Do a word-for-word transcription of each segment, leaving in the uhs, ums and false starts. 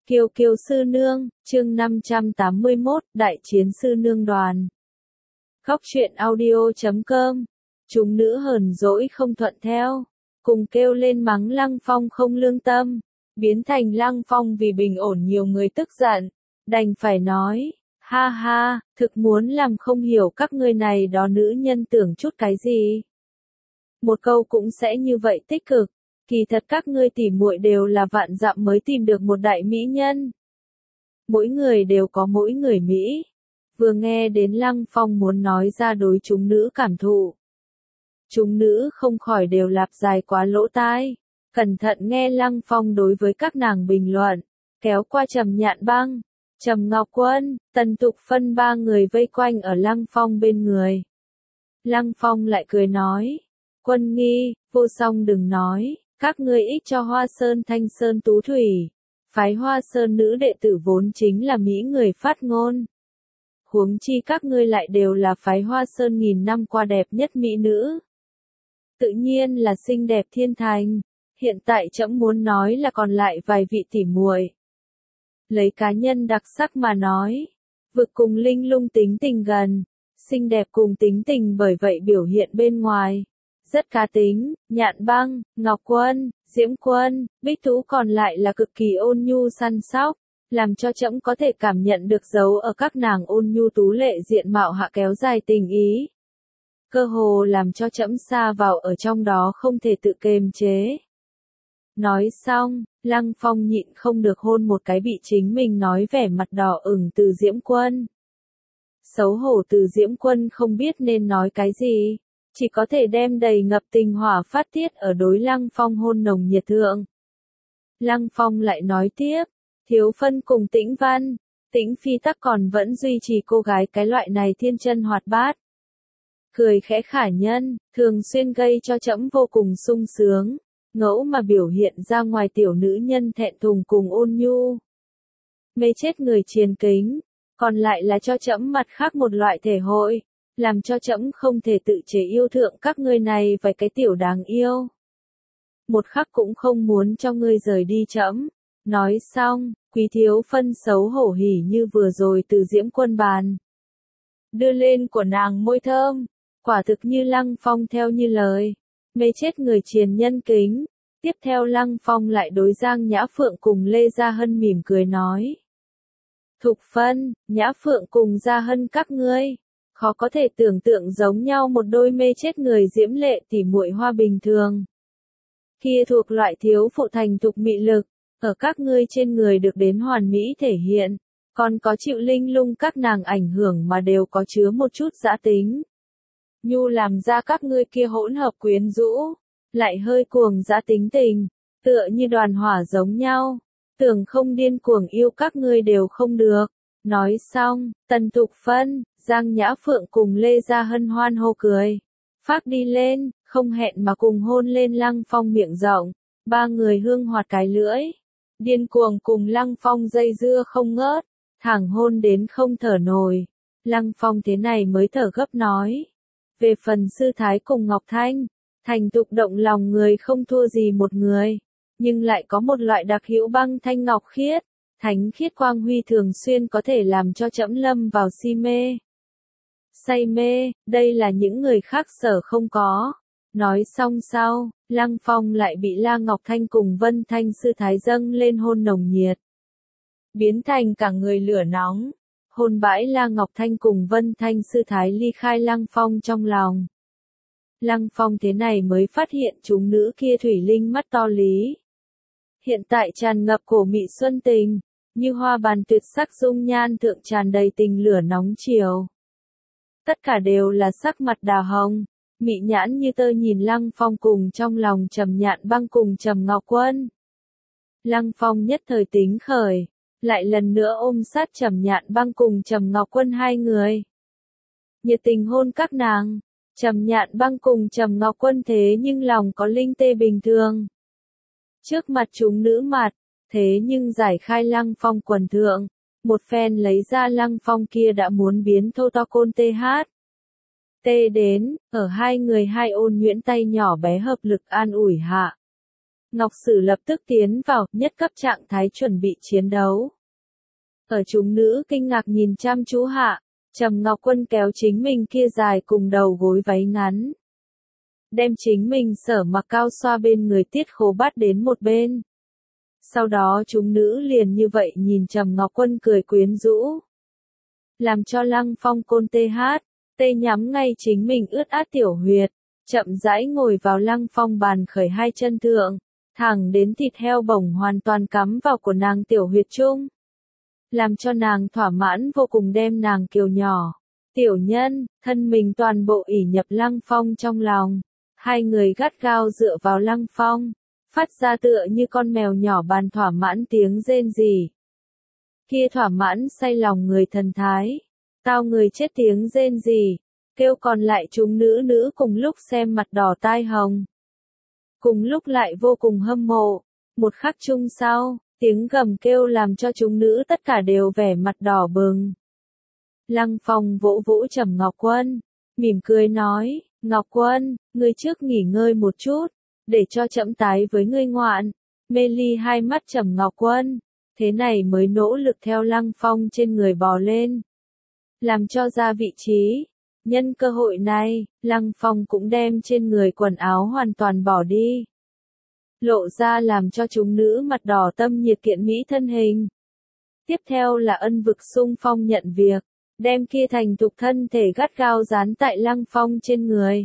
Kiều Kiều sư nương, chương năm trăm tám mươi mốt, Đại chiến sư nương đoàn. Góc truyện audio chấm com. Chúng nữ hờn dỗi không thuận theo, cùng kêu lên mắng Lăng Phong không lương tâm, biến thành Lăng Phong vì bình ổn nhiều người tức giận, đành phải nói, ha ha, thực muốn làm không hiểu các ngươi này đó nữ nhân tưởng chút cái gì. Một câu cũng sẽ như vậy tích cực. Kỳ thật các ngươi tỉ muội đều là vạn dặm mới tìm được một đại mỹ nhân. Mỗi người đều có mỗi người Mỹ. Vừa nghe đến Lăng Phong muốn nói ra đối chúng nữ cảm thụ. Chúng nữ không khỏi đều lạp dài quá lỗ tai. Cẩn thận nghe Lăng Phong đối với các nàng bình luận. Kéo qua Trầm Nhạn Băng, Trầm Ngọc Quân, Tần Tục Phân ba người vây quanh ở Lăng Phong bên người. Lăng Phong lại cười nói. Quân Nghi, vô song đừng nói. Các ngươi ích cho Hoa Sơn Thanh Sơn Tú Thủy. Phái Hoa Sơn nữ đệ tử vốn chính là Mỹ người phát ngôn. Huống chi các ngươi lại đều là phái Hoa Sơn nghìn năm qua đẹp nhất Mỹ nữ. Tự nhiên là xinh đẹp thiên thành. Hiện tại trẫm muốn nói là còn lại vài vị tỉ muội. Lấy cá nhân đặc sắc mà nói. Vực cùng Linh Lung tính tình gần. Xinh đẹp cùng tính tình bởi vậy biểu hiện bên ngoài. Rất cá tính, Nhạn Băng, Ngọc Quân, Diễm Quân, Bích Tú còn lại là cực kỳ ôn nhu săn sóc, làm cho trẫm có thể cảm nhận được dấu ở các nàng ôn nhu tú lệ diện mạo hạ kéo dài tình ý. Cơ hồ làm cho trẫm sa vào ở trong đó không thể tự kiềm chế. Nói xong, Lăng Phong nhịn không được hôn một cái bị chính mình nói vẻ mặt đỏ ửng Từ Diễm Quân. Xấu hổ Từ Diễm Quân không biết nên nói cái gì. Chỉ có thể đem đầy ngập tình hỏa phát tiết ở đối Lăng Phong hôn nồng nhiệt thượng. Lăng Phong lại nói tiếp, Thiếu Phân cùng Tĩnh Văn, Tĩnh Phi tắc còn vẫn duy trì cô gái cái loại này thiên chân hoạt bát. Cười khẽ khả nhân, thường xuyên gây cho trẫm vô cùng sung sướng, ngẫu mà biểu hiện ra ngoài tiểu nữ nhân thẹn thùng cùng ôn nhu. Mê chết người triền kính, còn lại là cho trẫm mặt khác một loại thể hội. Làm cho trẫm không thể tự chế yêu thượng các ngươi này vài cái tiểu đáng yêu. Một khắc cũng không muốn cho ngươi rời đi trẫm. Nói xong, Quý Thiếu Phân xấu hổ hỉ như vừa rồi Từ Diễm Quân bàn. Đưa lên của nàng môi thơm, quả thực như Lăng Phong theo như lời. Mê chết người triền nhân kính. Tiếp theo Lăng Phong lại đối Giang Nhã Phượng cùng Lê Gia Hân mỉm cười nói. Thục Phân, Nhã Phượng cùng Gia Hân các ngươi. Khó có thể tưởng tượng giống nhau một đôi mê chết người diễm lệ tỉ muội hoa bình thường. Kia thuộc loại thiếu phụ thành thục mị lực, ở các ngươi trên người được đến hoàn mỹ thể hiện, còn có chịu Linh Lung các nàng ảnh hưởng mà đều có chứa một chút dã tính. Nhu làm ra các ngươi kia hỗn hợp quyến rũ, lại hơi cuồng dã tính tình, tựa như đoàn hỏa giống nhau, tưởng không điên cuồng yêu các ngươi đều không được. Nói xong, Tần Tục Phân, Giang Nhã Phượng cùng Lê Gia Hân hoan hô cười. Phát đi lên, không hẹn mà cùng hôn lên Lăng Phong miệng rộng. Ba người hương hoạt cái lưỡi. Điên cuồng cùng Lăng Phong dây dưa không ngớt. Thẳng hôn đến không thở nổi. Lăng Phong thế này mới thở gấp nói. Về phần sư thái cùng Ngọc Thanh. Thành tục động lòng người không thua gì một người. Nhưng lại có một loại đặc hữu băng thanh ngọc khiết. Thánh khiết quang huy thường xuyên có thể làm cho trẫm lâm vào si mê. Say mê, đây là những người khác sở không có. Nói xong sau, Lăng Phong lại bị La Ngọc Thanh cùng Vân Thanh sư thái dâng lên hôn nồng nhiệt. Biến thành cả người lửa nóng. Hôn bãi La Ngọc Thanh cùng Vân Thanh sư thái ly khai Lăng Phong trong lòng. Lăng Phong thế này mới phát hiện chúng nữ kia thủy linh mắt to lý. Hiện tại tràn ngập cổ mị xuân tình. Như hoa bàn tuyệt sắc dung nhan thượng tràn đầy tình lửa nóng chiều. Tất cả đều là sắc mặt đào hồng, mị nhãn như tơ nhìn Lăng Phong cùng trong lòng Trầm Nhạn Băng cùng Trầm Ngọc Quân. Lăng Phong nhất thời tính khởi, lại lần nữa ôm sát Trầm Nhạn Băng cùng Trầm Ngọc Quân hai người. Nhiệt tình hôn các nàng, Trầm Nhạn Băng cùng Trầm Ngọc Quân thế nhưng lòng có linh tê bình thường. Trước mặt chúng nữ mặt. Thế nhưng giải khai Lăng Phong quần thượng, một phen lấy ra Lăng Phong kia đã muốn biến thô to côn tê hát. Tê đến, ở hai người hai ôn nhuyễn tay nhỏ bé hợp lực an ủi hạ. Ngọc Sử lập tức tiến vào, nhất cấp trạng thái chuẩn bị chiến đấu. Ở chúng nữ kinh ngạc nhìn chăm chú hạ, Trầm Ngọc Quân kéo chính mình kia dài cùng đầu gối váy ngắn. Đem chính mình sở mặc cao xoa bên người Tiết Khố bắt đến một bên. Sau đó chúng nữ liền như vậy nhìn Trầm Ngọc Quân cười quyến rũ. Làm cho Lăng Phong côn tê hát, tê nhắm ngay chính mình ướt át tiểu huyệt, chậm rãi ngồi vào Lăng Phong bàn khởi hai chân thượng, thẳng đến thịt heo bổng hoàn toàn cắm vào của nàng tiểu huyệt chung. Làm cho nàng thỏa mãn vô cùng đem nàng kiều nhỏ. Tiểu nhân, thân mình toàn bộ ỉ nhập Lăng Phong trong lòng. Hai người gắt gao dựa vào Lăng Phong, phát ra tựa như con mèo nhỏ bàn thỏa mãn tiếng rên rỉ. Kia thỏa mãn say lòng người thần thái. Tao người chết tiếng rên rỉ, kêu còn lại chúng nữ nữ cùng lúc xem mặt đỏ tai hồng. Cùng lúc lại vô cùng hâm mộ. Một khắc chung sau, tiếng gầm kêu làm cho chúng nữ tất cả đều vẻ mặt đỏ bừng. Lăng Phong vỗ vỗ Trầm Ngọc Quân, mỉm cười nói, Ngọc Quân, ngươi trước nghỉ ngơi một chút, để cho trẫm tái với ngươi ngoạn. Mê ly hai mắt Trầm Ngọc Quân, thế này mới nỗ lực theo Lăng Phong trên người bò lên. Làm cho ra vị trí. Nhân cơ hội này, Lăng Phong cũng đem trên người quần áo hoàn toàn bỏ đi. Lộ ra làm cho chúng nữ mặt đỏ tâm nhiệt kiện mỹ thân hình. Tiếp theo là Ân Vực xung phong nhận việc, đem kia thành thục thân thể gắt gao dán tại Lăng Phong trên người.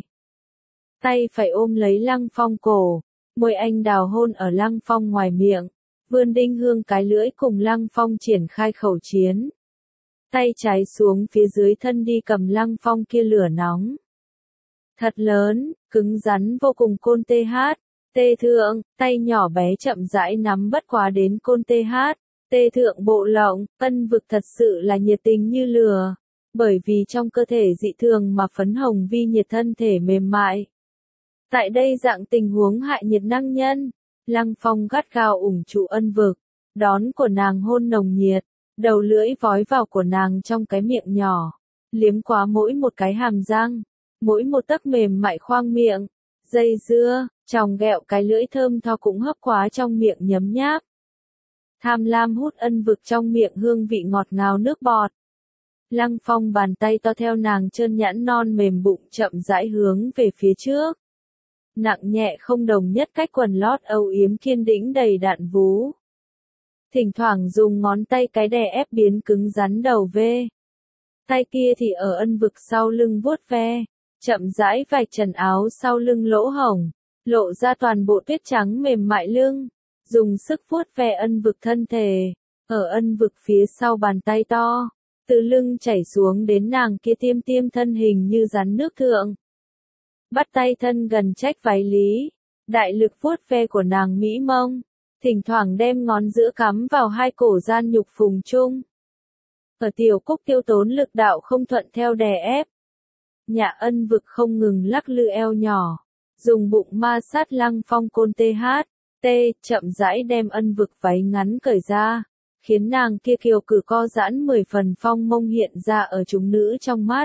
Tay phải ôm lấy Lăng Phong cổ, môi anh đào hôn ở Lăng Phong ngoài miệng, vươn đinh hương cái lưỡi cùng Lăng Phong triển khai khẩu chiến. Tay trái xuống phía dưới thân đi cầm Lăng Phong kia lửa nóng. Thật lớn, cứng rắn vô cùng côn tê hát. Tê thượng, tay nhỏ bé chậm rãi nắm bất quá đến côn tê hát. Tê thượng bộ lộng, Ân Vực thật sự là nhiệt tình như lửa. Bởi vì trong cơ thể dị thường mà phấn hồng vi nhiệt thân thể mềm mại. Tại đây dạng tình huống hại nhiệt năng nhân, Lăng Phong gắt gao ủng trụ Ân Vực, đón của nàng hôn nồng nhiệt, đầu lưỡi vói vào của nàng trong cái miệng nhỏ, liếm quá mỗi một cái hàm răng, mỗi một tấc mềm mại khoang miệng, dây dưa, tròng ghẹo cái lưỡi thơm tho cũng hấp quá trong miệng nhấm nháp. Tham lam hút Ân Vực trong miệng hương vị ngọt ngào nước bọt. Lăng Phong bàn tay to theo nàng trơn nhẵn non mềm bụng chậm rãi hướng về phía trước. Nặng nhẹ không đồng nhất cách quần lót âu yếm kiên đĩnh đầy đặn vú. Thỉnh thoảng dùng ngón tay cái đè ép biến cứng rắn đầu vê. Tay kia thì ở Ân Vực sau lưng vuốt ve, chậm rãi vạch trần áo sau lưng lỗ hổng, lộ ra toàn bộ tuyết trắng mềm mại lưng, dùng sức vuốt ve Ân Vực thân thể, ở Ân Vực phía sau bàn tay to, từ lưng chảy xuống đến nàng kia tiêm tiêm thân hình như rắn nước thượng. Bắt tay thân gần trách váy lý, đại lực vuốt ve của nàng mỹ mông, thỉnh thoảng đem ngón giữa cắm vào hai cổ gian nhục phùng chung. Ở tiểu Cúc tiêu tốn lực đạo không thuận theo đè ép. Nhà Ân Vực không ngừng lắc lư eo nhỏ, dùng bụng ma sát Lăng Phong côn tê hát, tê, chậm rãi đem Ân Vực váy ngắn cởi ra, khiến nàng kia kiều cử co giãn mười phần phong mông hiện ra ở chúng nữ trong mắt.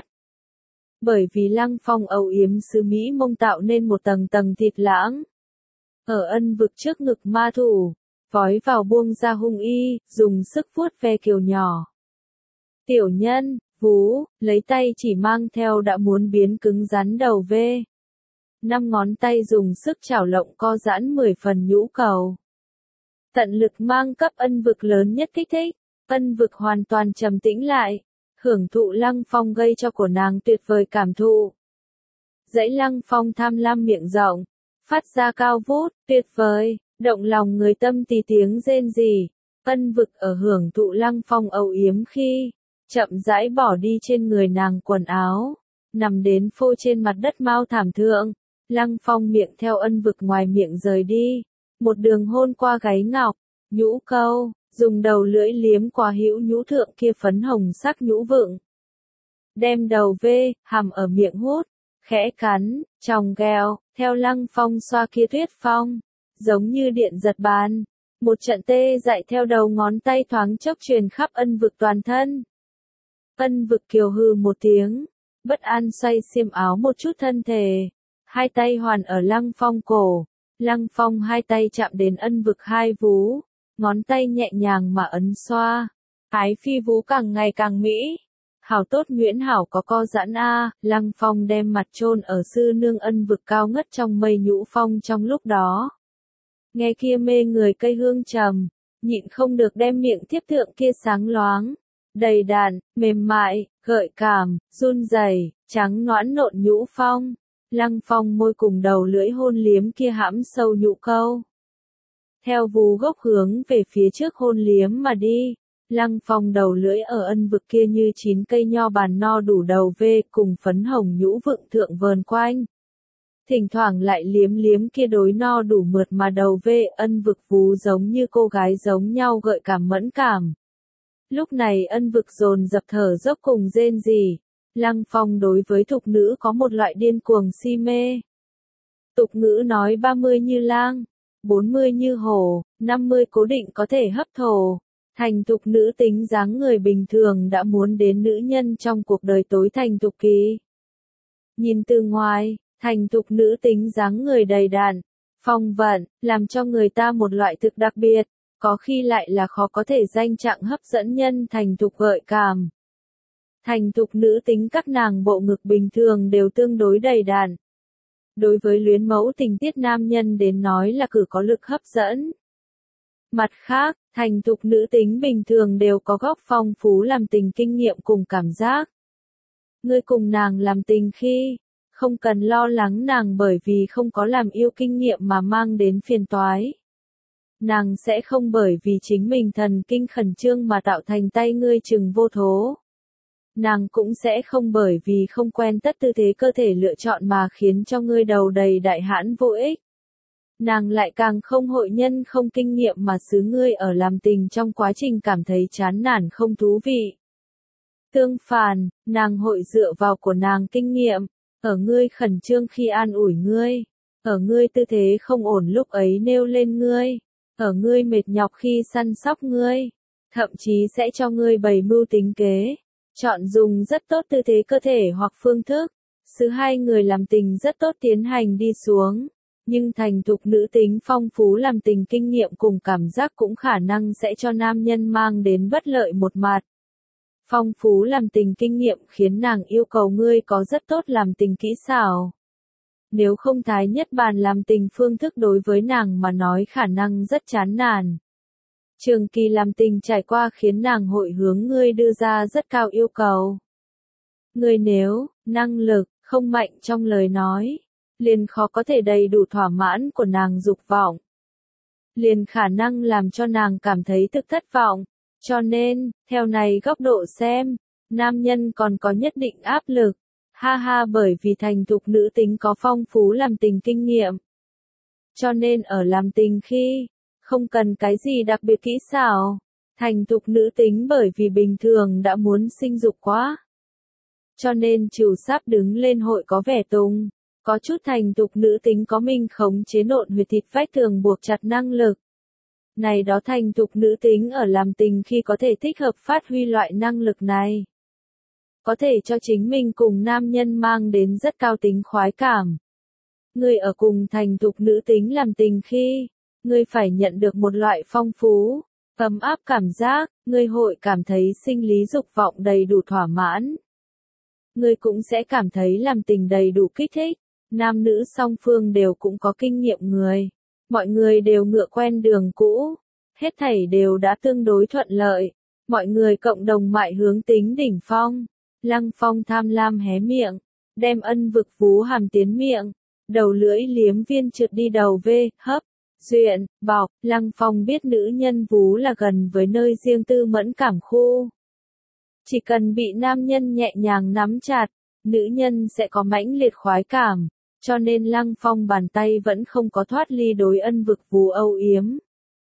Bởi vì Lăng Phong âu yếm sứ Mỹ mông tạo nên một tầng tầng thịt lãng. Ở Ân Vực trước ngực ma thủ, vói vào buông ra hung y, dùng sức vuốt ve kiều nhỏ. Tiểu nhân, vú, lấy tay chỉ mang theo đã muốn biến cứng rắn đầu vê. Năm ngón tay dùng sức chảo lộng co giãn mười phần nhũ cầu. Tận lực mang cấp Ân Vực lớn nhất kích thích, Ân Vực hoàn toàn trầm tĩnh lại, hưởng thụ Lăng Phong gây cho của nàng tuyệt vời cảm thụ. Dãy Lăng Phong tham lam miệng rộng, phát ra cao vút, tuyệt vời, động lòng người tâm tí tiếng rên rỉ. Ân Vực ở hưởng thụ Lăng Phong âu yếm khi, chậm rãi bỏ đi trên người nàng quần áo, nằm đến phô trên mặt đất mau thảm thượng. Lăng Phong miệng theo Ân Vực ngoài miệng rời đi, một đường hôn qua gáy ngọc, nhũ câu, dùng đầu lưỡi liếm qua hữu nhũ thượng kia phấn hồng sắc nhũ vựng. Đem đầu vê, hàm ở miệng hút, khẽ cắn, tròng ghẹo, theo Lăng Phong xoa kia tuyết phong, giống như điện giật bàn. Một trận tê dại theo đầu ngón tay thoáng chốc truyền khắp Ân Vực toàn thân. Ân Vực kiều hừ một tiếng, bất an xoay xiêm áo một chút thân thể, hai tay hoàn ở Lăng Phong cổ, Lăng Phong hai tay chạm đến ân vực hai vú, ngón tay nhẹ nhàng mà ấn xoa. Ái phi vú càng ngày càng mỹ. Hảo tốt Nguyễn Hảo có co giãn a, Lăng Phong đem mặt chôn ở sư nương ân vực cao ngất trong mây nhũ phong trong lúc đó. Nghe kia mê người cây hương trầm, nhịn không được đem miệng tiếp thượng kia sáng loáng, đầy đặn, mềm mại, gợi cảm, run rẩy, trắng nõn nộn nhũ phong. Lăng Phong môi cùng đầu lưỡi hôn liếm kia hãm sâu nhũ câu. Theo vú gốc hướng về phía trước hôn liếm mà đi. Lăng Phong đầu lưỡi ở ân vực kia như chín cây nho bàn no đủ đầu vê cùng phấn hồng nhũ vựng thượng vờn quanh. Thỉnh thoảng lại liếm liếm kia đối no đủ mượt mà đầu vê ân vực vú giống như cô gái giống nhau gợi cảm mẫn cảm. Lúc này ân vực dồn dập thở dốc cùng rên rỉ. Lăng Phong đối với thục nữ có một loại điên cuồng si mê. Tục ngữ nói ba mươi như lang, bốn mươi như hổ, năm mươi cố định có thể hấp thổ. Thành thục nữ tính dáng người bình thường đã muốn đến nữ nhân trong cuộc đời tối thành thục kỳ. Nhìn từ ngoài, thành thục nữ tính dáng người đầy đặn, phong vận, làm cho người ta một loại thực đặc biệt, có khi lại là khó có thể danh trạng hấp dẫn nhân thành thục gợi cảm. Thành thục nữ tính các nàng bộ ngực bình thường đều tương đối đầy đặn. Đối với luyến mẫu tình tiết nam nhân đến nói là cử có lực hấp dẫn. Mặt khác, thành thục nữ tính bình thường đều có góc phong phú làm tình kinh nghiệm cùng cảm giác. Ngươi cùng nàng làm tình khi, không cần lo lắng nàng bởi vì không có làm yêu kinh nghiệm mà mang đến phiền toái. Nàng sẽ không bởi vì chính mình thần kinh khẩn trương mà tạo thành tay ngươi chừng vô thố. Nàng cũng sẽ không bởi vì không quen tất tư thế cơ thể lựa chọn mà khiến cho ngươi đầu đầy đại hãn vô ích. Nàng lại càng không hội nhân không kinh nghiệm mà xứ ngươi ở làm tình trong quá trình cảm thấy chán nản không thú vị. Tương phản, nàng hội dựa vào của nàng kinh nghiệm, ở ngươi khẩn trương khi an ủi ngươi, ở ngươi tư thế không ổn lúc ấy nêu lên ngươi, ở ngươi mệt nhọc khi săn sóc ngươi, thậm chí sẽ cho ngươi bày mưu tính kế, chọn dùng rất tốt tư thế cơ thể hoặc phương thức, xứ hai người làm tình rất tốt tiến hành đi xuống. Nhưng thành thục nữ tính phong phú làm tình kinh nghiệm cùng cảm giác cũng khả năng sẽ cho nam nhân mang đến bất lợi một mặt. Phong phú làm tình kinh nghiệm khiến nàng yêu cầu ngươi có rất tốt làm tình kỹ xảo. Nếu không thái nhất bàn làm tình phương thức đối với nàng mà nói khả năng rất chán nản. Trường kỳ làm tình trải qua khiến nàng hội hướng ngươi đưa ra rất cao yêu cầu. Ngươi nếu, năng lực, không mạnh trong lời nói, liền khó có thể đầy đủ thỏa mãn của nàng dục vọng. Liền khả năng làm cho nàng cảm thấy thực thất vọng. Cho nên, theo này góc độ xem, nam nhân còn có nhất định áp lực. Ha ha bởi vì thành thục nữ tính có phong phú làm tình kinh nghiệm. Cho nên ở làm tình khi, không cần cái gì đặc biệt kỹ xảo. Thành thục nữ tính bởi vì bình thường đã muốn sinh dục quá. Cho nên trừ sắp đứng lên hội có vẻ tung. Có chút thành thục nữ tính có mình khống chế nộn huyệt thịt vách thường buộc chặt năng lực. Này đó thành thục nữ tính ở làm tình khi có thể thích hợp phát huy loại năng lực này. Có thể cho chính mình cùng nam nhân mang đến rất cao tính khoái cảm. Người ở cùng thành thục nữ tính làm tình khi, người phải nhận được một loại phong phú, ấm áp cảm giác, người hội cảm thấy sinh lý dục vọng đầy đủ thỏa mãn. Người cũng sẽ cảm thấy làm tình đầy đủ kích thích. Nam nữ song phương đều cũng có kinh nghiệm người. Mọi người đều ngựa quen đường cũ. Hết thảy đều đã tương đối thuận lợi. Mọi người cộng đồng mại hướng tính đỉnh phong. Lăng Phong tham lam hé miệng. Đem ân vực vú hàm tiến miệng. Đầu lưỡi liếm viên trượt đi đầu vê, hấp, duyện, bọc. Lăng Phong biết nữ nhân vú là gần với nơi riêng tư mẫn cảm khu. Chỉ cần bị nam nhân nhẹ nhàng nắm chặt, nữ nhân sẽ có mãnh liệt khoái cảm. Cho nên Lăng Phong bàn tay vẫn không có thoát ly đối ân vực vú âu yếm.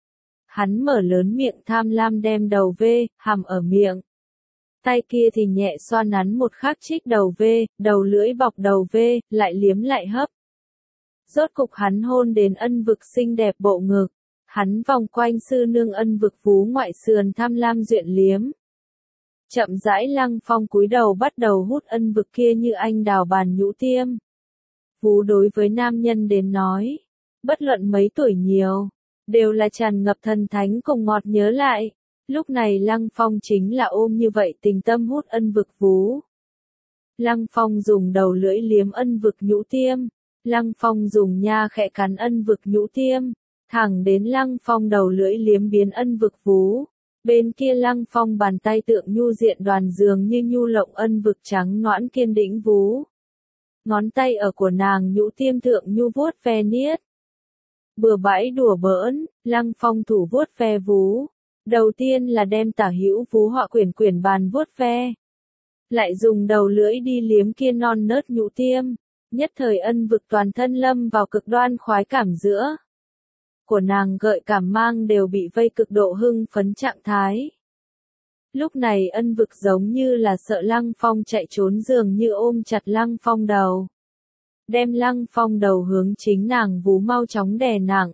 Hắn mở lớn miệng tham lam đem đầu vê, hàm ở miệng. Tay kia thì nhẹ xoa nắn một khắc trích đầu vê, đầu lưỡi bọc đầu vê, lại liếm lại hấp. Rốt cục hắn hôn đến ân vực xinh đẹp bộ ngực. Hắn vòng quanh sư nương ân vực vú ngoại sườn tham lam duyện liếm. Chậm rãi Lăng Phong cúi đầu bắt đầu hút ân vực kia như anh đào bàn nhũ tiêm. Vú đối với nam nhân đến nói, bất luận mấy tuổi nhiều, đều là tràn ngập thần thánh cùng ngọt nhớ lại. Lúc này Lăng Phong chính là ôm như vậy tình tâm hút ân vực vú. Lăng Phong dùng đầu lưỡi liếm ân vực nhũ tiêm. Lăng Phong dùng nha khẽ cắn ân vực nhũ tiêm. Thẳng đến Lăng Phong đầu lưỡi liếm biến ân vực vú. Bên kia Lăng Phong bàn tay tượng nhu diện đoàn dường như nhu lộng ân vực trắng nõn kiên đĩnh vú. Ngón tay ở của nàng nhũ tiêm thượng nhu vuốt ve niết. Bừa bãi đùa bỡn, Lăng Phong thủ vuốt ve vú. Đầu tiên là đem tả hữu vú họa quyển quyển bàn vuốt ve. Lại dùng đầu lưỡi đi liếm kia non nớt nhũ tiêm. Nhất thời ân vực toàn thân lâm vào cực đoan khoái cảm giữa. Của nàng gợi cảm mang đều bị vây cực độ hưng phấn trạng thái. Lúc này ân vực giống như là sợ Lăng Phong chạy trốn dường như ôm chặt Lăng Phong đầu. Đem Lăng Phong đầu hướng chính nàng vú mau chóng đè nặng.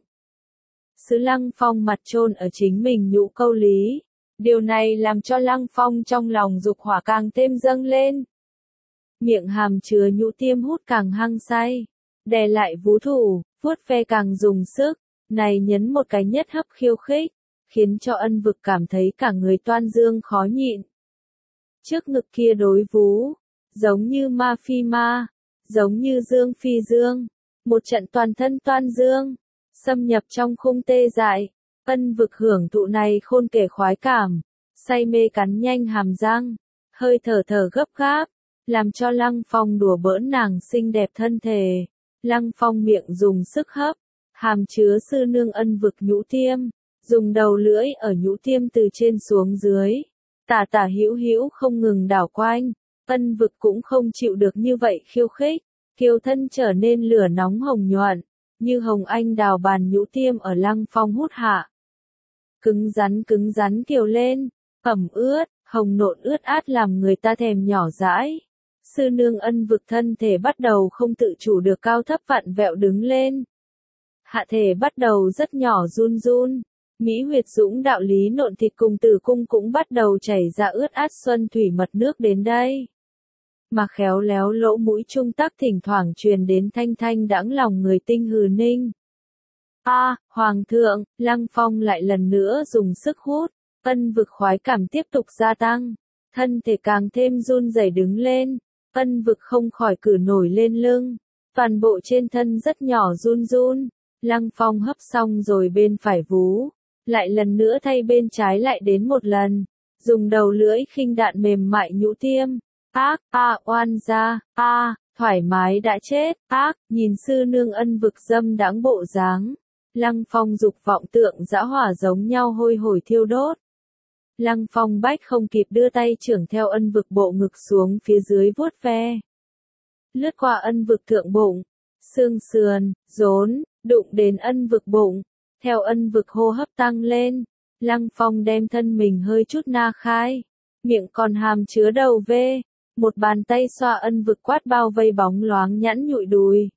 Sứ Lăng Phong mặt chôn ở chính mình nhũ câu lý. Điều này làm cho Lăng Phong trong lòng dục hỏa càng thêm dâng lên. Miệng hàm chứa nhũ tiêm hút càng hăng say. Đè lại vú thủ, vuốt ve càng dùng sức. Này nhấn một cái nhất hấp khiêu khích. Khiến cho ân vực cảm thấy cả người toan dương khó nhịn. Trước ngực kia đối vú. Giống như ma phi ma. Giống như dương phi dương. Một trận toàn thân toan dương. Xâm nhập trong khung tê dại. Ân vực hưởng thụ này khôn kể khoái cảm. Say mê cắn nhanh hàm răng. Hơi thở thở gấp gáp. Làm cho Lăng Phong đùa bỡn nàng xinh đẹp thân thể. Lăng Phong miệng dùng sức hấp. Hàm chứa sư nương ân vực nhũ tiêm. Dùng đầu lưỡi ở nhũ tiêm từ trên xuống dưới. Tả tả hữu hữu không ngừng đảo quanh. Ân vực cũng không chịu được như vậy khiêu khích. Kiều thân trở nên lửa nóng hồng nhuận. Như hồng anh đào bàn nhũ tiêm ở Lăng Phong hút hạ. Cứng rắn cứng rắn kiều lên. Ẩm ướt, hồng nộn ướt át làm người ta thèm nhỏ dãi. Sư nương ân vực thân thể bắt đầu không tự chủ được cao thấp vặn vẹo đứng lên. Hạ thể bắt đầu rất nhỏ run run. Mỹ huyệt dũng đạo lý nộn thịt cùng tử cung cũng bắt đầu chảy ra ướt át xuân thủy mật nước đến đây. Mà khéo léo lỗ mũi trung tắc thỉnh thoảng truyền đến thanh thanh đãng lòng người tinh hừ ninh. A, à, Hoàng thượng, Lăng Phong lại lần nữa dùng sức hút, ân vực khoái cảm tiếp tục gia tăng. Thân thể càng thêm run rẩy đứng lên, ân vực không khỏi cử nổi lên lưng. Toàn bộ trên thân rất nhỏ run run. Lăng Phong hấp xong rồi bên phải vú. Lại lần nữa thay bên trái lại đến một lần. Dùng đầu lưỡi khinh đạn mềm mại nhũ tiêm. Ác, a oan ra, a thoải mái đã chết, ác, nhìn sư nương ân vực dâm đãng bộ dáng. Lăng Phong dục vọng tượng dã hỏa giống nhau hôi hổi thiêu đốt. Lăng Phong bách không kịp đưa tay trưởng theo ân vực bộ ngực xuống phía dưới vuốt ve. Lướt qua ân vực thượng bụng, xương sườn, rốn, đụng đến ân vực bụng. Theo ân vực hô hấp tăng lên, Lăng Phong đem thân mình hơi chút na khai. Miệng còn hàm chứa đầu vê. Một bàn tay xoa ân vực quát bao vây bóng loáng nhẵn nhụi đùi.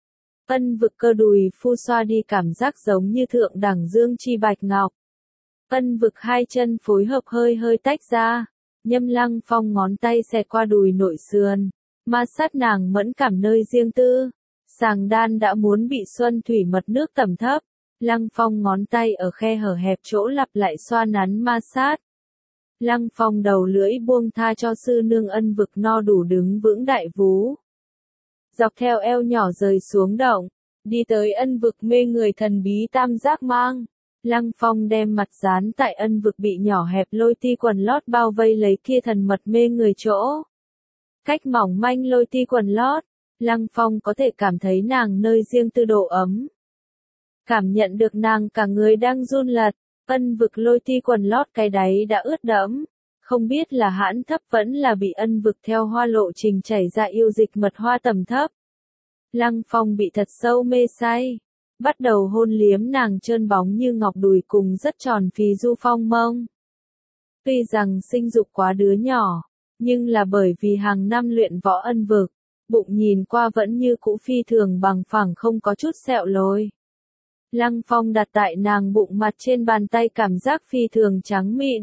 Ân vực cơ đùi phu xoa đi cảm giác giống như thượng đẳng dương chi bạch ngọc. Ân vực hai chân phối hợp hơi hơi tách ra. Nhâm Lăng Phong ngón tay xẹt qua đùi nội sườn. Ma sát nàng mẫn cảm nơi riêng tư. Sàng đan đã muốn bị xuân thủy mật nước tẩm thấp. Lăng Phong ngón tay ở khe hở hẹp chỗ lặp lại xoa nắn ma sát. Lăng Phong đầu lưỡi buông tha cho sư nương ân vực no đủ đứng vững đại vú. Dọc theo eo nhỏ rời xuống động, đi tới ân vực mê người thần bí tam giác mang. Lăng Phong đem mặt dán tại ân vực bị nhỏ hẹp lôi ti quần lót bao vây lấy kia thần mật mê người chỗ. Cách mỏng manh lôi ti quần lót, Lăng Phong có thể cảm thấy nàng nơi riêng tư độ ấm. Cảm nhận được nàng cả người đang run lật. Ân vực lôi ti quần lót cái đáy đã ướt đẫm. Không biết là hãn thấp vẫn là bị ân vực theo hoa lộ trình chảy ra yêu dịch mật hoa tầm thấp. Lăng Phong bị thật sâu mê say. Bắt đầu hôn liếm nàng trơn bóng như ngọc đùi cùng rất tròn phì du phong mông. Tuy rằng sinh dục quá đứa nhỏ, nhưng là bởi vì hàng năm luyện võ ân vực, bụng nhìn qua vẫn như cũ phi thường bằng phẳng không có chút sẹo lồi. Lăng Phong đặt tại nàng bụng mặt trên bàn tay cảm giác phi thường trắng mịn.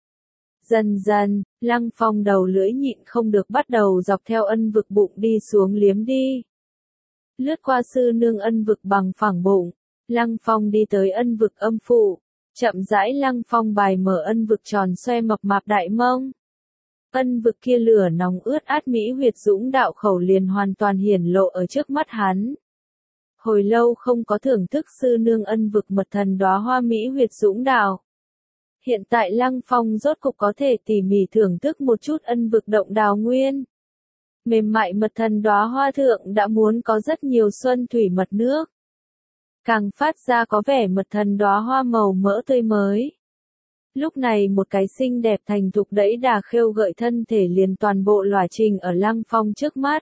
Dần dần, Lăng Phong đầu lưỡi nhịn không được bắt đầu dọc theo ân vực bụng đi xuống liếm đi. Lướt qua sư nương ân vực bằng phẳng bụng, Lăng Phong đi tới ân vực âm phụ, chậm rãi Lăng Phong bài mở ân vực tròn xoe mập mạp đại mông. Ân vực kia lửa nóng ướt át mỹ huyệt dũng đạo khẩu liền hoàn toàn hiển lộ ở trước mắt hắn. Hồi lâu không có thưởng thức sư nương ân vực mật thần đóa hoa mỹ huyệt dũng đạo. Hiện tại Lăng Phong rốt cục có thể tỉ mỉ thưởng thức một chút ân vực động đào nguyên. Mềm mại mật thần đóa hoa thượng đã muốn có rất nhiều xuân thủy mật nước. Càng phát ra có vẻ mật thần đóa hoa màu mỡ tươi mới. Lúc này một cái xinh đẹp thành thục đẫy đà khêu gợi thân thể liền toàn bộ lỏa trình ở Lăng Phong trước mắt.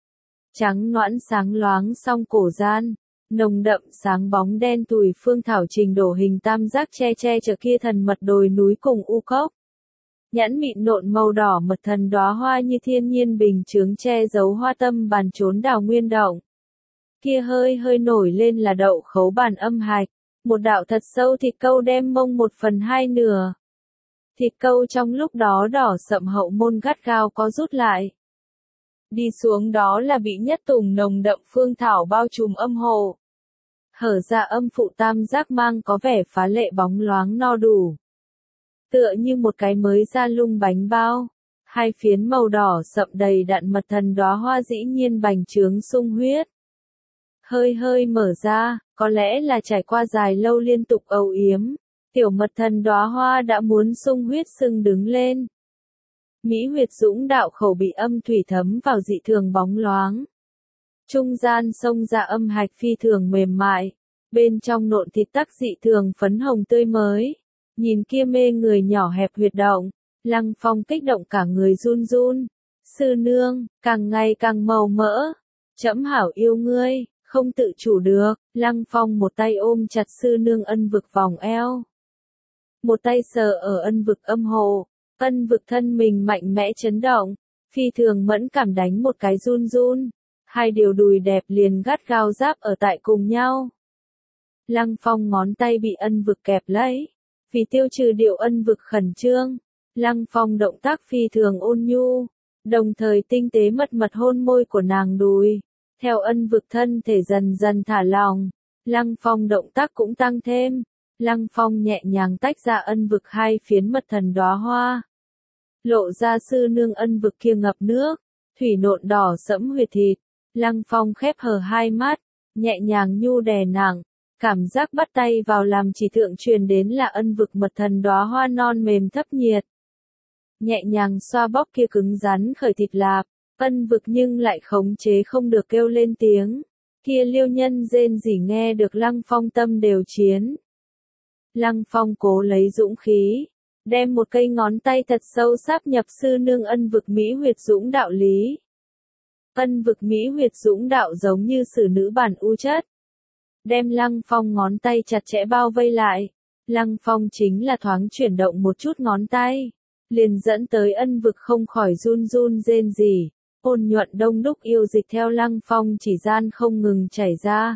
Trắng nõn sáng loáng song cổ gian, nồng đậm sáng bóng đen tùi phương thảo trình đổ hình tam giác che che chở kia thần mật đồi núi cùng u cốc. Nhãn mịn nộn màu đỏ mật thần đóa hoa như thiên nhiên bình chướng che giấu hoa tâm bàn trốn đào nguyên động. Kia hơi hơi nổi lên là đậu khấu bàn âm hạch, một đạo thật sâu thịt câu đem mông một phần hai nửa. Thịt câu trong lúc đó đỏ sậm hậu môn gắt gao có rút lại. Đi xuống đó là bị nhất tùng nồng đậm phương thảo bao trùm âm hồ. Hở ra âm phụ tam giác mang có vẻ phá lệ bóng loáng no đủ. Tựa như một cái mới ra lung bánh bao. Hai phiến màu đỏ sậm đầy đặn mật thần đóa hoa dĩ nhiên bành trướng sung huyết. Hơi hơi mở ra, có lẽ là trải qua dài lâu liên tục âu yếm. Tiểu mật thần đóa hoa đã muốn sung huyết sưng đứng lên. Mỹ huyệt dũng đạo khẩu bị âm thủy thấm vào dị thường bóng loáng. Trung gian sông ra âm hạch phi thường mềm mại. Bên trong nộn thịt tắc dị thường phấn hồng tươi mới. Nhìn kia mê người nhỏ hẹp huyệt động. Lăng Phong kích động cả người run run. Sư nương, càng ngày càng màu mỡ. Trẫm hảo yêu ngươi, không tự chủ được. Lăng Phong một tay ôm chặt sư nương ân vực vòng eo. Một tay sờ ở ân vực âm hồ. Ân vực thân mình mạnh mẽ chấn động. Phi thường mẫn cảm đánh một cái run run. Hai điều đùi đẹp liền gắt gao giáp ở tại cùng nhau. Lăng Phong ngón tay bị ân vực kẹp lấy. Vì tiêu trừ điệu ân vực khẩn trương. Lăng Phong động tác phi thường ôn nhu. Đồng thời tinh tế mật mật hôn môi của nàng đùi. Theo ân vực thân thể dần dần thả lỏng. Lăng Phong động tác cũng tăng thêm. Lăng Phong nhẹ nhàng tách ra ân vực hai phiến mật thần đóa hoa. Lộ ra sư nương ân vực kia ngập nước. Thủy nộn đỏ sẫm huyệt thịt. Lăng Phong khép hờ hai mắt. Nhẹ nhàng nhu đè nặng. Cảm giác bắt tay vào làm chỉ thượng truyền đến là ân vực mật thần đóa hoa non mềm thấp nhiệt. Nhẹ nhàng xoa bóp kia cứng rắn khởi thịt lạp. Ân vực nhưng lại khống chế không được kêu lên tiếng. Kia liêu nhân rên rỉ nghe được Lăng Phong tâm đều chiến. Lăng Phong cố lấy dũng khí. Đem một cây ngón tay thật sâu sáp nhập sư nương ân vực mỹ huyệt dũng đạo lý. Ân vực mỹ huyệt dũng đạo giống như sử nữ bản u chất. Đem Lăng Phong ngón tay chặt chẽ bao vây lại. Lăng Phong chính là thoáng chuyển động một chút ngón tay. Liền dẫn tới ân vực không khỏi run run rên rỉ. Ôn nhuận đông đúc yêu dịch theo Lăng Phong chỉ gian không ngừng chảy ra.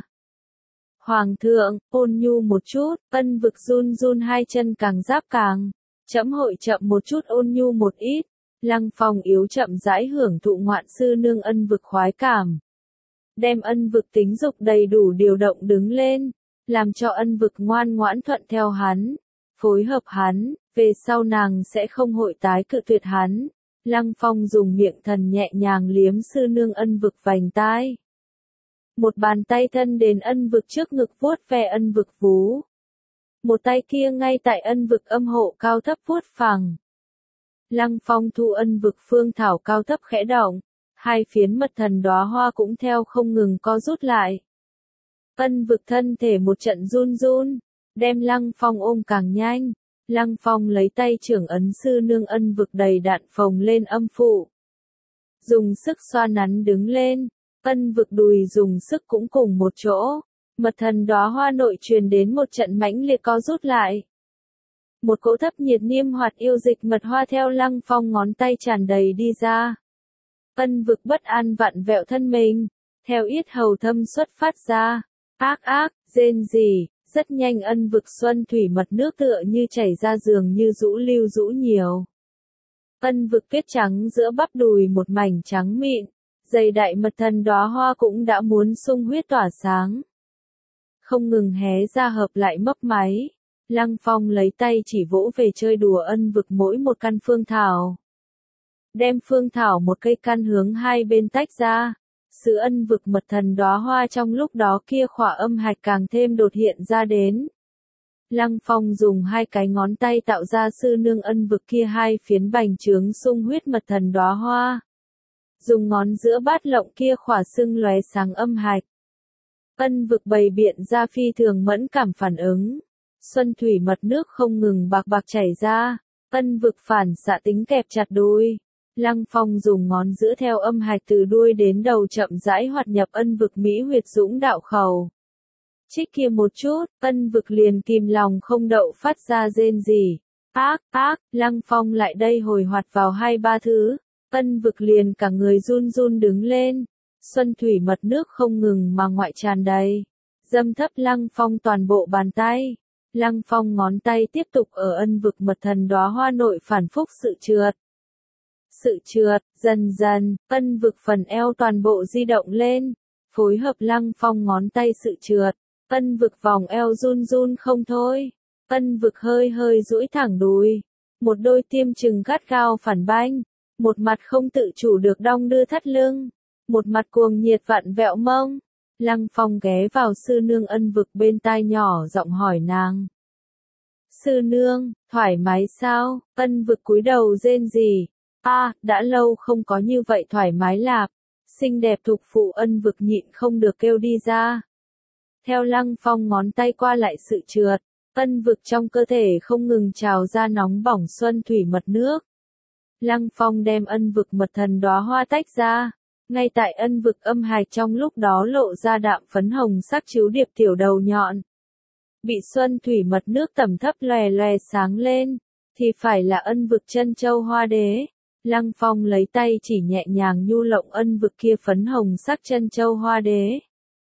Hoàng thượng, ôn nhu một chút, ân vực run run hai chân càng giáp càng. Chẫm hội chậm một chút ôn nhu một ít. Lăng Phong yếu chậm rãi hưởng thụ ngoạn sư nương ân vực khoái cảm. Đem ân vực tính dục đầy đủ điều động đứng lên. Làm cho ân vực ngoan ngoãn thuận theo hắn. Phối hợp hắn, về sau nàng sẽ không hội tái cự tuyệt hắn. Lăng Phong dùng miệng thần nhẹ nhàng liếm sư nương ân vực vành tai. Một bàn tay thân đến ân vực trước ngực vuốt ve ân vực vú. Một tay kia ngay tại ân vực âm hộ cao thấp vuốt phẳng. Lăng Phong thu ân vực phương thảo cao thấp khẽ động. Hai phiến mật thần đóa hoa cũng theo không ngừng co rút lại. Ân vực thân thể một trận run run. Đem Lăng Phong ôm càng nhanh. Lăng Phong lấy tay trưởng ấn sư nương ân vực đầy đặn phồng lên âm phụ. Dùng sức xoa nắn đứng lên. Ân vực đùi dùng sức cũng cùng một chỗ. Mật thần đóa hoa nội truyền đến một trận mãnh liệt co rút lại. Một cỗ thấp nhiệt niêm hoạt yêu dịch mật hoa theo Lăng Phong ngón tay tràn đầy đi ra. Ân vực bất an vặn vẹo thân mình. Theo yết hầu thâm xuất phát ra. Ác ác, rên rỉ. Rất nhanh ân vực xuân thủy mật nước tựa như chảy ra dường như rũ lưu rũ nhiều. Ân vực kết trắng giữa bắp đùi một mảnh trắng mịn. Dày đại mật thần đóa hoa cũng đã muốn sung huyết tỏa sáng. Không ngừng hé ra hợp lại mấp máy. Lăng Phong lấy tay chỉ vỗ về chơi đùa ân vực mỗi một căn phương thảo. Đem phương thảo một cây căn hướng hai bên tách ra. Sự ân vực mật thần đóa hoa trong lúc đó kia khỏa âm hạch càng thêm đột hiện ra đến. Lăng Phong dùng hai cái ngón tay tạo ra sư nương ân vực kia hai phiến bành trướng sung huyết mật thần đóa hoa. Dùng ngón giữa bát lộng kia khỏa sưng lóe sáng âm hạch. Ân vực bày biện ra phi thường mẫn cảm phản ứng. Xuân thủy mật nước không ngừng bạc bạc chảy ra. Ân vực phản xạ tính kẹp chặt đuôi. Lăng Phong dùng ngón giữa theo âm hạch từ đuôi đến đầu chậm rãi hoạt nhập ân vực mỹ huyệt dũng đạo khẩu. Trích kia một chút, ân vực liền kìm lòng không đậu phát ra rên rỉ. Ác, ác, Lăng Phong lại đây hồi hoạt vào hai ba thứ. Ân vực liền cả người run run đứng lên. Xuân thủy mật nước không ngừng mà ngoại tràn đầy. Dâm thấp Lăng Phong toàn bộ bàn tay. Lăng Phong ngón tay tiếp tục ở ân vực mật thần đóa hoa nội phản phúc sự trượt. Sự trượt, dần dần, ân vực phần eo toàn bộ di động lên. Phối hợp Lăng Phong ngón tay sự trượt. Ân vực vòng eo run run không thôi. Ân vực hơi hơi duỗi thẳng đùi. Một đôi tiêm chừng gắt gao phản banh. Một mặt không tự chủ được đong đưa thắt lưng. Một mặt cuồng nhiệt vặn vẹo mông. Lăng Phong ghé vào sư nương ân vực bên tai nhỏ giọng hỏi nàng. Sư nương, thoải mái sao? Ân vực cúi đầu rên rỉ. A, à, đã lâu không có như vậy thoải mái lạp. Xinh đẹp thục phụ ân vực nhịn không được kêu đi ra. Theo Lăng Phong ngón tay qua lại sự trượt, ân vực trong cơ thể không ngừng trào ra nóng bỏng xuân thủy mật nước. Lăng Phong đem ân vực mật thần đóa hoa tách ra. Ngay tại ân vực âm hạch trong lúc đó lộ ra đạm phấn hồng sắc chiếu điệp tiểu đầu nhọn. Bị xuân thủy mật nước tẩm thấp lòe lòe sáng lên, thì phải là ân vực chân châu hoa đế. Lăng Phong lấy tay chỉ nhẹ nhàng nhu lộng ân vực kia phấn hồng sắc chân châu hoa đế.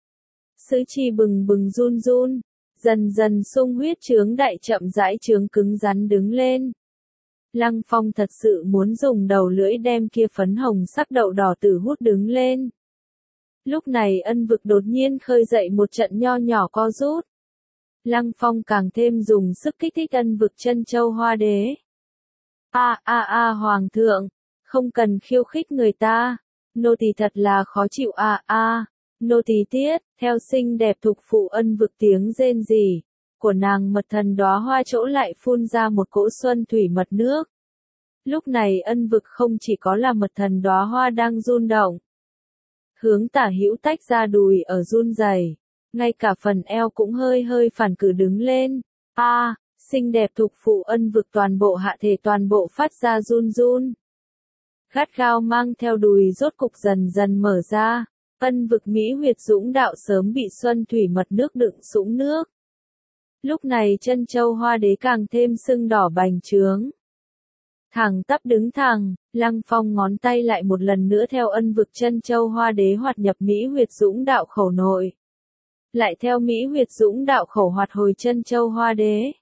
Sứ chi bừng bừng run run, dần dần sung huyết trướng đại chậm rãi trướng cứng rắn đứng lên. Lăng Phong thật sự muốn dùng đầu lưỡi đem kia phấn hồng sắc đậu đỏ tử hút đứng lên. Lúc này ân vực đột nhiên khơi dậy một trận nho nhỏ co rút. Lăng Phong càng thêm dùng sức kích thích ân vực chân châu hoa đế. A a a hoàng thượng, không cần khiêu khích người ta, nô tỳ thật là khó chịu a a, nô tỳ tiết, theo xinh đẹp thục phụ ân vực tiếng rên rỉ, của nàng mật thần đóa hoa chỗ lại phun ra một cỗ xuân thủy mật nước. Lúc này ân vực không chỉ có là mật thần đóa hoa đang run động, hướng tả hữu tách ra đùi ở run rẩy, ngay cả phần eo cũng hơi hơi phản cử đứng lên. A, à, xinh đẹp thục phụ ân vực toàn bộ hạ thể toàn bộ phát ra run run. Gắt gao mang theo đùi rốt cục dần dần mở ra, ân vực mỹ huyệt dũng đạo sớm bị xuân thủy mật nước đựng sũng nước. Lúc này chân châu hoa đế càng thêm sưng đỏ bành trướng. Thẳng tắp đứng thẳng, Lăng Phong ngón tay lại một lần nữa theo ân vực chân châu hoa đế hoạt nhập mỹ huyệt dũng đạo khẩu nội. Lại theo mỹ huyệt dũng đạo khẩu hoạt hồi chân châu hoa đế.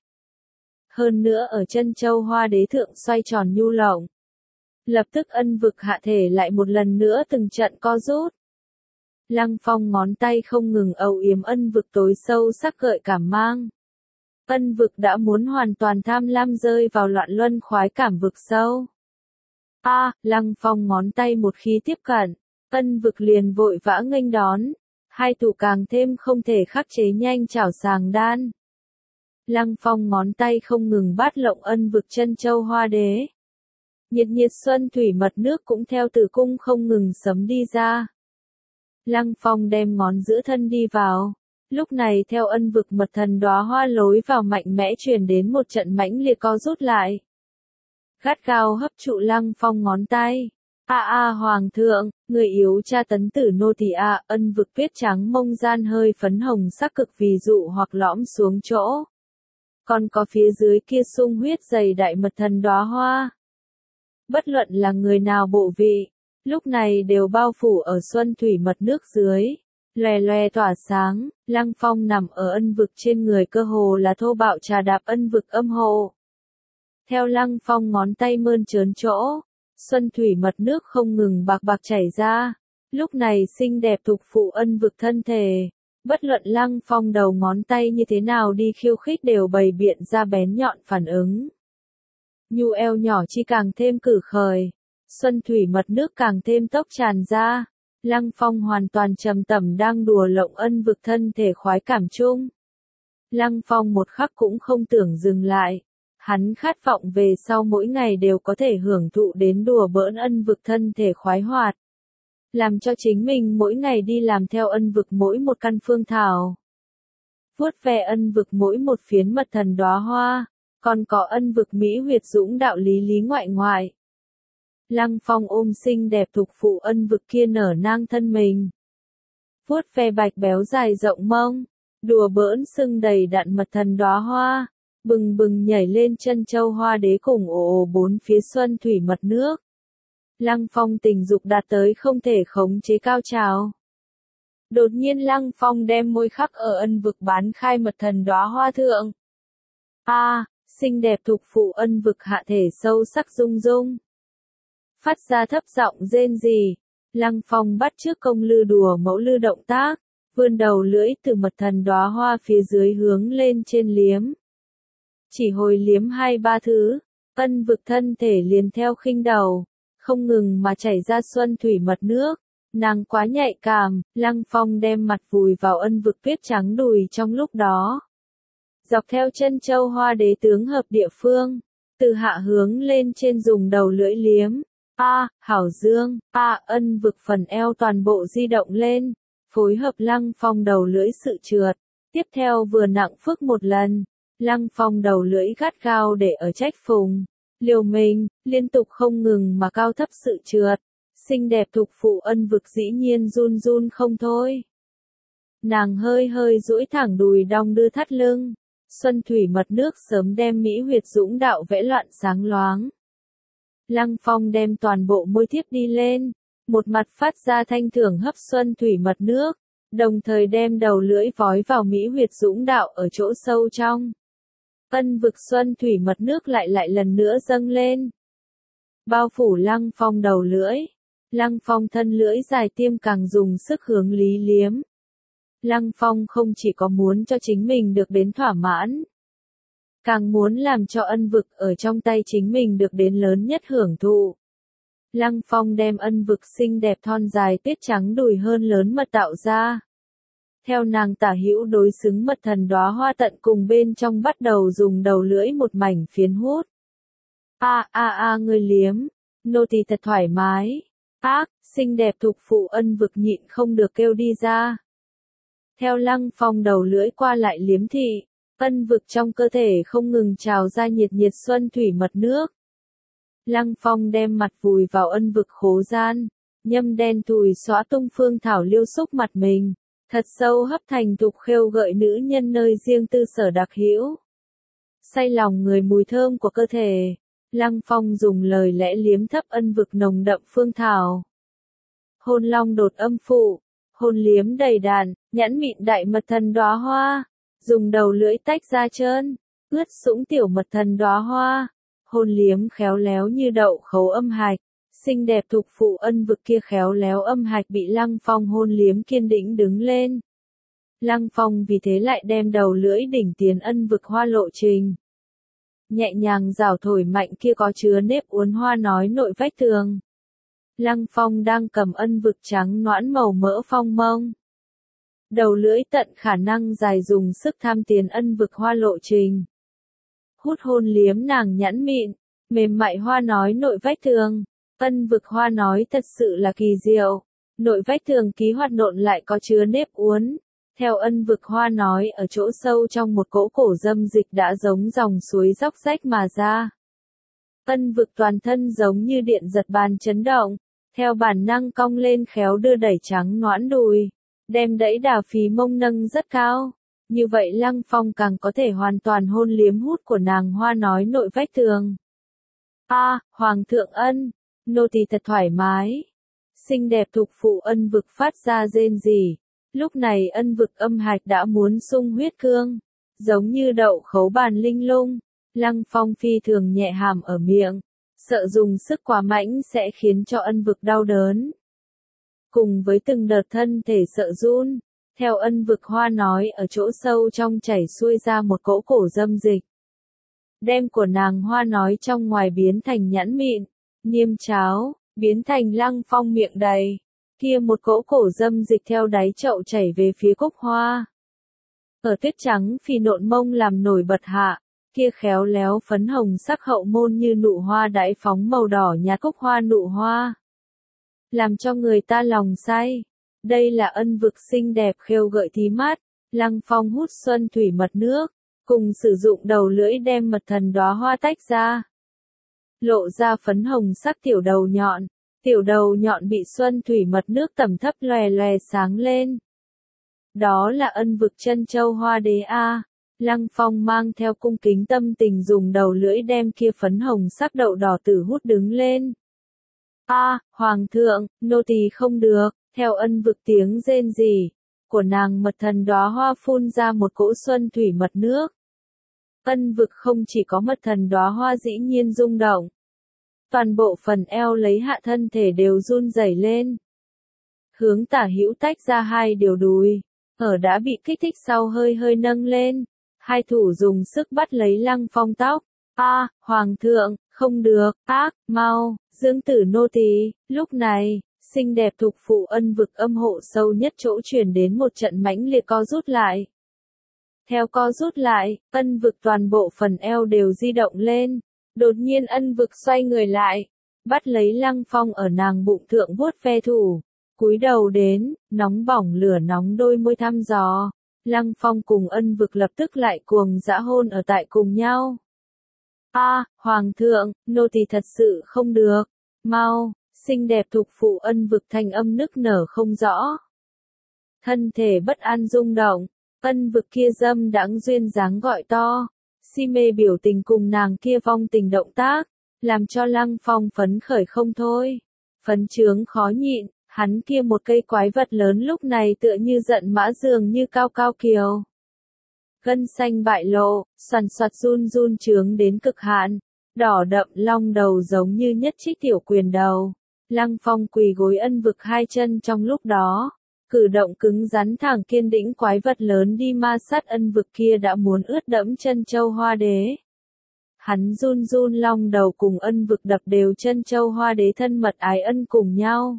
Hơn nữa ở chân châu hoa đế thượng xoay tròn nhu lộng. Lập tức ân vực hạ thể lại một lần nữa từng trận co rút. Lăng Phong ngón tay không ngừng âu yếm ân vực tối sâu sắc gợi cảm mang. Ân vực đã muốn hoàn toàn tham lam rơi vào loạn luân khoái cảm vực sâu. A, à, Lăng Phong ngón tay một khi tiếp cận, ân vực liền vội vã nghênh đón, hai thủ càng thêm không thể khắc chế nhanh chảo sàng đan. Lăng Phong ngón tay không ngừng bát lộng ân vực chân châu hoa đế. Nhiệt nhiệt xuân thủy mật nước cũng theo tử cung không ngừng sấm đi ra. Lăng Phong đem ngón giữa thân đi vào. Lúc này theo ân vực mật thần đóa hoa lối vào mạnh mẽ truyền đến một trận mãnh liệt co rút lại. Gắt gao hấp trụ Lăng Phong ngón tay. A a hoàng thượng, người yếu cha tấn tử nô tỳ a, ân vực tuyết trắng mông gian hơi phấn hồng sắc cực vì dụ hoặc lõm xuống chỗ. Còn có phía dưới kia sung huyết dày đại mật thần đóa hoa. Bất luận là người nào bộ vị, lúc này đều bao phủ ở xuân thủy mật nước dưới. Lòe lòe tỏa sáng, Lăng Phong nằm ở ân vực trên người cơ hồ là thô bạo trà đạp ân vực âm hộ. Theo Lăng Phong ngón tay mơn trớn chỗ, xuân thủy mật nước không ngừng bạc bạc chảy ra, Lúc này xinh đẹp thục phụ ân vực thân thể, bất luận Lăng Phong đầu ngón tay như thế nào đi khiêu khích đều bày biện ra bén nhọn phản ứng. Nhu eo nhỏ chi càng thêm cử khởi, xuân thủy mật nước càng thêm tốc tràn ra. Lăng Phong hoàn toàn trầm tẩm đang đùa lộng ân vực thân thể khoái cảm chung. Lăng Phong một khắc cũng không tưởng dừng lại. Hắn khát vọng về sau mỗi ngày đều có thể hưởng thụ đến đùa bỡn ân vực thân thể khoái hoạt. Làm cho chính mình mỗi ngày đi làm theo ân vực mỗi một căn phương thảo. Vuốt ve ân vực mỗi một phiến mật thần đóa hoa, còn có ân vực mỹ huyệt dũng đạo lý lý ngoại ngoại. Lăng Phong ôm xinh đẹp thục phụ ân vực kia nở nang thân mình. Vuốt ve bạch béo dài rộng mông, đùa bỡn sưng đầy đặn mật thần đóa hoa, bừng bừng nhảy lên chân châu hoa đế cùng ồ ồ bốn phía xuân thủy mật nước. Lăng Phong tình dục đạt tới không thể khống chế cao trào. Đột nhiên Lăng Phong đem môi khắc ở ân vực bán khai mật thần đóa hoa thượng. A, à, xinh đẹp thục phụ ân vực hạ thể sâu sắc rung rung. Phát ra thấp giọng rên rỉ. Lăng Phong bắt chước công lư đùa mẫu lư động tác, vươn đầu lưỡi từ mật thần đóa hoa phía dưới hướng lên trên liếm. Chỉ hồi liếm hai ba thứ, ân vực thân thể liền theo khinh đầu, không ngừng mà chảy ra xuân thủy mật nước. Nàng quá nhạy cảm, Lăng Phong đem mặt vùi vào ân vực tuyết trắng đùi trong lúc đó. Dọc theo chân châu hoa đế tướng hợp địa phương, từ hạ hướng lên trên dùng đầu lưỡi liếm. A, à, hảo dương, a, à, ân vực phần eo toàn bộ di động lên, phối hợp Lăng Phong đầu lưỡi sự trượt. Tiếp theo vừa nặng phức một lần, Lăng Phong đầu lưỡi gắt gao để ở trách phùng, liều mình, liên tục không ngừng mà cao thấp sự trượt. Xinh đẹp thục phụ ân vực dĩ nhiên run run không thôi. Nàng hơi hơi duỗi thẳng đùi đong đưa thắt lưng, xuân thủy mật nước sớm đem mỹ huyệt dũng đạo vẽ loạn sáng loáng. Lăng Phong đem toàn bộ môi thiếp đi lên, một mặt phát ra thanh thưởng hấp xuân thủy mật nước, đồng thời đem đầu lưỡi vói vào mỹ huyệt dũng đạo ở chỗ sâu trong. Ân vực xuân thủy mật nước lại lại lần nữa dâng lên, bao phủ Lăng Phong đầu lưỡi. Lăng Phong thân lưỡi dài tiêm càng dùng sức hướng lý liếm. Lăng Phong không chỉ có muốn cho chính mình được đến thỏa mãn, càng muốn làm cho ân vực ở trong tay chính mình được đến lớn nhất hưởng thụ. Lăng Phong đem ân vực xinh đẹp thon dài tuyết trắng đùi hơn lớn mật tạo ra. Theo nàng tả hữu đối xứng mật thần đóa hoa tận cùng bên trong bắt đầu dùng đầu lưỡi một mảnh phiến hút. A a a người liếm, nô tỳ thật thoải mái. Ác, xinh đẹp thục phụ ân vực nhịn không được kêu đi ra. Theo Lăng Phong đầu lưỡi qua lại liếm thị, ân vực trong cơ thể không ngừng trào ra nhiệt nhiệt xuân thủy mật nước. Lăng Phong đem mặt vùi vào ân vực khố gian, nhâm đen thùi xóa tung phương thảo liêu xúc mặt mình, thật sâu hấp thành thục khêu gợi nữ nhân nơi riêng tư sở đặc hữu. Say lòng người mùi thơm của cơ thể. Lăng Phong dùng lời lẽ liếm thấp ân vực nồng đậm phương thảo. Hôn long đột âm phụ, hôn liếm đầy đàn, nhãn mịn đại mật thần đóa hoa, dùng đầu lưỡi tách ra trơn, ướt sũng tiểu mật thần đóa hoa, hôn liếm khéo léo như đậu khấu âm hạch, xinh đẹp thục phụ ân vực kia khéo léo âm hạch bị Lăng Phong hôn liếm kiên định đứng lên. Lăng Phong vì thế lại đem đầu lưỡi đỉnh tiến ân vực hoa lộ trình. Nhẹ nhàng rào thổi mạnh kia có chứa nếp uốn hoa nói nội vách tường. Lăng Phong đang cầm ân vực trắng noãn màu mỡ phong mông. Đầu lưỡi tận khả năng dài dùng sức tham tiến ân vực hoa lộ trình. Hút hôn liếm nàng nhẵn mịn, mềm mại hoa nói nội vách tường. Ân vực hoa nói thật sự là kỳ diệu. Nội vách tường ký hoạt nộn lại có chứa nếp uốn. Theo ân vực hoa nói ở chỗ sâu trong một cỗ cổ dâm dịch đã giống dòng suối róc rách mà ra. Ân vực toàn thân giống như điện giật bàn chấn động, theo bản năng cong lên khéo đưa đẩy trắng noãn đùi, đem đẩy đà phí mông nâng rất cao. Như vậy Lăng Phong càng có thể hoàn toàn hôn liếm hút của nàng hoa nói nội vách tường. A, à, Hoàng thượng ân, nô tỳ thật thoải mái. Xinh đẹp thục phụ ân vực phát ra rên rỉ. Lúc này ân vực âm hạch đã muốn sung huyết cương, giống như đậu khấu bàn linh lung. Lăng Phong phi thường nhẹ hàm ở miệng, sợ dùng sức quá mạnh sẽ khiến cho ân vực đau đớn. cùng với từng đợt thân thể sợ run. Theo Ân Vực Hoa nói, ở chỗ sâu trong chảy xuôi ra một cỗ cổ dâm dịch. Đem của nàng Hoa nói trong ngoài biến thành nhẵn mịn, niêm cháo, biến thành Lăng Phong miệng đầy. Kia một cỗ cổ dâm dịch theo đáy chậu chảy về phía Cúc Hoa. Ở tuyết trắng phi nộn mông làm nổi bật hạ, kia khéo léo phấn hồng sắc hậu môn như nụ hoa đãi phóng màu đỏ nhạt Cúc Hoa nụ hoa. Làm cho người ta lòng say. Đây là Ân Vực xinh đẹp khêu gợi tí mắt. Lăng Phong hút xuân thủy mật nước, cùng sử dụng đầu lưỡi đem mật thần đóa hoa tách ra. Lộ ra phấn hồng sắc tiểu đầu nhọn, tiểu đầu nhọn bị xuân thủy mật nước tẩm thấp lòe lòe sáng lên. Đó là Ân Vực chân châu hoa đế a. Lăng Phong mang theo cung kính tâm tình dùng đầu lưỡi đem kia phấn hồng sắc đậu đỏ tử hút đứng lên. A, Hoàng thượng, nô tỳ không được. Theo Ân Vực tiếng rên rỉ của nàng, mật thần đóa hoa phun ra một cỗ xuân thủy mật nước. Ân Vực không chỉ có mật thần đóa hoa dĩ nhiên rung động. Toàn bộ phần eo lấy hạ thân thể đều run rẩy lên. Hướng tả hữu tách ra hai điều đùi, ở đã bị kích thích sau hơi hơi nâng lên. Hai thủ dùng sức bắt lấy Lăng Phong tóc. A, Hoàng thượng, không được, ác, mau, dưỡng tử nô tỳ. Lúc này, xinh đẹp thục phụ Ân Vực âm hộ sâu nhất chỗ truyền đến một trận mãnh liệt co rút lại. Theo co rút lại, Ân Vực toàn bộ phần eo đều di động lên. Đột nhiên Ân Vực xoay người lại, bắt lấy Lăng Phong ở nàng bụng thượng vuốt ve thủ, cúi đầu đến, nóng bỏng lửa nóng đôi môi thăm dò. Lăng Phong cùng Ân Vực lập tức lại cuồng dã hôn ở tại cùng nhau. A, Hoàng thượng, nô tỳ thật sự không được, mau. Xinh đẹp thục phụ Ân Vực thanh âm nức nở không rõ. Thân thể bất an rung động, Ân Vực kia dâm đãng duyên dáng gọi to, si mê biểu tình cùng nàng kia vong tình động tác, làm cho Lăng Phong phấn khởi không thôi. Phấn chướng khó nhịn, hắn kia một cây quái vật lớn lúc này tựa như giận mã dường như cao cao kiều. Gân xanh bại lộ, xoằn xoạt run run trướng đến cực hạn, đỏ đậm long đầu giống như nhất trích tiểu quyền đầu. Lăng Phong quỳ gối Ân Vực hai chân trong lúc đó, cử động cứng rắn thẳng kiên định quái vật lớn đi ma sát Ân Vực kia đã muốn ướt đẫm chân châu hoa đế. Hắn run run long đầu cùng Ân Vực đập đều chân châu hoa đế thân mật ái ân cùng nhau.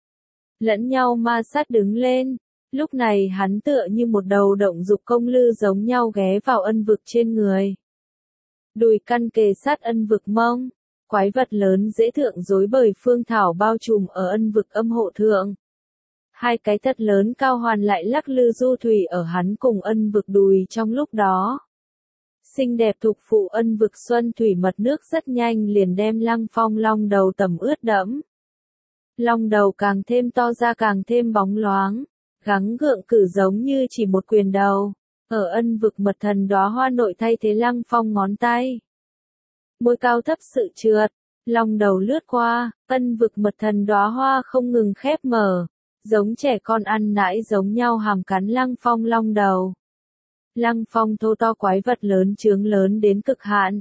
Lẫn nhau ma sát đứng lên, lúc này hắn tựa như một đầu động dục công lư giống nhau ghé vào Ân Vực trên người. Đùi căn kề sát Ân Vực mông. Quái vật lớn dễ thượng dối bởi phương thảo bao trùm ở Ân Vực âm hộ thượng. Hai cái thật lớn cao hoàn lại lắc lư du thủy ở hắn cùng Ân Vực đùi trong lúc đó. Xinh đẹp thục phụ Ân Vực xuân thủy mật nước rất nhanh liền đem Lăng Phong long đầu tẩm ướt đẫm. Long đầu càng thêm to ra càng thêm bóng loáng, gắng gượng cử giống như chỉ một quyền đầu. Ở Ân Vực mật thần đóa hoa nội thay thế Lăng Phong ngón tay. Môi cao thấp sự trượt, long đầu lướt qua, Ân Vực mật thần đóa hoa không ngừng khép mở, giống trẻ con ăn nãi giống nhau hàm cắn Lăng Phong long đầu. Lăng Phong thô to quái vật lớn trướng lớn đến cực hạn.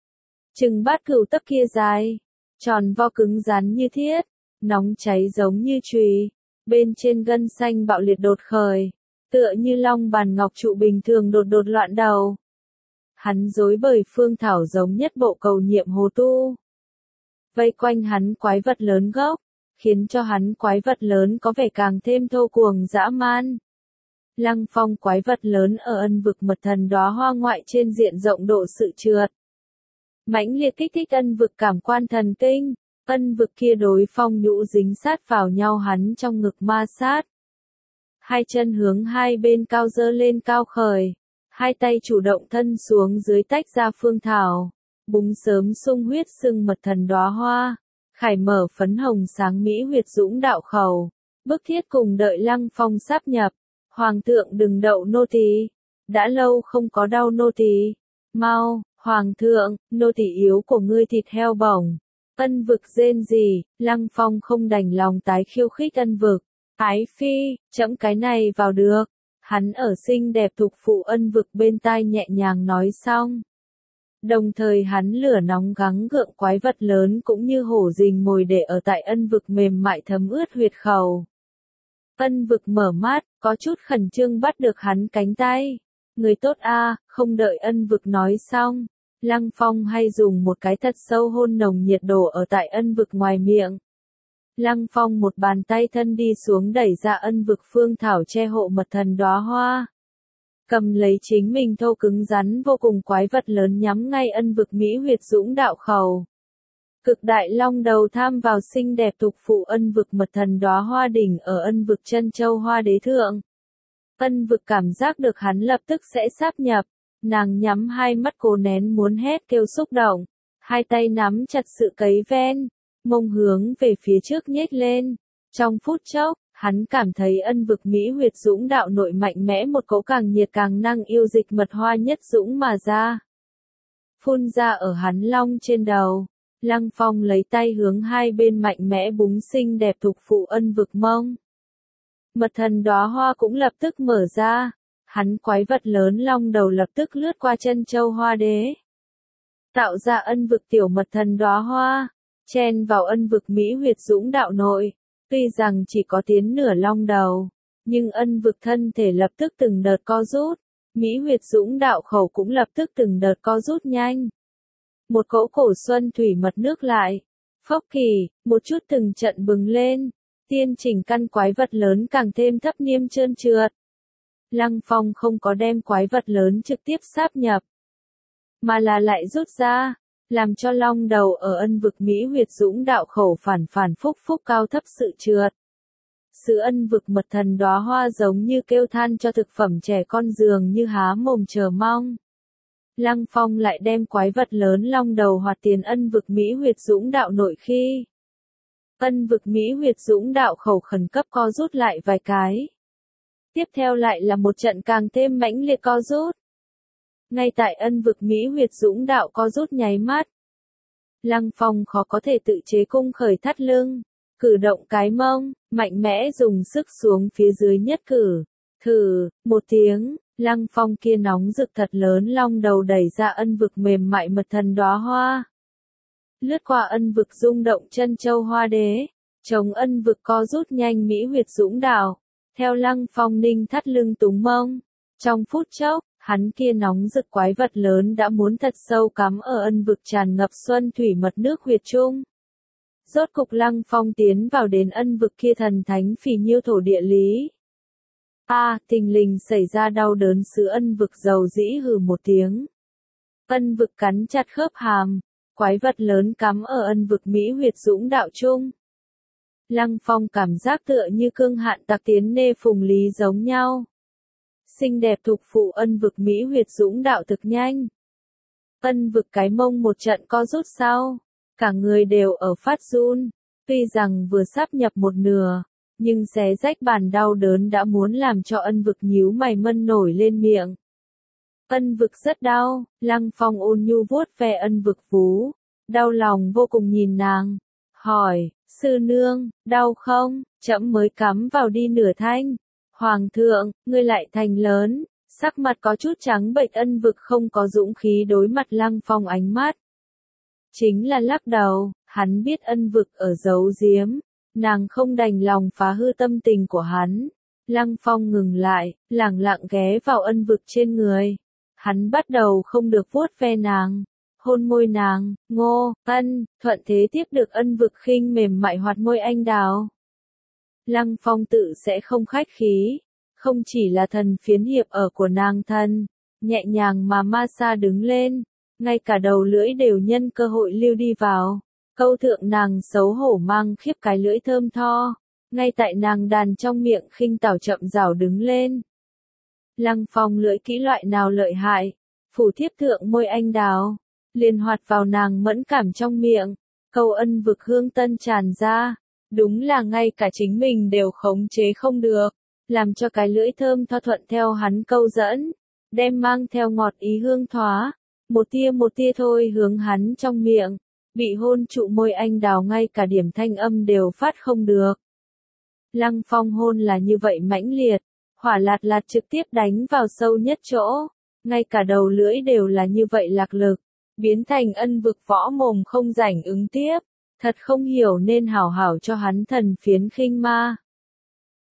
Chừng bát cửu tấc kia dài, tròn vo cứng rắn như thiết, nóng cháy giống như chùy, bên trên gân xanh bạo liệt đột khởi, tựa như long bàn ngọc trụ bình thường đột đột loạn đầu. Hắn rối bời phương thảo giống nhất bộ cầu nhiệm hồ tu. Vây quanh hắn quái vật lớn gốc, khiến cho hắn quái vật lớn có vẻ càng thêm thô cuồng dã man. Lăng Phong quái vật lớn ở Ân Vực mật thần đóa hoa ngoại trên diện rộng độ sự trượt. Mãnh liệt kích thích Ân Vực cảm quan thần kinh, Ân Vực kia đối phong nhũ dính sát vào nhau hắn trong ngực ma sát. Hai chân hướng hai bên cao dơ lên cao khởi. Hai tay chủ động thân xuống dưới tách ra phương thảo, búng sớm sung huyết sưng mật thần đóa hoa, khải mở phấn hồng sáng mỹ huyệt dũng đạo khẩu, bức thiết cùng đợi Lăng Phong sáp nhập. Hoàng thượng đừng đậu nô tỳ, đã lâu không có đau nô tỳ, mau, Hoàng thượng, nô tỳ yếu của ngươi thịt heo bỏng. Ân Vực rên rỉ, Lăng Phong không đành lòng tái khiêu khích Ân Vực, ái phi, chẫm cái này vào được. Hắn ở xinh đẹp thục phụ Ân Vực bên tai nhẹ nhàng nói xong. Đồng thời hắn lửa nóng gắng gượng quái vật lớn cũng như hổ rình mồi để ở tại Ân Vực mềm mại thấm ướt huyệt khẩu. Ân Vực mở mắt, có chút khẩn trương bắt được hắn cánh tay. Người tốt a, không đợi Ân Vực nói xong. Lăng Phong hay dùng một cái thật sâu hôn nồng nhiệt đổ ở tại Ân Vực ngoài miệng. Lăng Phong một bàn tay thân đi xuống đẩy ra Ân Vực phương thảo che hộ mật thần đóa hoa. Cầm lấy chính mình thô cứng rắn vô cùng quái vật lớn nhắm ngay Ân Vực Mỹ huyệt dũng đạo khẩu. Cực đại long đầu tham vào xinh đẹp tục phụ Ân Vực mật thần đóa hoa đỉnh ở Ân Vực chân châu hoa đế thượng. Ân Vực cảm giác được hắn lập tức sẽ sáp nhập, nàng nhắm hai mắt cố nén muốn hét kêu xúc động, hai tay nắm chặt sự cấy ven, mông hướng về phía trước nhếch lên. Trong phút chốc, hắn cảm thấy Ân Vực Mỹ huyệt dũng đạo nội mạnh mẽ một cỗ càng nhiệt càng năng yêu dịch mật hoa nhất dũng mà ra. Phun ra ở hắn long trên đầu. Lăng Phong lấy tay hướng hai bên mạnh mẽ búng xinh đẹp thục phụ Ân Vực mông. Mật thần đóa hoa cũng lập tức mở ra, hắn quái vật lớn long đầu lập tức lướt qua chân châu hoa đế. Tạo ra Ân Vực tiểu mật thần đóa hoa, chen vào Ân Vực Mỹ huyệt dũng đạo nội, tuy rằng chỉ có tiến nửa long đầu, nhưng Ân Vực thân thể lập tức từng đợt co rút, Mỹ huyệt dũng đạo khẩu cũng lập tức từng đợt co rút nhanh. Một cỗ cổ xuân thủy mật nước lại, phốc kỳ, một chút từng trận bừng lên, tiên trình căn quái vật lớn càng thêm thấp niêm trơn trượt. Lăng Phong không có đem quái vật lớn trực tiếp sáp nhập, mà là lại rút ra, làm cho long đầu ở Ân Vực Mỹ huyệt dũng đạo khẩu phản phản phúc phúc cao thấp sự trượt. Sự Ân Vực mật thần đóa hoa giống như kêu than cho thực phẩm trẻ con dường như há mồm chờ mong. Lăng Phong lại đem quái vật lớn long đầu hoạt tiến Ân Vực Mỹ huyệt dũng đạo nội khi. Ân Vực Mỹ huyệt dũng đạo khẩu khẩn cấp co rút lại vài cái. Tiếp theo lại là một trận càng thêm mãnh liệt co rút. Ngay tại Ân Vực Mỹ huyệt dũng đạo co rút nháy mắt. Lăng Phong khó có thể tự chế cung khởi thắt lưng, cử động cái mông, mạnh mẽ dùng sức xuống phía dưới nhất cử. Thử, một tiếng. Lăng Phong kia nóng rực thật lớn long đầu đẩy ra Ân Vực mềm mại mật thần đóa hoa. Lướt qua Ân Vực rung động chân châu hoa đế, chống Ân Vực co rút nhanh Mỹ huyệt dũng đạo, theo Lăng Phong ninh thắt lưng túng mông. Trong phút chốc, hắn kia nóng rực quái vật lớn đã muốn thật sâu cắm ở Ân Vực tràn ngập xuân thủy mật nước huyệt trung. Rốt cục Lăng Phong tiến vào đến Ân Vực kia thần thánh phì nhiêu thổ địa lý. A, à, thình lình xảy ra đau đớn xứ Ân Vực dầu dĩ hừ một tiếng. Ân Vực cắn chặt khớp hàm, quái vật lớn cắm ở Ân Vực Mỹ huyệt dũng đạo chung. Lăng Phong cảm giác tựa như cương hạn tặc tiến nê phùng lý giống nhau. Xinh đẹp thục phụ Ân Vực Mỹ huyệt dũng đạo thực nhanh. Ân Vực cái mông một trận co rút sau, cả người đều ở phát run, tuy rằng vừa sáp nhập một nửa. Nhưng xé rách bàn đau đớn đã muốn làm cho Ân Vực nhíu mày mân nổi lên miệng. Ân Vực rất đau, Lăng Phong ôn nhu vuốt ve Ân Vực vú, đau lòng vô cùng nhìn nàng, hỏi, sư nương, đau không, trẫm mới cắm vào đi nửa thanh. Hoàng thượng, ngươi lại thành lớn, sắc mặt có chút trắng bệch Ân Vực không có dũng khí đối mặt Lăng Phong ánh mắt. Chính là lắc đầu, hắn biết Ân Vực ở giấu giếm. Nàng không đành lòng phá hư tâm tình của hắn. Lăng Phong ngừng lại, lẳng lặng ghé vào Ân Vực trên người. Hắn bắt đầu không được vuốt ve nàng, hôn môi nàng, ngô, ân, thuận thế tiếp được Ân Vực khinh mềm mại hoạt môi anh đào. Lăng Phong tự sẽ không khách khí, không chỉ là thần phiến hiệp ở của nàng thân, nhẹ nhàng mà ma sa đứng lên, ngay cả đầu lưỡi đều nhân cơ hội lưu đi vào. Câu thượng nàng xấu hổ mang khiếp cái lưỡi thơm tho, ngay tại nàng đàn trong miệng khinh tảo chậm rào đứng lên. Lăng Phong lưỡi kỹ loại nào lợi hại, phủ thiếp thượng môi anh đào, liền hoạt vào nàng mẫn cảm trong miệng, câu Ân Vực hương tân tràn ra, đúng là ngay cả chính mình đều khống chế không được, làm cho cái lưỡi thơm tho thuận theo hắn câu dẫn, đem mang theo ngọt ý hương thoá, một tia một tia thôi hướng hắn trong miệng. Bị hôn trụ môi anh đào ngay cả điểm thanh âm đều phát không được. Lăng Phong hôn là như vậy mãnh liệt, hỏa lạt lạt trực tiếp đánh vào sâu nhất chỗ, ngay cả đầu lưỡi đều là như vậy lạc lực, biến thành Ân Vực võ mồm không rảnh ứng tiếp, thật không hiểu nên hảo hảo cho hắn thần phiến khinh ma.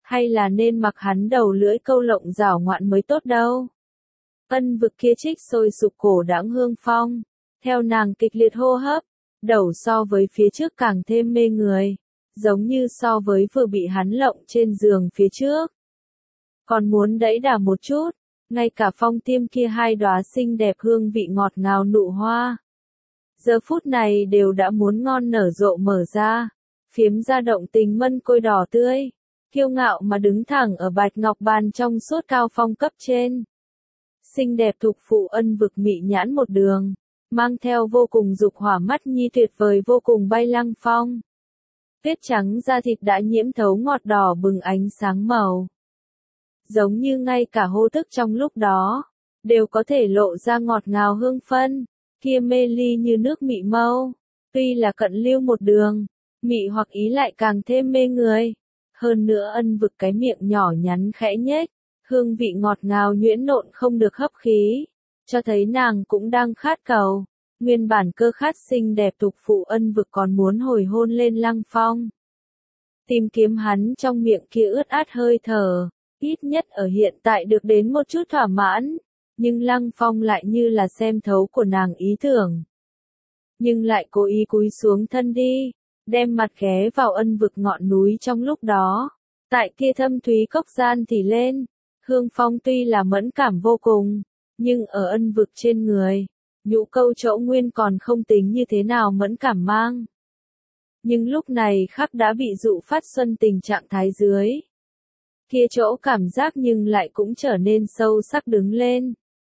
Hay là nên mặc hắn đầu lưỡi câu lộng giảo ngoạn mới tốt đâu. Ân vực kia trích sôi sục cổ đãng hương phong, theo nàng kịch liệt hô hấp, đầu so với phía trước càng thêm mê người, giống như so với vừa bị hắn lộng trên giường phía trước. Còn muốn đẩy đà một chút, ngay cả phong tiêm kia hai đóa xinh đẹp hương vị ngọt ngào nụ hoa. Giờ phút này đều đã muốn ngon nở rộ mở ra, phiếm ra động tình mân côi đỏ tươi, kiêu ngạo mà đứng thẳng ở bạch ngọc bàn trong suốt cao phong cấp trên. Xinh đẹp thục phụ Ân vực mị nhãn một đường, mang theo vô cùng dục hỏa mắt nhi tuyệt vời vô cùng bay lăng phong. Tuyết trắng da thịt đã nhiễm thấu ngọt đỏ bừng ánh sáng màu. Giống như ngay cả hô thức trong lúc đó, đều có thể lộ ra ngọt ngào hương phân, kia mê ly như nước mị mâu. Tuy là cận lưu một đường, mị hoặc ý lại càng thêm mê người. Hơn nữa Ân vực cái miệng nhỏ nhắn khẽ nhếch, hương vị ngọt ngào nhuyễn nộn không được hấp khí, cho thấy nàng cũng đang khát cầu. Nguyên bản cơ khát xinh đẹp tục phụ Ân vực còn muốn hồi hôn lên Lăng Phong. Tìm kiếm hắn trong miệng kia ướt át hơi thở, ít nhất ở hiện tại được đến một chút thỏa mãn, nhưng Lăng Phong lại như là xem thấu của nàng ý tưởng. Nhưng lại cố ý cúi xuống thân đi, đem mặt ghé vào Ân vực ngọn núi trong lúc đó. Tại kia thâm thúy cốc gian thì lên, Hương Phong tuy là mẫn cảm vô cùng, nhưng ở Ân vực trên người, nhũ câu chỗ nguyên còn không tính như thế nào mẫn cảm mang. Nhưng lúc này khắc đã bị dụ phát xuân tình trạng thái dưới. Kia chỗ cảm giác nhưng lại cũng trở nên sâu sắc đứng lên.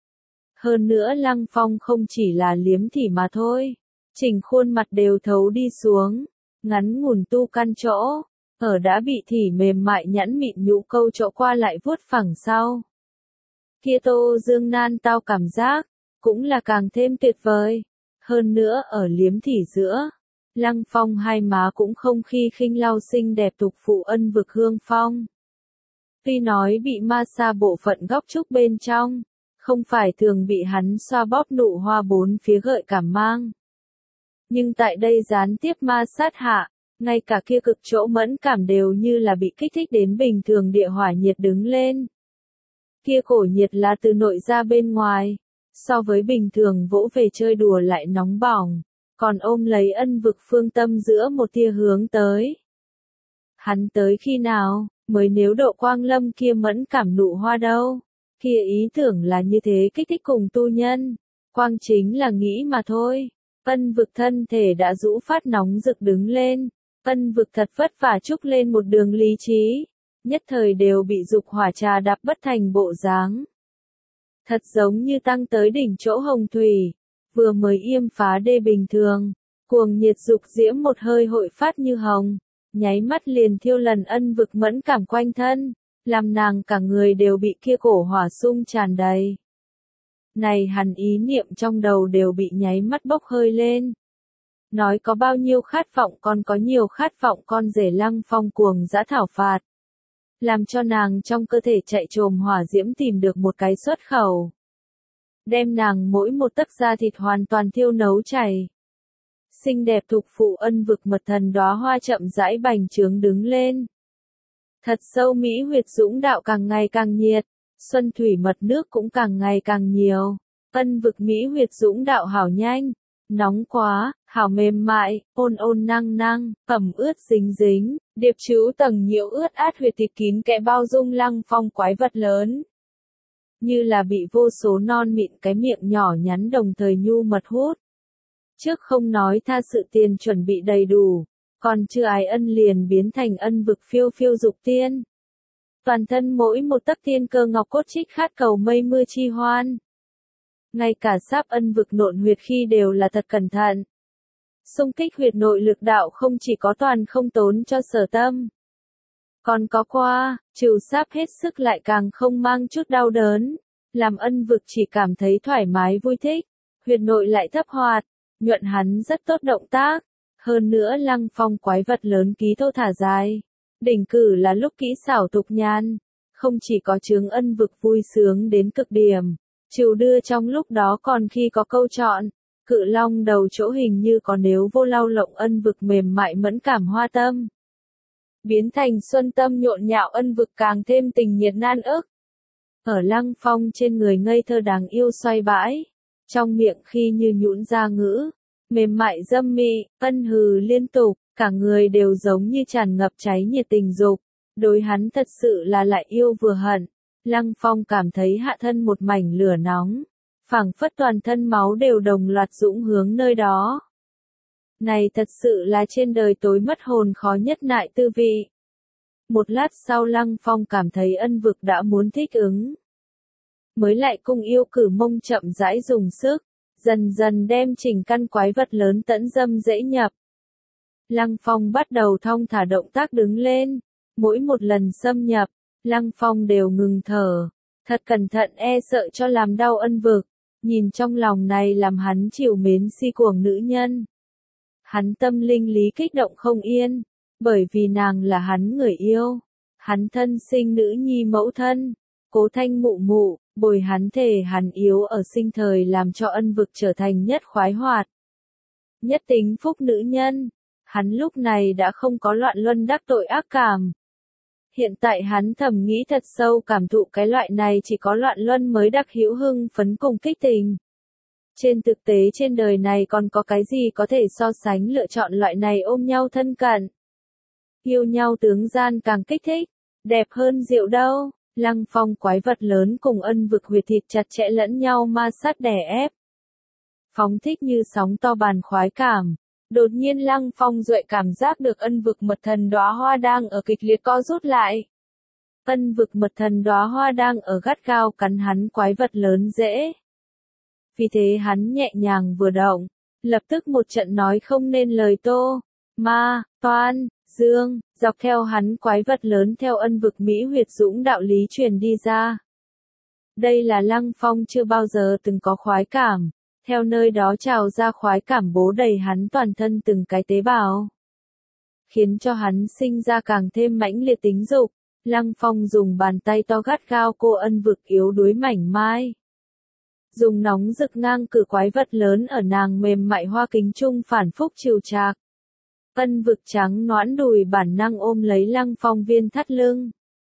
Hơn nữa Lăng Phong không chỉ là liếm thỉ mà thôi, chỉnh khuôn mặt đều thấu đi xuống, ngắn ngủn tu căn chỗ, ở đã bị thỉ mềm mại nhẵn mịn nhũ câu chỗ qua lại vuốt phẳng sau. Kia tô dương nan tao cảm giác, cũng là càng thêm tuyệt vời. Hơn nữa ở liếm thỉ giữa, Lăng Phong hai má cũng không khi khinh lau xinh đẹp tục phụ Ân vực hương phong. Tuy nói bị ma sa bộ phận góc trúc bên trong, không phải thường bị hắn xoa bóp nụ hoa bốn phía gợi cảm mang. Nhưng tại đây gián tiếp ma sát hạ, ngay cả kia cực chỗ mẫn cảm đều như là bị kích thích đến bình thường địa hỏa nhiệt đứng lên. Kia cổ nhiệt là từ nội ra bên ngoài, so với bình thường vỗ về chơi đùa lại nóng bỏng, còn ôm lấy Ân vực phương tâm giữa một tia hướng tới. Hắn tới khi nào, mới nếu độ quang lâm kia mẫn cảm nụ hoa đâu, kia ý tưởng là như thế kích thích cùng tu nhân, quang chính là nghĩ mà thôi. Ân vực thân thể đã rũ phát nóng rực đứng lên, Ân vực thật vất vả trúc lên một đường lý trí, nhất thời đều bị dục hỏa trà đạp bất thành bộ dáng. Thật giống như tăng tới đỉnh chỗ hồng thủy, vừa mới yêm phá đê bình thường, cuồng nhiệt dục diễm một hơi hội phát như hồng, nháy mắt liền thiêu lần Ân vực mẫn cảm quanh thân, làm nàng cả người đều bị kia cổ hỏa sung tràn đầy. Này hẳn ý niệm trong đầu đều bị nháy mắt bốc hơi lên. Nói có bao nhiêu khát vọng còn có nhiều khát vọng con rể Lăng Phong cuồng dã thảo phạt. Làm cho nàng trong cơ thể chạy trồm hỏa diễm tìm được một cái xuất khẩu. Đem nàng mỗi một tấc da thịt hoàn toàn thiêu nấu chảy. Xinh đẹp thục phụ Ân vực mật thần đóa hoa chậm rãi bành trướng đứng lên. Thật sâu mỹ huyệt dũng đạo càng ngày càng nhiệt, xuân thủy mật nước cũng càng ngày càng nhiều. Ân vực mỹ huyệt dũng đạo hảo nhanh, nóng quá, hảo mềm mại, ôn ôn năng năng, ẩm ướt dính dính, điệp trú tầng nhiễu ướt át huyệt thịt kín kẽ bao dung Lăng Phong quái vật lớn. Như là bị vô số non mịn cái miệng nhỏ nhắn đồng thời nhu mật hút. Trước không nói tha sự tiền chuẩn bị đầy đủ, còn chưa ái ân liền biến thành Ân vực phiêu phiêu dục tiên. Toàn thân mỗi một tấc tiên cơ ngọc cốt trích khát cầu mây mưa chi hoan. Ngay cả sáp Ân vực nộn huyệt khi đều là thật cẩn thận. Xung kích huyệt nội lực đạo không chỉ có toàn không tốn cho sở tâm. Còn có qua, trừ sáp hết sức lại càng không mang chút đau đớn. Làm Ân vực chỉ cảm thấy thoải mái vui thích. Huyệt nội lại thấp hoạt, nhuận hắn rất tốt động tác. Hơn nữa Lăng Phong quái vật lớn ký thô thả dài. Đỉnh cử là lúc kỹ xảo tục nhan. Không chỉ có chướng Ân vực vui sướng đến cực điểm. Chịu đưa trong lúc đó còn khi có câu chọn, cự long đầu chỗ hình như có nếu vô lau lộng Ân vực mềm mại mẫn cảm hoa tâm. biến thành xuân tâm nhộn nhạo ân vực càng thêm tình nhiệt nan ức. Ở Lăng Phong trên người ngây thơ đáng yêu xoay bãi, trong miệng khi như nhũn ra ngữ, mềm mại dâm mị, ân hừ liên tục, cả người đều giống như tràn ngập cháy nhiệt tình dục, đối hắn thật sự là lại yêu vừa hận. Lăng Phong cảm thấy hạ thân một mảnh lửa nóng, phảng phất toàn thân máu đều đồng loạt dũng hướng nơi đó. Này thật sự là trên đời tối mất hồn khó nhất nại tư vị. Một lát sau Lăng Phong cảm thấy ân vực đã muốn thích ứng. Mới lại cung yêu cử mông chậm rãi dùng sức, dần dần đem chỉnh căn quái vật lớn tẫn dâm dễ nhập. Lăng Phong bắt đầu thong thả động tác đứng lên, mỗi một lần xâm nhập, Lăng Phong đều ngừng thở, thật cẩn thận e sợ cho làm đau ân vực, nhìn trong lòng này làm hắn chịu mến si cuồng nữ nhân. Hắn tâm linh lý kích động không yên, bởi vì nàng là hắn người yêu, hắn thân sinh nữ nhi mẫu thân, Cố Thanh mụ mụ, bồi hắn thề hắn yếu ở sinh thời làm cho ân vực trở thành nhất khoái hoạt. Nhất tính phúc nữ nhân, hắn lúc này đã không có loạn luân đắc tội ác cảm. Hiện tại hắn thầm nghĩ thật sâu cảm thụ cái loại này chỉ có loạn luân mới đắc hữu hưng phấn cùng kích tình. Trên thực tế trên đời này còn có cái gì có thể so sánh lựa chọn loại này ôm nhau thân cận. Yêu nhau tướng gian càng kích thích, đẹp hơn rượu đâu. Lăng Phong quái vật lớn cùng ân vực huyệt thịt chặt chẽ lẫn nhau ma sát đè ép. Phóng thích như sóng to bàn khoái cảm. Đột nhiên Lăng Phong duệ cảm giác được ân vực mật thần đóa hoa đang ở kịch liệt co rút lại. Ân vực mật thần đóa hoa đang ở gắt gao cắn hắn quái vật lớn dễ. Vì thế hắn nhẹ nhàng vừa động, lập tức một trận nói không nên lời tô, ma, toan, dương, dọc theo hắn quái vật lớn theo ân vực Mỹ huyệt dũng đạo lý truyền đi ra. Đây là Lăng Phong chưa bao giờ từng có khoái cảm, theo nơi đó trào ra khoái cảm bố đầy hắn toàn thân từng cái tế bào. Khiến cho hắn sinh ra càng thêm mãnh liệt tính dục, Lăng Phong dùng bàn tay to gắt gao cô ân vực yếu đuối mảnh mai. Dùng nóng rực ngang cử quái vật lớn ở nàng mềm mại hoa kính trung phản phúc chiều trạc. Ân vực trắng noãn đùi bản năng ôm lấy Lăng Phong viên thắt lưng.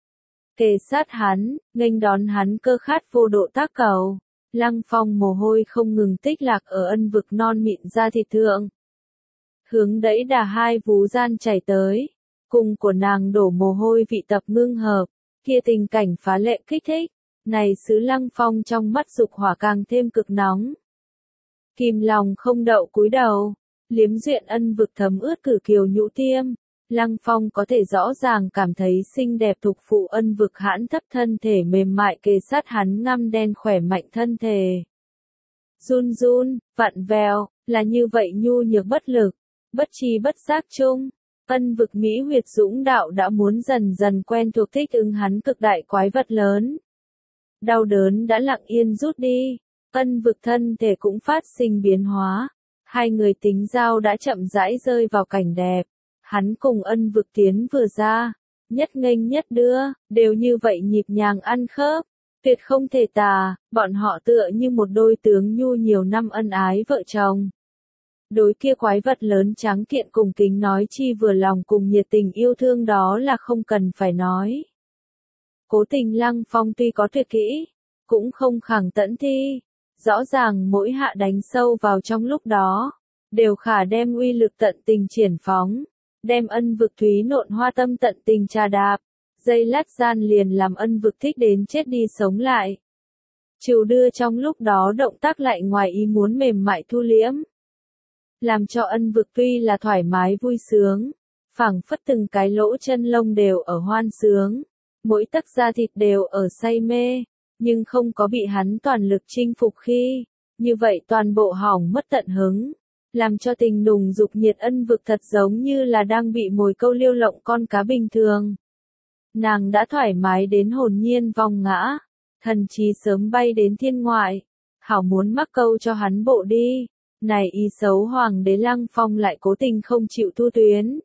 Kề sát hắn, nghênh đón hắn cơ khát vô độ tác cầu. Lăng Phong mồ hôi không ngừng tích lạc ở ân vực non mịn da thịt thượng. Hướng đẩy đà hai vú gian chảy tới. Cùng của nàng đổ mồ hôi vị tập ngưng hợp. Kia tình cảnh phá lệ kích thích. Này xứ Lăng Phong trong mắt dục hỏa càng thêm cực nóng. Kìm lòng không đậu cúi đầu. Liếm duyện ân vực thấm ướt cử kiều nhũ tiêm. Lăng Phong có thể rõ ràng cảm thấy xinh đẹp thục phụ ân vực hãn thấp thân thể mềm mại kề sát hắn ngăm đen khỏe mạnh thân thể. Run run, vặn vèo, là như vậy nhu nhược bất lực, bất tri bất giác chung. Ân vực Mỹ huyệt dũng đạo đã muốn dần dần quen thuộc thích ứng hắn cực đại quái vật lớn. Đau đớn đã lặng yên rút đi, ân vực thân thể cũng phát sinh biến hóa. Hai người tính giao đã chậm rãi rơi vào cảnh đẹp. Hắn cùng ân vực tiến vừa ra, nhất nghênh nhất đưa, đều như vậy nhịp nhàng ăn khớp, tuyệt không thể tà, bọn họ tựa như một đôi tướng nhu nhiều năm ân ái vợ chồng. Đối kia quái vật lớn trắng kiện cùng kính nói chi vừa lòng cùng nhiệt tình yêu thương đó là không cần phải nói. Cố Tình Lăng Phong tuy có tuyệt kỹ, cũng không khẳng tẫn thi, rõ ràng mỗi hạ đánh sâu vào trong lúc đó, đều khả đem uy lực tận tình triển phóng. Đem ân vực thúy nộn hoa tâm tận tình trà đạp, dây lát gian liền làm ân vực thích đến chết đi sống lại. Chịu đưa trong lúc đó động tác lại ngoài ý muốn mềm mại thu liễm. Làm cho ân vực tuy là thoải mái vui sướng, phảng phất từng cái lỗ chân lông đều ở hoan sướng, mỗi tấc da thịt đều ở say mê, nhưng không có bị hắn toàn lực chinh phục khi, như vậy toàn bộ hỏng mất tận hứng. Làm cho tình nùng dục nhiệt ân vực thật giống như là đang bị mồi câu liêu lộng con cá bình thường. Nàng đã thoải mái đến hồn nhiên vòng ngã, thần trí sớm bay đến thiên ngoại, hảo muốn mắc câu cho hắn bộ đi, này y xấu hoàng đế Lăng Phong lại cố tình không chịu thu tuyến.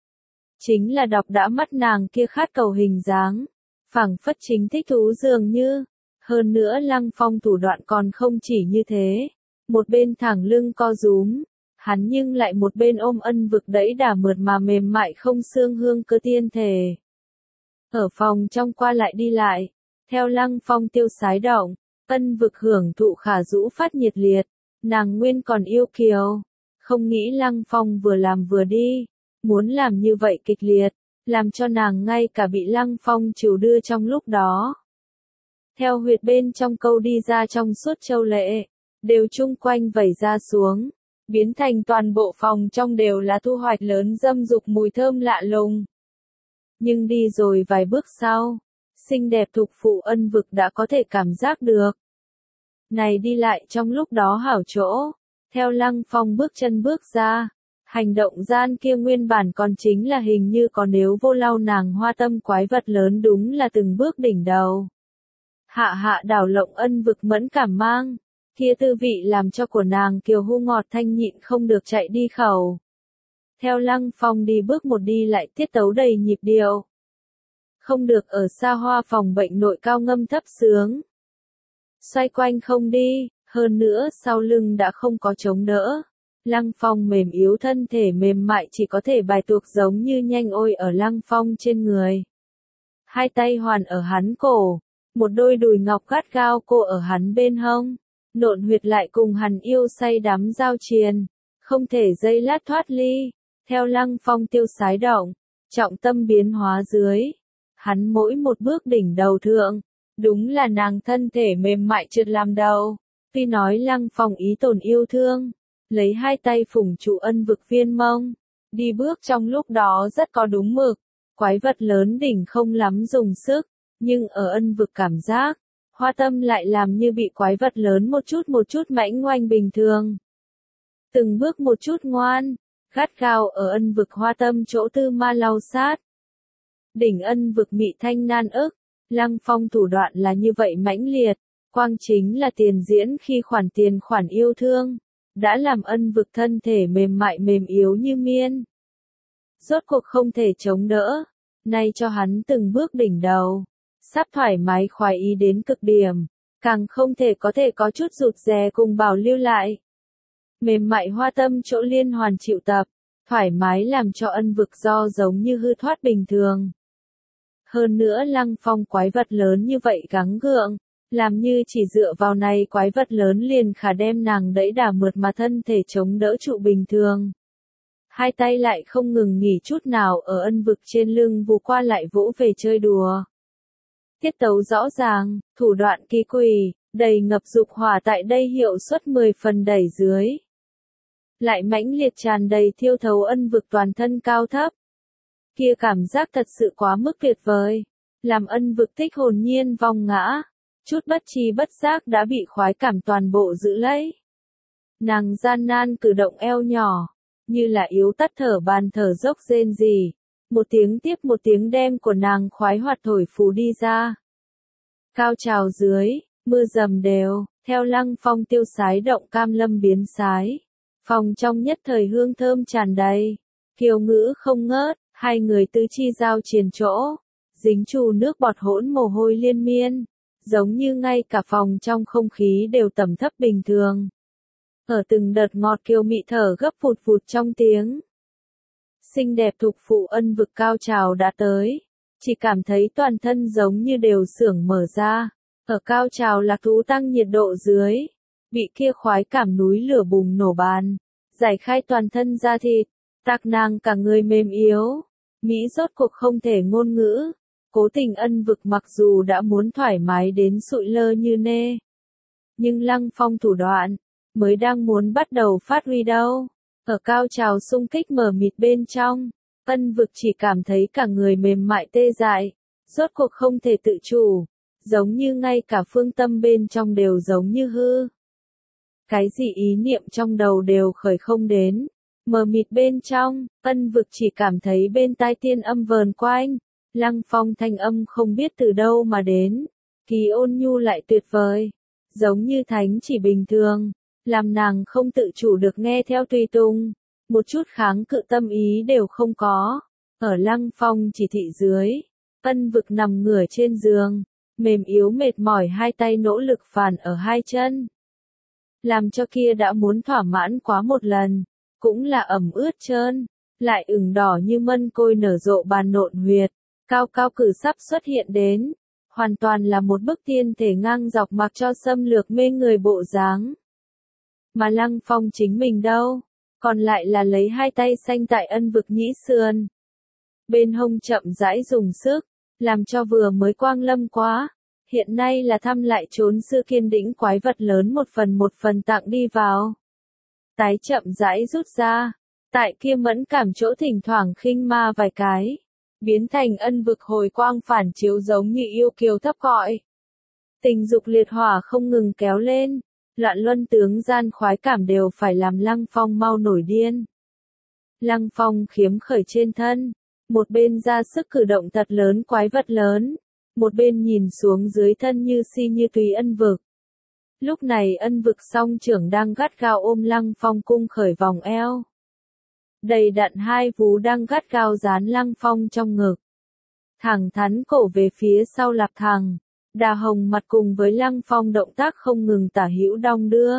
Chính là đọc đã mắt nàng kia khát cầu hình dáng, phảng phất chính thích thú dường như, hơn nữa Lăng Phong thủ đoạn còn không chỉ như thế, một bên thẳng lưng co rúm. Hắn nhưng lại một bên ôm Ân Vực đẫy đà mượt mà mềm mại không xương hương cơ tiên thể. Ở phòng trong qua lại đi lại, theo Lăng Phong tiêu sái động, Ân Vực hưởng thụ khả rũ phát nhiệt liệt, nàng nguyên còn yêu kiều, không nghĩ Lăng Phong vừa làm vừa đi, muốn làm như vậy kịch liệt, làm cho nàng ngay cả bị Lăng Phong chiều đưa trong lúc đó. Theo huyệt bên trong câu đi ra trong suốt châu lệ, đều chung quanh vẩy ra xuống, biến thành toàn bộ phòng trong đều là thu hoạch lớn dâm dục mùi thơm lạ lùng. Nhưng đi rồi vài bước sau, xinh đẹp thục phụ Ân Vực đã có thể cảm giác được. Này đi lại trong lúc đó hảo chỗ, theo Lăng Phong bước chân bước ra, hành động gian kia nguyên bản còn chính là hình như có nếu vô lau nàng hoa tâm quái vật lớn đúng là từng bước đỉnh đầu. Hạ hạ đảo lộng Ân Vực mẫn cảm mang, kia tư vị làm cho của nàng kiều hu ngọt thanh nhịn không được chạy đi khẩu. Theo Lăng Phong đi bước một đi lại tiết tấu đầy nhịp điệu. Không được ở xa hoa phòng bệnh nội cao ngâm thấp sướng. Xoay quanh không đi, hơn nữa sau lưng đã không có chống đỡ. Lăng Phong mềm yếu thân thể mềm mại chỉ có thể bài tuộc giống như nhanh ôi ở Lăng Phong trên người. Hai tay hoàn ở hắn cổ, một đôi đùi ngọc gắt gao cô ở hắn bên hông, nộn huyệt lại cùng hắn yêu say đắm giao triền, không thể giây lát thoát ly. Theo Lăng Phong tiêu sái động, trọng tâm biến hóa dưới, hắn mỗi một bước đỉnh đầu thượng, đúng là nàng thân thể mềm mại trượt làm đầu. Tuy nói Lăng Phong ý tồn yêu thương, lấy hai tay phủng trụ Ân Vực viên mông, đi bước trong lúc đó rất có đúng mực, quái vật lớn đỉnh không lắm dùng sức, nhưng ở Ân Vực cảm giác, hoa tâm lại làm như bị quái vật lớn một chút một chút mãnh ngoanh bình thường. Từng bước một chút ngoan, gắt gao ở Ân Vực hoa tâm chỗ tư ma lau sát. Đỉnh Ân Vực mị thanh nan ức, Lăng Phong thủ đoạn là như vậy mãnh liệt, quang chính là tiền diễn khi khoản tiền khoản yêu thương, đã làm Ân Vực thân thể mềm mại mềm yếu như miên. Rốt cuộc không thể chống đỡ, nay cho hắn từng bước đỉnh đầu, sắp thoải mái khoái ý đến cực điểm, càng không thể có thể có chút rụt rè cùng bảo lưu lại. Mềm mại hoa tâm chỗ liên hoàn chịu tập, thoải mái làm cho Ân Vực do giống như hư thoát bình thường. Hơn nữa Lăng Phong quái vật lớn như vậy gắng gượng, làm như chỉ dựa vào này quái vật lớn liền khả đem nàng đẫy đà mượt mà thân thể chống đỡ trụ bình thường. Hai tay lại không ngừng nghỉ chút nào ở Ân Vực trên lưng vù qua lại vỗ về chơi đùa. Tiết tấu rõ ràng, thủ đoạn kỳ quỷ, đầy ngập dục hỏa tại đây hiệu suất mười phần đẩy dưới. Lại mãnh liệt tràn đầy thiêu thấu Ân Vực toàn thân cao thấp. Kia cảm giác thật sự quá mức tuyệt vời, làm Ân Vực tích hồn nhiên vong ngã, chút bất tri bất giác đã bị khoái cảm toàn bộ giữ lấy. Nàng gian nan cử động eo nhỏ, như là yếu tắt thở bàn thở dốc rên rỉ, một tiếng tiếp một tiếng đem của nàng khoái hoạt thổi phù đi ra. Cao trào dưới, mưa dầm đều, theo Lăng Phong tiêu sái động cam lâm biến sái. Phòng trong nhất thời hương thơm tràn đầy, kiều ngữ không ngớt, hai người tứ chi giao triền chỗ, dính chù nước bọt hỗn mồ hôi liên miên, giống như ngay cả phòng trong không khí đều tầm thấp bình thường. Ở từng đợt ngọt kiều mị thở gấp phụt phụt trong tiếng. Xinh đẹp thục phụ Ân Vực cao trào đã tới, chỉ cảm thấy toàn thân giống như đều xưởng mở ra, ở cao trào lạc thú tăng nhiệt độ dưới, bị kia khoái cảm núi lửa bùng nổ bàn, giải khai toàn thân da thịt, tạc nàng cả người mềm yếu, Mỹ rốt cuộc không thể ngôn ngữ, cố tình Ân Vực mặc dù đã muốn thoải mái đến sụi lơ như nê. Nhưng Lăng Phong thủ đoạn, mới đang muốn bắt đầu phát huy đâu, ở cao trào xung kích mờ mịt bên trong, Ân Vực chỉ cảm thấy cả người mềm mại tê dại, rốt cuộc không thể tự chủ, giống như ngay cả phương tâm bên trong đều giống như hư. Cái gì ý niệm trong đầu đều khởi không đến, mờ mịt bên trong, Ân Vực chỉ cảm thấy bên tai tiên âm vờn quanh, Lăng Phong thanh âm không biết từ đâu mà đến, kỳ ôn nhu lại tuyệt vời, giống như thánh chỉ bình thường, làm nàng không tự chủ được nghe theo tùy tùng, một chút kháng cự tâm ý đều không có. Ở Lăng Phong chỉ thị dưới, Ân Vực nằm ngửa trên giường, mềm yếu mệt mỏi hai tay nỗ lực phản ở hai chân. Làm cho kia đã muốn thỏa mãn quá một lần, cũng là ẩm ướt trơn, lại ửng đỏ như mân côi nở rộ bàn nộn huyệt, cao cao cử sắp xuất hiện đến, hoàn toàn là một bức tiên thể ngang dọc mặc cho xâm lược mê người bộ dáng. Mà Lăng Phong chính mình đâu, còn lại là lấy hai tay xanh tại ân vực nhĩ sườn. Bên hông chậm rãi dùng sức, làm cho vừa mới quang lâm quá, hiện nay là thăm lại trốn xưa kiên đĩnh quái vật lớn một phần một phần tặng đi vào. Tái chậm rãi rút ra, tại kia mẫn cảm chỗ thỉnh thoảng khinh ma vài cái, biến thành ân vực hồi quang phản chiếu giống như yêu kiều thấp gọi. Tình dục liệt hỏa không ngừng kéo lên, loạn luân tướng gian khoái cảm đều phải làm Lăng Phong mau nổi điên. Lăng Phong khiếm khởi trên thân, một bên ra sức cử động thật lớn quái vật lớn, một bên nhìn xuống dưới thân như si như tùy ân vực. Lúc này ân vực song trưởng đang gắt gao ôm Lăng Phong cung khởi vòng eo. Đầy đặn hai vú đang gắt gao dán Lăng Phong trong ngực. Thẳng thắn cổ về phía sau lạc thẳng, đà hồng mặt cùng với Lăng Phong động tác không ngừng tả hữu đong đưa.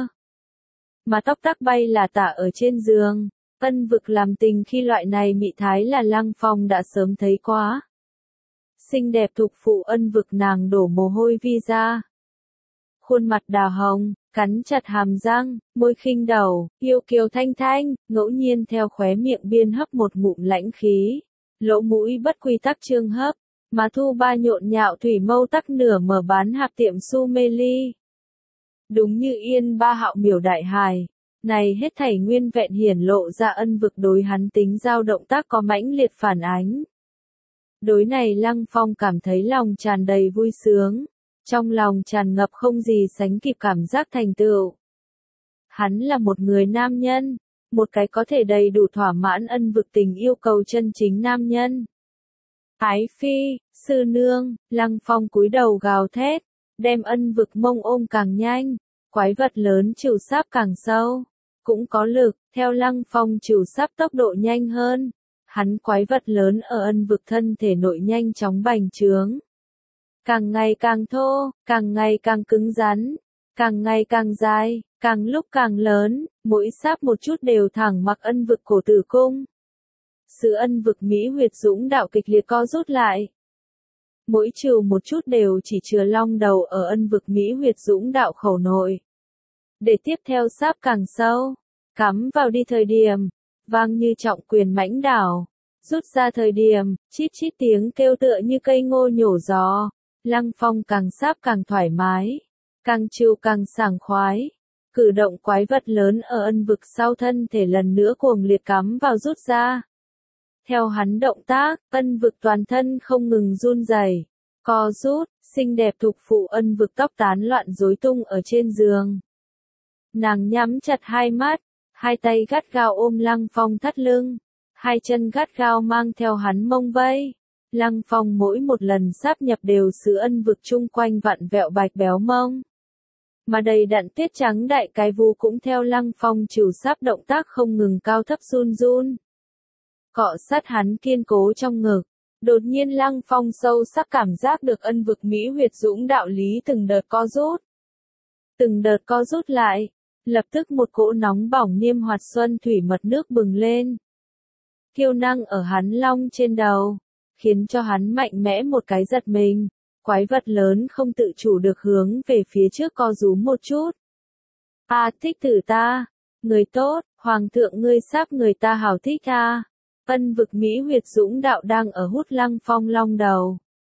Mà tóc tắc bay là tả ở trên giường, ân vực làm tình khi loại này mị thái là Lăng Phong đã sớm thấy quá. Xinh đẹp thục phụ ân vực nàng đổ mồ hôi vi ra. Khuôn mặt đào hồng, cắn chặt hàm răng, môi khinh đầu, yêu kiều thanh thanh, ngẫu nhiên theo khóe miệng biên hấp một ngụm lãnh khí. Lỗ mũi bất quy tắc trương hấp, mà thu ba nhộn nhạo thủy mâu tắc nửa mở bán hạp tiệm su mê ly. Đúng như yên ba hạo miểu đại hài, này hết thảy nguyên vẹn hiển lộ ra ân vực đối hắn tính giao động tác có mãnh liệt phản ánh. Đối này Lăng Phong cảm thấy lòng tràn đầy vui sướng, trong lòng tràn ngập không gì sánh kịp cảm giác thành tựu. Hắn là một người nam nhân, một cái có thể đầy đủ thỏa mãn ân vực tình yêu cầu chân chính nam nhân. Ái phi, sư nương, Lăng Phong cúi đầu gào thét, đem ân vực mông ôm càng nhanh, quái vật lớn trừ sáp càng sâu, cũng có lực, theo Lăng Phong trừ sáp tốc độ nhanh hơn. Hắn quái vật lớn ở ân vực thân thể nội nhanh chóng bành trướng. Càng ngày càng thô, càng ngày càng cứng rắn, càng ngày càng dài, càng lúc càng lớn, mỗi sáp một chút đều thẳng mặc ân vực cổ tử cung. Sự ân vực mỹ huyệt dũng đạo kịch liệt co rút lại. Mỗi chiều một chút đều chỉ chừa long đầu ở ân vực mỹ huyệt dũng đạo khẩu nội. Để tiếp theo sáp càng sâu, cắm vào đi thời điểm, vang như trọng quyền mãnh đảo, rút ra thời điểm, chít chít tiếng kêu tựa như cây ngô nhổ gió. Lăng Phong càng sáp càng thoải mái, càng chiều càng sảng khoái. Cử động quái vật lớn ở ân vực sau thân thể lần nữa cuồng liệt cắm vào rút ra. Theo hắn động tác, ân vực toàn thân không ngừng run rẩy, co rút, xinh đẹp thục phụ ân vực tóc tán loạn rối tung ở trên giường. Nàng nhắm chặt hai mắt, hai tay gắt gao ôm Lăng Phong thắt lưng, hai chân gắt gao mang theo hắn mông vây. Lăng Phong mỗi một lần sáp nhập đều sự ân vực chung quanh vặn vẹo bạch béo mông. Mà đầy đặn tuyết trắng đại cái vú cũng theo Lăng Phong trừ sáp động tác không ngừng cao thấp run run. Cọ sát hắn kiên cố trong ngực, đột nhiên Lăng Phong sâu sắc cảm giác được ân vực mỹ huyệt dũng đạo lý từng đợt co rút. Từng đợt co rút lại, lập tức một cỗ nóng bỏng niêm hoạt xuân thủy mật nước bừng lên. Kiêu năng ở hắn long trên đầu, khiến cho hắn mạnh mẽ một cái giật mình, quái vật lớn không tự chủ được hướng về phía trước co rúm một chút. A thích thử ta, người tốt, hoàng thượng ngươi sáp người ta hào thích a. Ân vực mỹ huyệt dũng đạo đang ở hút Lăng Phong long đầu.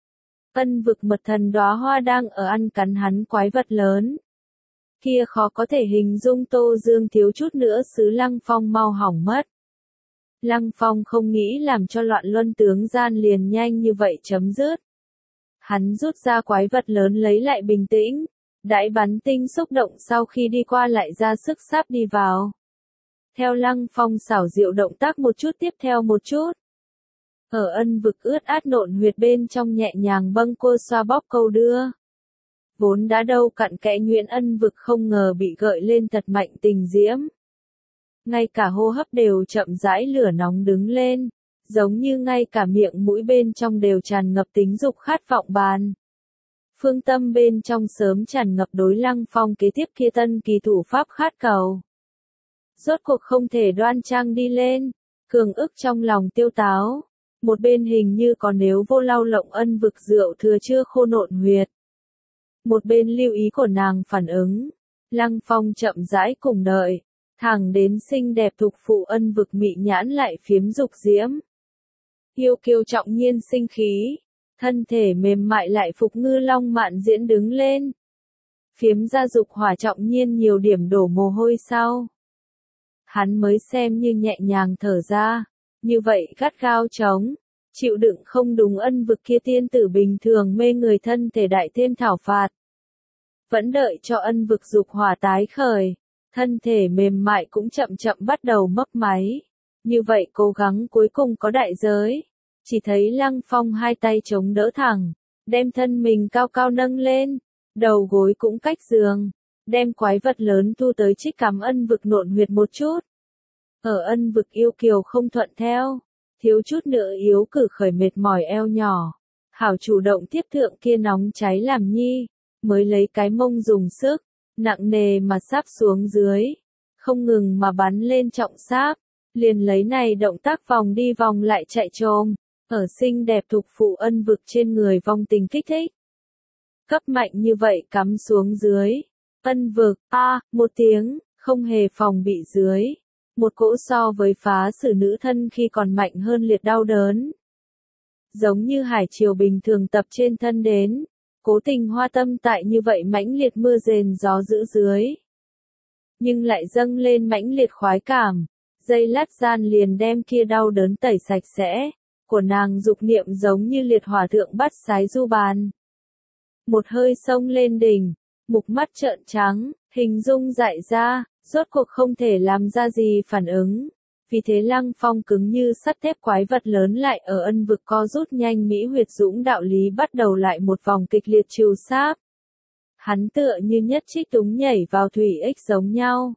Ân vực mật thần đóa hoa đang ở ăn cắn hắn quái vật lớn. Kia khó có thể hình dung Tô Dương thiếu chút nữa xứ Lăng Phong mau hỏng mất. Lăng Phong không nghĩ làm cho loạn luân tướng gian liền nhanh như vậy chấm dứt. Hắn rút ra quái vật lớn lấy lại bình tĩnh, đãi bắn tinh xúc động sau khi đi qua lại ra sức sáp đi vào. Theo Lăng Phong xảo diệu động tác một chút tiếp theo một chút. Ở ân vực ướt át nộn huyệt bên trong nhẹ nhàng bâng cô xoa bóp câu đưa. Vốn đã đâu cặn kẽ nhuyễn ân vực không ngờ bị gợi lên thật mạnh tình diễm. Ngay cả hô hấp đều chậm rãi lửa nóng đứng lên, giống như ngay cả miệng mũi bên trong đều tràn ngập tính dục khát vọng bàn. Phương tâm bên trong sớm tràn ngập đối Lăng Phong kế tiếp kia tân kỳ thủ pháp khát cầu. rốt cuộc không thể đoan trang đi lên, cường ức trong lòng tiêu táo. Một bên hình như còn nếu vô lau lộng ân vực rượu thừa chưa khô nộn huyệt. Một bên lưu ý của nàng phản ứng. Lăng Phong chậm rãi cùng đợi. Thẳng đến xinh đẹp thục phụ ân vực mị nhãn lại phiếm dục diễm. Yêu kiều trọng nhiên sinh khí. Thân thể mềm mại lại phục ngư long mạn diễn đứng lên. Phiếm ra dục hỏa trọng nhiên nhiều điểm đổ mồ hôi sau. Hắn mới xem như nhẹ nhàng thở ra. Như vậy gắt gao chống. Chịu đựng không đúng ân vực kia tiên tử bình thường mê người thân thể đại thêm thảo phạt. Vẫn đợi cho ân vực dục hỏa tái khởi. Thân thể mềm mại cũng chậm chậm bắt đầu mấp máy. Như vậy cố gắng cuối cùng có đại giới. Chỉ thấy Lăng Phong hai tay chống đỡ thẳng. Đem thân mình cao cao nâng lên. Đầu gối cũng cách giường. Đem quái vật lớn thu tới trích cắm ân vực nộn huyệt một chút. Ở ân vực yêu kiều không thuận theo. Thiếu chút nữa yếu cử khởi mệt mỏi eo nhỏ. Hảo chủ động tiếp thượng kia nóng cháy làm nhi. Mới lấy cái mông dùng sức. Nặng nề mà sáp xuống dưới. Không ngừng mà bắn lên trọng sáp. Liền lấy này động tác vòng đi vòng lại chạy trồm. Ở xinh đẹp thục phụ ân vực trên người vong tình kích thích. Cấp mạnh như vậy cắm xuống dưới. Ân vực, a à, một tiếng, không hề phòng bị dưới. Một cỗ so với phá xử nữ thân khi còn mạnh hơn liệt đau đớn. Giống như hải triều bình thường tập trên thân đến. Cố tình hoa tâm tại như vậy mãnh liệt mưa rền gió dữ dưới. Nhưng lại dâng lên mãnh liệt khoái cảm. Dây lát gian liền đem kia đau đớn tẩy sạch sẽ. Của nàng dục niệm giống như liệt hỏa thượng bắt sái du bàn. Một hơi sông lên đỉnh. Mục mắt trợn trắng, hình dung dại ra, rốt cuộc không thể làm ra gì phản ứng. Vì thế Lăng Phong cứng như sắt thép quái vật lớn lại ở ân vực co rút nhanh mỹ huyệt dũng đạo lý bắt đầu lại một vòng kịch liệt trừ sáp. Hắn tựa như nhất trích túng nhảy vào thủy ếch giống nhau.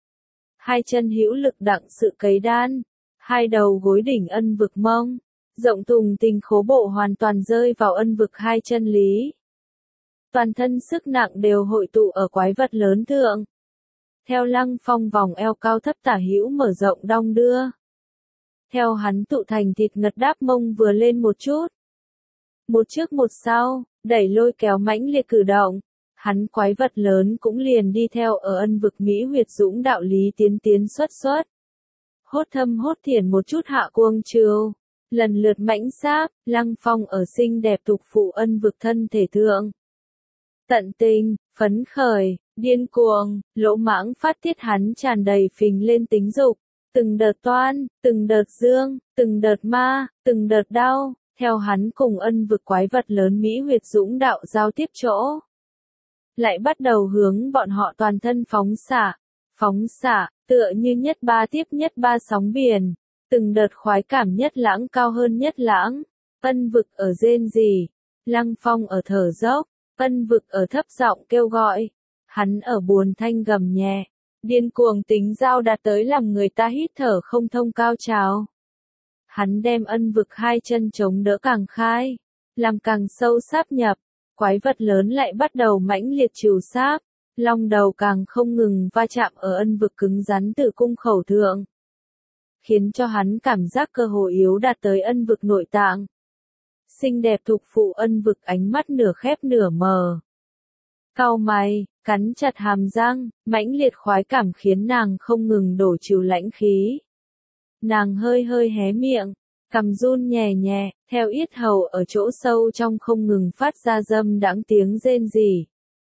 Hai chân hữu lực đặng sự cấy đan, hai đầu gối đỉnh ân vực mông, rộng thùng tình khố bộ hoàn toàn rơi vào ân vực hai chân lý. Toàn thân sức nặng đều hội tụ ở quái vật lớn thượng. Theo Lăng Phong vòng eo cao thấp tả hữu mở rộng đong đưa. Theo hắn tụ thành thịt ngật đáp mông vừa lên một chút. Một trước một sau, đẩy lôi kéo mãnh liệt cử động. Hắn quái vật lớn cũng liền đi theo ở ân vực mỹ huyệt dũng đạo lý tiến tiến xuất xuất. Hốt thâm hốt thiển một chút hạ cuông chiều. Lần lượt mãnh sáp, Lăng Phong ở xinh đẹp thục phụ ân vực thân thể thượng. Tận tình, phấn khởi, điên cuồng, lỗ mãng phát tiết hắn tràn đầy phình lên tính dục. Từng đợt toan, từng đợt dương, từng đợt ma, từng đợt đau, theo hắn cùng ân vực quái vật lớn mỹ huyệt dũng đạo giao tiếp chỗ. Lại bắt đầu hướng bọn họ toàn thân phóng xạ, phóng xạ, tựa như nhất ba tiếp nhất ba sóng biển. Từng đợt khoái cảm nhất lãng cao hơn nhất lãng. Ân vực ở rên rỉ, Lăng Phong ở thở dốc. Ân vực ở thấp giọng kêu gọi, hắn ở buồn thanh gầm nhẹ, điên cuồng tính dao đạt tới làm người ta hít thở không thông cao trào. Hắn đem ân vực hai chân chống đỡ càng khai, làm càng sâu sáp nhập, quái vật lớn lại bắt đầu mãnh liệt trừ sáp, long đầu càng không ngừng va chạm ở ân vực cứng rắn từ cung khẩu thượng. Khiến cho hắn cảm giác cơ hồ yếu đạt tới ân vực nội tạng. Xinh đẹp thục phụ ân vực ánh mắt nửa khép nửa mờ. Cau mày, cắn chặt hàm răng, mãnh liệt khoái cảm khiến nàng không ngừng đổ trừ lãnh khí. Nàng hơi hơi hé miệng, cằm run nhẹ nhẹ, theo yết hầu ở chỗ sâu trong không ngừng phát ra dâm đãng tiếng rên rỉ.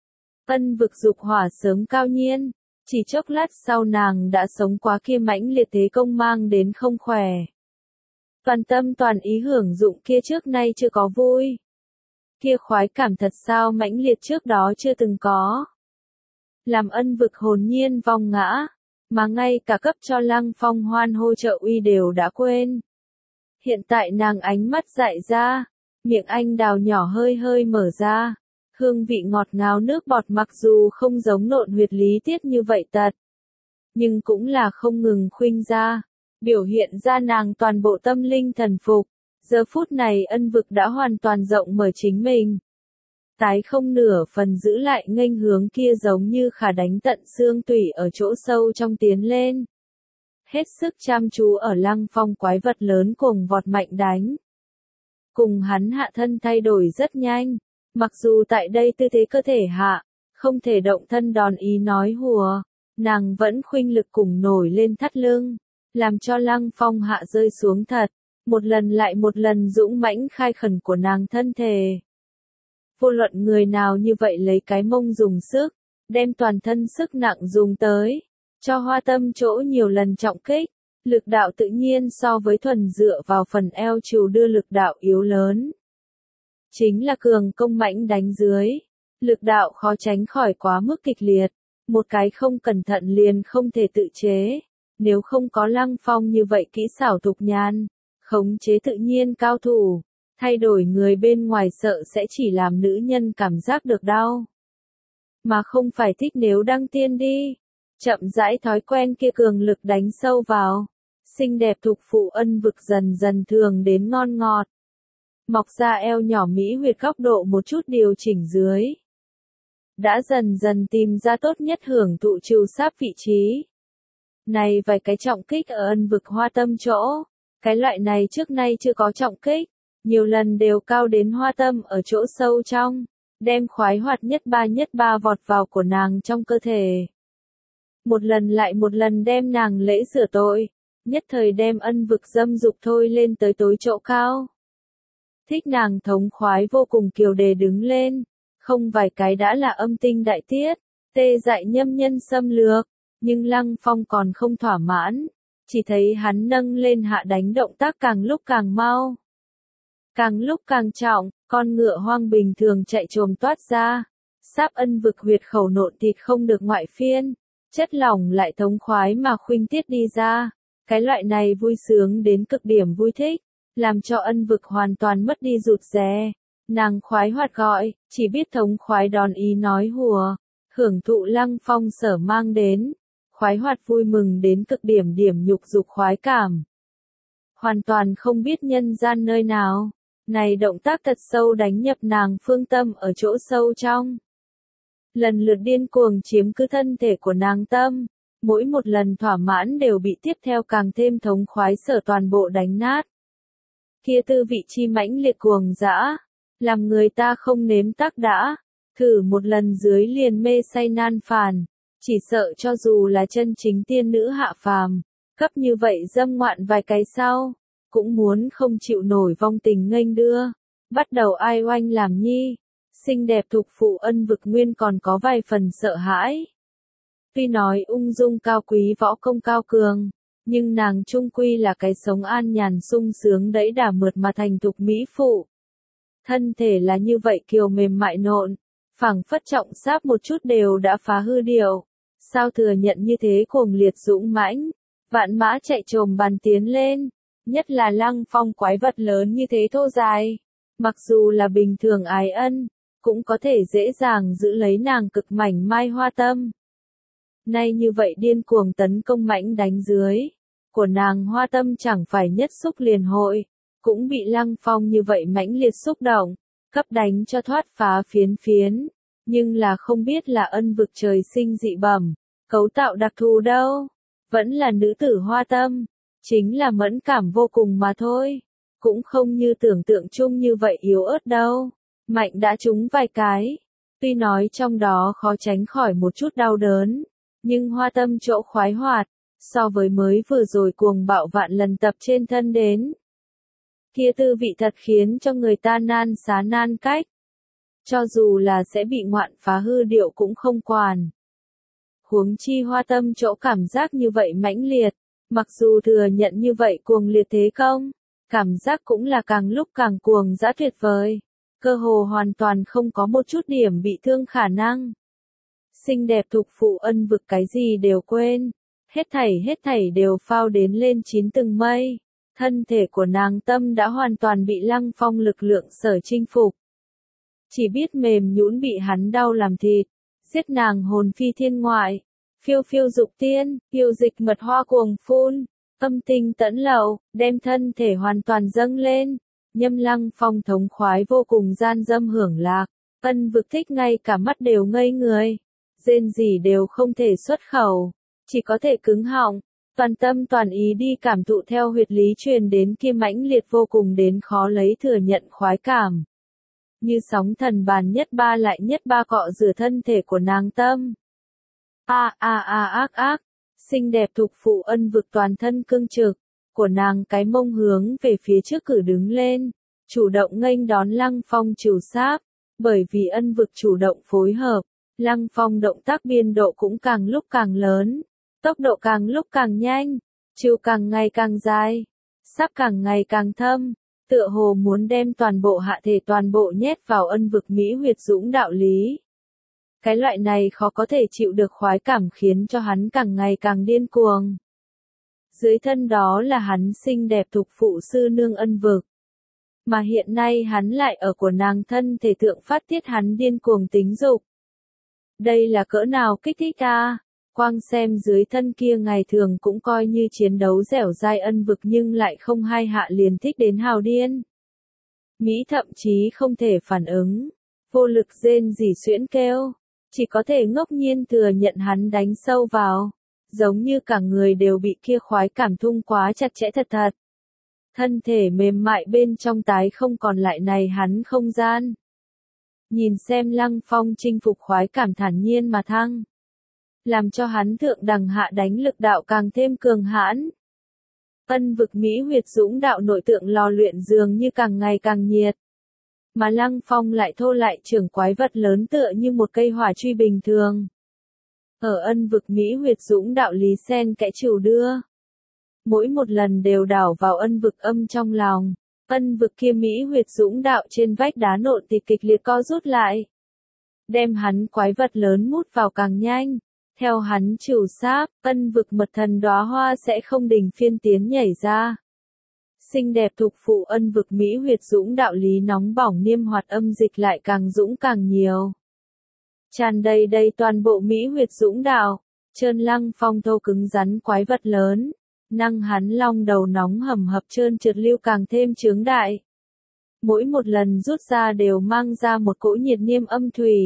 Ân vực dục hỏa sớm cao nhiên, chỉ chốc lát sau nàng đã sống quá kia mãnh liệt thế công mang đến không khỏe. Toàn tâm toàn ý hưởng dụng kia trước nay chưa có vui. Kia khoái cảm thật sao mãnh liệt trước đó chưa từng có. Làm ân vực hồn nhiên vong ngã, mà ngay cả cấp cho Lăng Phong hoan hô trợ uy đều đã quên. Hiện tại nàng ánh mắt dại ra, miệng anh đào nhỏ hơi hơi mở ra, hương vị ngọt ngào nước bọt mặc dù không giống nộn huyệt lý tiết như vậy tật, nhưng cũng là không ngừng khuynh ra. Biểu hiện ra nàng toàn bộ tâm linh thần phục, giờ phút này ân vực đã hoàn toàn rộng mở chính mình. Tái không nửa phần giữ lại nghênh hướng kia giống như khả đánh tận xương tủy ở chỗ sâu trong tiến lên. hết sức chăm chú ở Lăng Phong quái vật lớn cuồng vọt mạnh đánh. Cùng hắn hạ thân thay đổi rất nhanh, mặc dù tại đây tư thế cơ thể hạ, không thể động thân đòn ý nói hùa, nàng vẫn khuynh lực cùng nổi lên thắt lưng, làm cho Lăng Phong hạ rơi xuống thật, một lần lại một lần dũng mãnh khai khẩn của nàng thân thể. Vô luận người nào như vậy lấy cái mông dùng sức, đem toàn thân sức nặng dùng tới, cho Hoa Tâm chỗ nhiều lần trọng kích, lực đạo tự nhiên so với thuần dựa vào phần eo trù đưa lực đạo yếu lớn. Chính là cường công mãnh đánh dưới, lực đạo khó tránh khỏi quá mức kịch liệt, một cái không cẩn thận liền không thể tự chế, nếu không có Lăng Phong như vậy kỹ xảo thục nhàn, khống chế tự nhiên cao thủ, thay đổi người bên ngoài sợ sẽ chỉ làm nữ nhân cảm giác được đau, mà không phải thích nếu đăng tiên đi. Chậm rãi thói quen kia cường lực đánh sâu vào, xinh đẹp thục phụ ân vực dần dần thường đến ngon ngọt. Mọc ra eo nhỏ mỹ huyệt góc độ một chút điều chỉnh dưới. Đã dần dần tìm ra tốt nhất hưởng thụ trừ sáp vị trí. Này vài cái trọng kích ở ân vực Hoa Tâm chỗ, cái loại này trước nay chưa có trọng kích, nhiều lần đều cao đến Hoa Tâm ở chỗ sâu trong, đem khoái hoạt nhất ba nhất ba vọt vào của nàng trong cơ thể. Một lần lại một lần đem nàng lễ rửa tội, nhất thời đem ân vực dâm dục thôi lên tới tối chỗ cao. Thích nàng thống khoái vô cùng kiều đề đứng lên, không vài cái đã là âm tinh đại tiết, tê dại nhâm nhân xâm lược, nhưng Lăng Phong còn không thỏa mãn, chỉ thấy hắn nâng lên hạ đánh động tác càng lúc càng mau. Càng lúc càng trọng, con ngựa hoang bình thường chạy trồm toát ra, sáp ân vực huyệt khẩu nộn thịt không được ngoại phiên, chất lỏng lại thống khoái mà khuynh tiết đi ra, cái loại này vui sướng đến cực điểm vui thích, làm cho ân vực hoàn toàn mất đi rụt rè. Nàng khoái hoạt gọi, chỉ biết thống khoái đòn ý nói hùa, hưởng thụ Lăng Phong sở mang đến, khoái hoạt vui mừng đến cực điểm điểm nhục dục khoái cảm. Hoàn toàn không biết nhân gian nơi nào, này động tác thật sâu đánh nhập nàng phương tâm ở chỗ sâu trong. Lần lượt điên cuồng chiếm cứ thân thể của nàng tâm, mỗi một lần thỏa mãn đều bị tiếp theo càng thêm thống khoái sở toàn bộ đánh nát. Kia tư vị chi mãnh liệt cuồng dã, làm người ta không nếm tác đã, thử một lần dưới liền mê say nan phàn, chỉ sợ cho dù là chân chính tiên nữ hạ phàm, cấp như vậy dâm ngoạn vài cái sau, cũng muốn không chịu nổi vong tình nghênh đưa, bắt đầu ai oanh làm nhi. Xinh đẹp thục phụ ân vực nguyên còn có vài phần sợ hãi. Tuy nói ung dung cao quý võ công cao cường, nhưng nàng trung quy là cái sống an nhàn sung sướng đẫy đà mượt mà thành thục mỹ phụ. Thân thể là như vậy kiều mềm mại nộn, phảng phất trọng sáp một chút đều đã phá hư điều. Sao thừa nhận như thế cuồng liệt dũng mãnh, vạn mã chạy trồm bàn tiến lên, nhất là Lăng Phong quái vật lớn như thế thô dài. Mặc dù là bình thường ái ân, cũng có thể dễ dàng giữ lấy nàng cực mảnh mai Hoa Tâm. Nay như vậy điên cuồng tấn công mãnh đánh dưới, của nàng Hoa Tâm chẳng phải nhất xúc liền hội, cũng bị Lăng Phong như vậy mãnh liệt xúc động, cấp đánh cho thoát phá phiến phiến, nhưng là không biết là ân vực trời sinh dị bẩm, cấu tạo đặc thù đâu, vẫn là nữ tử Hoa Tâm, chính là mẫn cảm vô cùng mà thôi, cũng không như tưởng tượng chung như vậy yếu ớt đâu. Mạnh đã trúng vài cái, tuy nói trong đó khó tránh khỏi một chút đau đớn, nhưng Hoa Tâm chỗ khoái hoạt, so với mới vừa rồi cuồng bạo vạn lần tập trên thân đến. Kia tư vị thật khiến cho người ta nan xá nan cách. Cho dù là sẽ bị ngoạn phá hư điệu cũng không quản. Huống chi Hoa Tâm chỗ cảm giác như vậy mãnh liệt, mặc dù thừa nhận như vậy cuồng liệt thế công, cảm giác cũng là càng lúc càng cuồng dã tuyệt vời. Cơ hồ hoàn toàn không có một chút điểm bị thương khả năng. Xinh đẹp thục phụ ân vực cái gì đều quên, hết thảy hết thảy đều phao đến lên chín tầng mây, thân thể của nàng tâm đã hoàn toàn bị Lăng Phong lực lượng sở chinh phục. Chỉ biết mềm nhũn bị hắn đau làm thịt, giết nàng hồn phi thiên ngoại, phiêu phiêu dục tiên, yêu dịch mật hoa cuồng phun, tâm tình tẫn lậu, đem thân thể hoàn toàn dâng lên. Nhâm Lăng Phong thống khoái vô cùng gian dâm hưởng lạc, ân vực thích ngay cả mắt đều ngây người, rên gì đều không thể xuất khẩu, chỉ có thể cứng họng, Toàn tâm toàn ý đi cảm thụ theo huyệt lý truyền đến kia mãnh liệt vô cùng đến khó lấy thừa nhận khoái cảm. Như sóng thần bàn nhất ba lại nhất ba cọ rửa thân thể của nàng tâm. A a a ác ác, xinh đẹp thục phụ ân vực toàn thân cương trực, của nàng cái mông hướng về phía trước cử đứng lên, chủ động nghênh đón Lăng Phong trìu sáp, bởi vì ân vực chủ động phối hợp, Lăng Phong động tác biên độ cũng càng lúc càng lớn, tốc độ càng lúc càng nhanh, chiều càng ngày càng dài, sáp càng ngày càng thâm, tựa hồ muốn đem toàn bộ hạ thể toàn bộ nhét vào ân vực mỹ huyệt dũng đạo lý. Cái loại này khó có thể chịu được khoái cảm khiến cho hắn càng ngày càng điên cuồng. Dưới thân đó là hắn xinh đẹp thục phụ sư nương ân vực. Mà hiện nay hắn lại ở của nàng thân thể thượng phát tiết hắn điên cuồng tính dục. Đây là cỡ nào kích thích a? Quang xem dưới thân kia ngày thường cũng coi như chiến đấu dẻo dai ân vực nhưng lại không hai hạ liền thích đến hào điên. Mỹ thậm chí không thể phản ứng, vô lực rên rỉ xuyễn kêu, chỉ có thể ngốc nhiên thừa nhận hắn đánh sâu vào, giống như cả người đều bị kia khoái cảm thung quá chặt chẽ thật thật. Thân thể mềm mại bên trong tái không còn lại này hắn không gian. Nhìn xem Lăng Phong chinh phục khoái cảm thản nhiên mà thăng. Làm cho hắn thượng đẳng hạ đánh lực đạo càng thêm cường hãn. Ân vực mỹ huyệt dũng đạo nội tượng lò luyện dường như càng ngày càng nhiệt. Mà Lăng Phong lại thô lại trưởng quái vật lớn tựa như một cây hỏa truy bình thường. Ở ân vực mỹ huyệt dũng đạo lý sen kẽ chiều đưa. Mỗi một lần đều đảo vào ân vực âm trong lòng. Ân vực kia mỹ huyệt dũng đạo trên vách đá nộn thì kịch liệt co rút lại. Đem hắn quái vật lớn mút vào càng nhanh. Theo hắn chiều sáp, ân vực mật thần đóa hoa sẽ không đình phiên tiến nhảy ra. Xinh đẹp thục phụ ân vực mỹ huyệt dũng đạo lý nóng bỏng niêm hoạt âm dịch lại càng dũng càng nhiều. Tràn đầy đầy toàn bộ mỹ huyệt dũng đạo, trơn Lăng Phong thô cứng rắn quái vật lớn, năng hắn long đầu nóng hầm hập trơn trượt lưu càng thêm chướng đại. Mỗi một lần rút ra đều mang ra một cỗ nhiệt niêm âm thủy.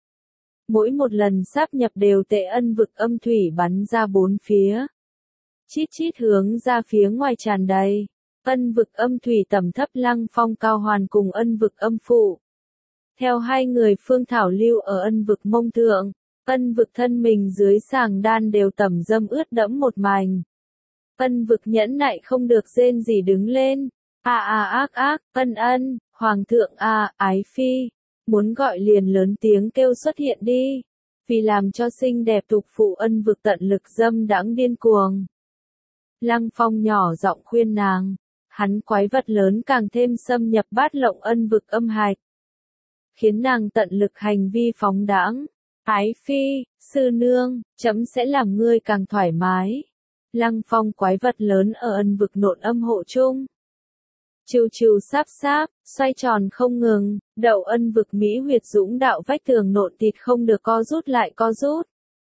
Mỗi một lần sáp nhập đều tệ ân vực âm thủy bắn ra bốn phía. Chít chít hướng ra phía ngoài tràn đầy. Ân vực âm thủy tầm thấp Lăng Phong cao hoàn cùng ân vực âm phụ. Theo hai người phương thảo lưu ở ân vực mông thượng, ân vực thân mình dưới sàng đan đều tẩm dâm ướt đẫm một mảnh. Ân vực nhẫn nại không được rên gì đứng lên. A a ác ác, ân ân, hoàng thượng a, ái phi. Muốn gọi liền lớn tiếng kêu xuất hiện đi. Vì làm cho xinh đẹp thục phụ ân vực tận lực dâm đãng điên cuồng. Lăng Phong nhỏ giọng khuyên nàng. Hắn quái vật lớn càng thêm xâm nhập bát lộng ân vực âm hạch. Khiến nàng tận lực hành vi phóng đãng. Ái phi, sư nương, chấm sẽ làm ngươi càng thoải mái. Lăng Phong quái vật lớn ở ân vực nộn âm hộ chung. Chiều chiều sáp sáp, xoay tròn không ngừng, đậu ân vực mỹ huyệt dũng đạo vách tường nộn thịt không được co rút lại co rút.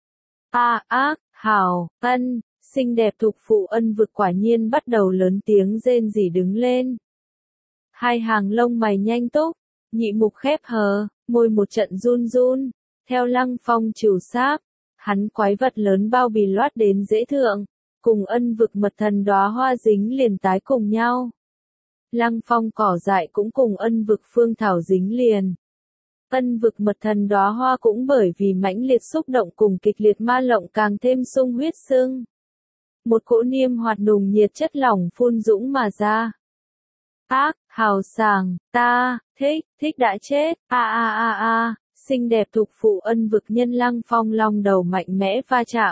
A ác, hào, ân, xinh đẹp thục phụ ân vực quả nhiên bắt đầu lớn tiếng rên rỉ đứng lên. Hai hàng lông mày nhanh túc, nhị mục khép hờ, môi một trận run run, theo Lăng Phong chiều sáp, hắn quái vật lớn bao bì loát đến dễ thượng, cùng ân vực mật thần đóa hoa dính liền tái cùng nhau. Lăng Phong cỏ dại cũng cùng ân vực phương thảo dính liền. Ân vực mật thần đóa hoa cũng bởi vì mãnh liệt xúc động cùng kịch liệt ma lộng càng thêm sung huyết sưng. Một cỗ niêm hoạt nùng nhiệt chất lỏng phun dũng mà ra. Ác, hào sảng, ta, thích, thích đã chết, a a a a, xinh đẹp thục phụ ân vực nhân Lăng Phong long đầu mạnh mẽ va chạm.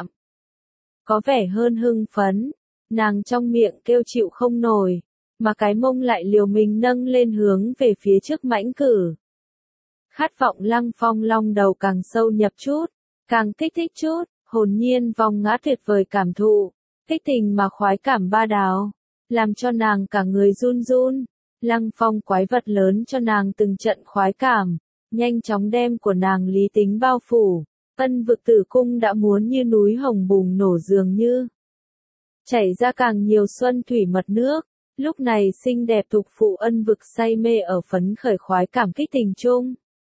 Có vẻ hơn hưng phấn, nàng trong miệng kêu chịu không nổi. Mà cái mông lại liều mình nâng lên hướng về phía trước mãnh cử. Khát vọng Lăng Phong long đầu càng sâu nhập chút, càng kích thích chút, hồn nhiên vòng ngã tuyệt vời cảm thụ, kích tình mà khoái cảm ba đào, làm cho nàng cả người run run. Lăng Phong quái vật lớn cho nàng từng trận khoái cảm, nhanh chóng đem của nàng lý tính bao phủ, ân vực tử cung đã muốn như núi hồng bùng nổ dường như. Chảy ra càng nhiều xuân thủy mật nước. Lúc này xinh đẹp thục phụ ân vực say mê ở phấn khởi khoái cảm kích tình chung.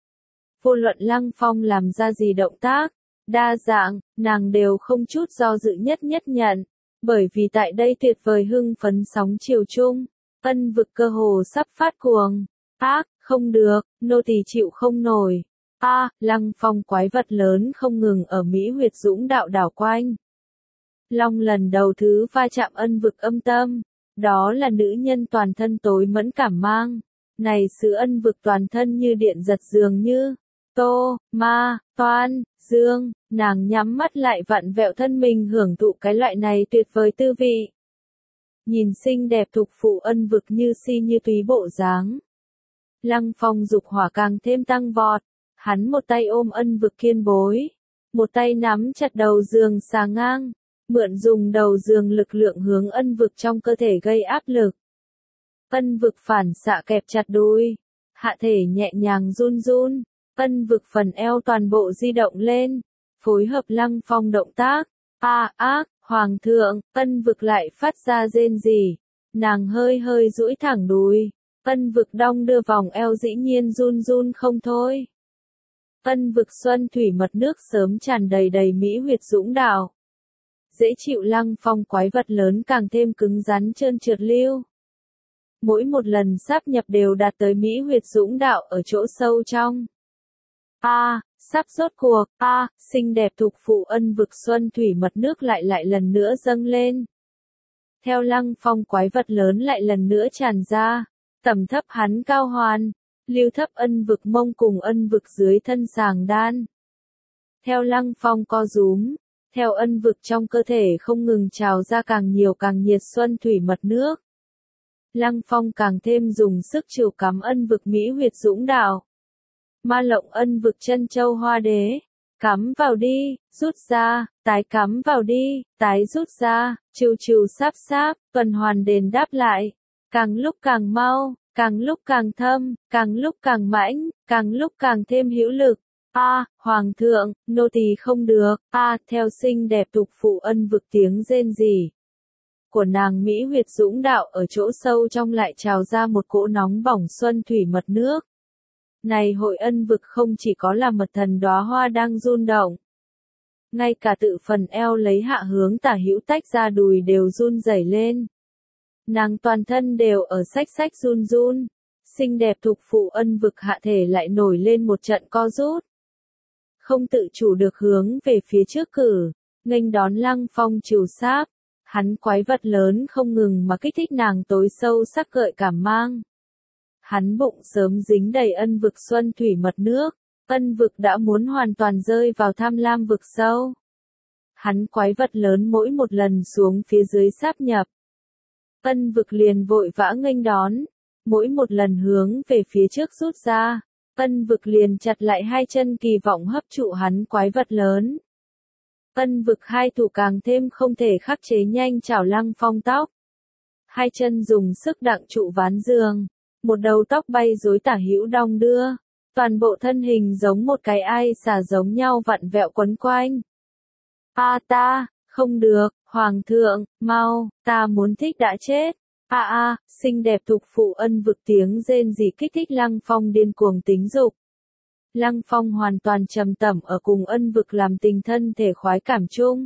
Vô luận Lăng Phong làm ra gì động tác, đa dạng, nàng đều không chút do dự nhất nhất nhận, Bởi vì tại đây tuyệt vời hưng phấn sóng chiều chung, Ân vực cơ hồ sắp phát cuồng. Ác, không được, nô tỳ chịu không nổi. A, Lăng Phong quái vật lớn không ngừng ở Mỹ huyệt dũng đạo đảo quanh. Long lần đầu thứ va chạm Ân vực âm tâm, đó là nữ nhân toàn thân tối mẫn cảm mang. Này sự Ân vực toàn thân như điện giật dường như, tô, ma, toan, dương, nàng nhắm mắt lại vặn vẹo thân mình hưởng thụ cái loại này tuyệt vời tư vị. Nhìn xinh đẹp thục phụ Ân vực như si như túy bộ dáng. Lăng Phong dục hỏa càng thêm tăng vọt, hắn một tay ôm Ân vực kiên bối, một tay nắm chặt đầu giường xà ngang, mượn dùng đầu giường lực lượng hướng Ân vực trong cơ thể gây áp lực. Ân vực phản xạ kẹp chặt đùi, hạ thể nhẹ nhàng run run, Ân vực phần eo toàn bộ di động lên, phối hợp Lăng Phong động tác. A ác, hoàng thượng, Ân vực lại phát ra rên rỉ, nàng hơi hơi duỗi thẳng đùi, Ân vực đong đưa vòng eo dĩ nhiên run run không thôi. Ân vực xuân thủy mật nước sớm tràn đầy đầy mỹ huyệt dũng đạo. Dễ chịu Lăng Phong quái vật lớn càng thêm cứng rắn trơn trượt lưu. Mỗi một lần sáp nhập đều đạt tới mỹ huyệt dũng đạo ở chỗ sâu trong. A, sắp rốt cuộc, a, xinh đẹp thục phụ Ân vực xuân thủy mật nước lại lại lần nữa dâng lên. Theo Lăng Phong quái vật lớn lại lần nữa tràn ra, tầm thấp hắn cao hoàn, lưu thấp Ân vực mông cùng Ân vực dưới thân sàng đan. Theo Lăng Phong co rúm, theo Ân vực trong cơ thể không ngừng trào ra càng nhiều càng nhiệt xuân thủy mật nước. Lăng Phong càng thêm dùng sức chiều cắm Ân vực mỹ huyệt dũng đạo. Ma lộng Ân vực chân châu hoa đế, cắm vào đi, rút ra, tái cắm vào đi, tái rút ra, chiều chiều sáp sáp, tuần hoàn đền đáp lại, càng lúc càng mau, càng lúc càng thâm, càng lúc càng mãnh, càng lúc càng thêm hữu lực. A, hoàng thượng, nô tỳ không được. A, theo xinh đẹp thục phụ Ân vực tiếng rên rỉ của nàng mỹ huyệt dũng đạo ở chỗ sâu trong lại trào ra một cỗ nóng bỏng xuân thủy mật nước. Này hội Ân vực không chỉ có là mật thần đóa hoa đang run động, ngay cả tự phần eo lấy hạ hướng tả hữu tách ra đùi đều run rẩy lên. Nàng toàn thân đều ở xách xách run run, xinh đẹp thục phụ Ân vực hạ thể lại nổi lên một trận co rút. Không tự chủ được hướng về phía trước cử, nghênh đón Lăng Phong chiều sáp, hắn quái vật lớn không ngừng mà kích thích nàng tối sâu sắc gợi cảm mang. Hắn bụng sớm dính đầy Ân vực xuân thủy mật nước, Ân vực đã muốn hoàn toàn rơi vào tham lam vực sâu. Hắn quái vật lớn mỗi một lần xuống phía dưới sáp nhập, Ân vực liền vội vã nghênh đón, mỗi một lần hướng về phía trước rút ra, Ân vực liền chặt lại hai chân kỳ vọng hấp trụ hắn quái vật lớn. Ân vực hai thủ càng thêm không thể khắc chế nhanh chảo Lăng Phong tóc. Hai chân dùng sức đặng trụ ván giường, một đầu tóc bay rối tả hữu đong đưa, toàn bộ thân hình giống một cái ai xà giống nhau vặn vẹo quấn quanh. A ta, không được, hoàng thượng, mau, ta muốn thích đã chết. A a, xinh đẹp thục phụ Ân vực tiếng rên rỉ kích thích Lăng Phong điên cuồng tính dục. Lăng Phong hoàn toàn trầm tẩm ở cùng Ân vực làm tình thân thể khoái cảm chung.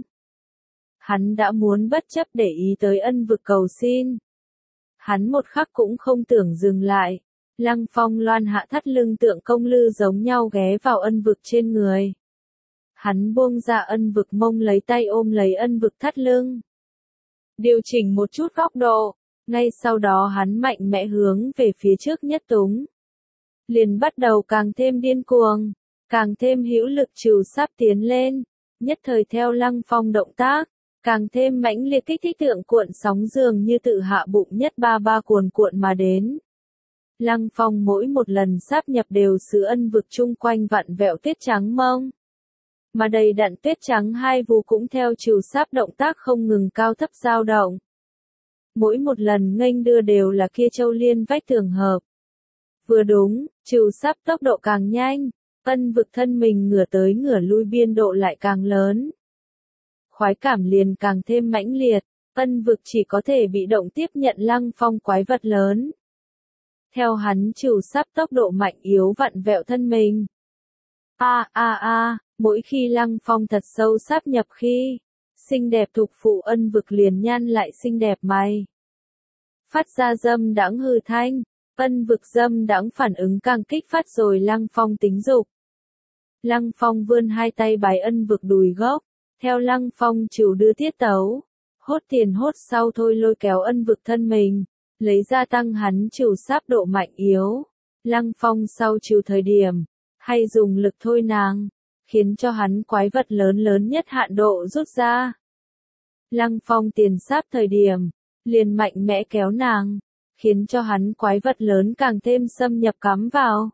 Hắn đã muốn bất chấp để ý tới Ân vực cầu xin. Hắn một khắc cũng không tưởng dừng lại. Lăng Phong loan hạ thắt lưng tượng công lư giống nhau ghé vào Ân vực trên người. Hắn buông ra Ân vực mông lấy tay ôm lấy Ân vực thắt lưng. Điều chỉnh một chút góc độ, ngay sau đó hắn mạnh mẽ hướng về phía trước nhất túng. Liền bắt đầu càng thêm điên cuồng, càng thêm hữu lực trừ sắp tiến lên, nhất thời theo Lăng Phong động tác, càng thêm mãnh liệt kích thích tượng cuộn sóng dường như tự hạ bụng nhất ba ba cuồn cuộn mà đến. Lăng Phong mỗi một lần sáp nhập đều xứ Ân vực chung quanh vặn vẹo tuyết trắng mông. Mà đầy đặn tuyết trắng hai vú cũng theo trừ sáp động tác không ngừng cao thấp dao động. Mỗi một lần nghênh đưa đều là kia châu liên vách tường hợp. Vừa đúng, trừ sáp tốc độ càng nhanh, Ân vực thân mình ngửa tới ngửa lui biên độ lại càng lớn. Khoái cảm liền càng thêm mãnh liệt, Ân vực chỉ có thể bị động tiếp nhận Lăng Phong quái vật lớn. Theo hắn trừ sáp tốc độ mạnh yếu vặn vẹo thân mình. A a a, mỗi khi Lăng Phong thật sâu sáp nhập khi, Xinh đẹp thục phụ ân vực liền nhăn lại xinh đẹp mày. Phát ra dâm đãng hừ thanh, ân vực dâm đãng phản ứng càng kích phát rồi Lăng Phong tính dục. Lăng Phong vươn hai tay bài ân vực đùi gốc, theo Lăng Phong chịu đưa tiết tấu, hốt tiền hốt sau thôi lôi kéo ân vực thân mình, lấy ra tăng hắn chịu sáp độ mạnh yếu. Lăng Phong sau chịu thời điểm, hay dùng lực thôi nàng, khiến cho hắn quái vật lớn lớn nhất hạn độ rút ra. Lăng Phong tiền sáp thời điểm, liền mạnh mẽ kéo nàng, khiến cho hắn quái vật lớn càng thêm xâm nhập cắm vào.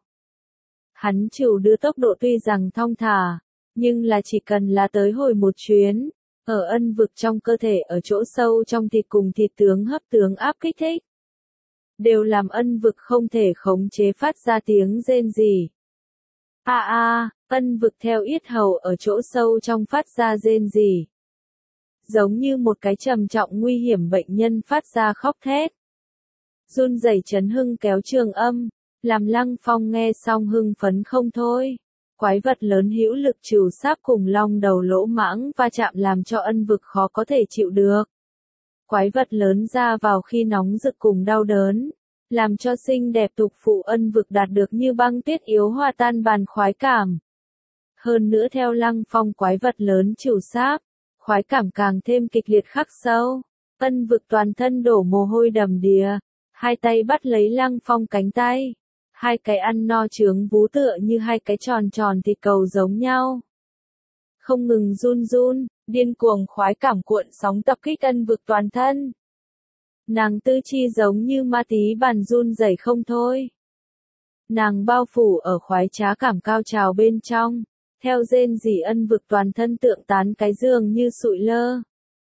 Hắn chịu đưa tốc độ tuy rằng thong thả, nhưng là chỉ cần là tới hồi một chuyến, ở ân vực trong cơ thể ở chỗ sâu trong thịt cùng thịt tướng hấp tướng áp kích thích, đều làm ân vực không thể khống chế phát ra tiếng rên rỉ. A a, ân vực theo yết hầu ở chỗ sâu trong phát ra rên rỉ. Giống như một cái trầm trọng nguy hiểm bệnh nhân phát ra khóc thét. Run rẩy chấn hưng kéo trường âm, làm Lăng Phong nghe xong hưng phấn không thôi. Quái vật lớn hữu lực trừ sáp cùng long đầu lỗ mãng va chạm làm cho ân vực khó có thể chịu được. Quái vật lớn ra vào khi nóng rực cùng đau đớn, làm cho xinh đẹp tục phụ ân vực đạt được như băng tuyết yếu hòa tan bàn khoái cảm. Hơn nữa theo Lăng Phong quái vật lớn trừ sáp, khoái cảm càng thêm kịch liệt khắc sâu, ân vực toàn thân đổ mồ hôi đầm đìa, hai tay bắt lấy Lăng Phong cánh tay, hai cái ăn no trướng vú tựa như hai cái tròn tròn thịt cầu giống nhau. Không ngừng run run, điên cuồng khoái cảm cuộn sóng tập kích ân vực toàn thân. Nàng tư chi giống như ma tí bàn run rẩy không thôi. Nàng bao phủ ở khoái trá cảm cao trào bên trong, theo rên rỉ ân vực toàn thân tượng tán cái giường như sụi lơ.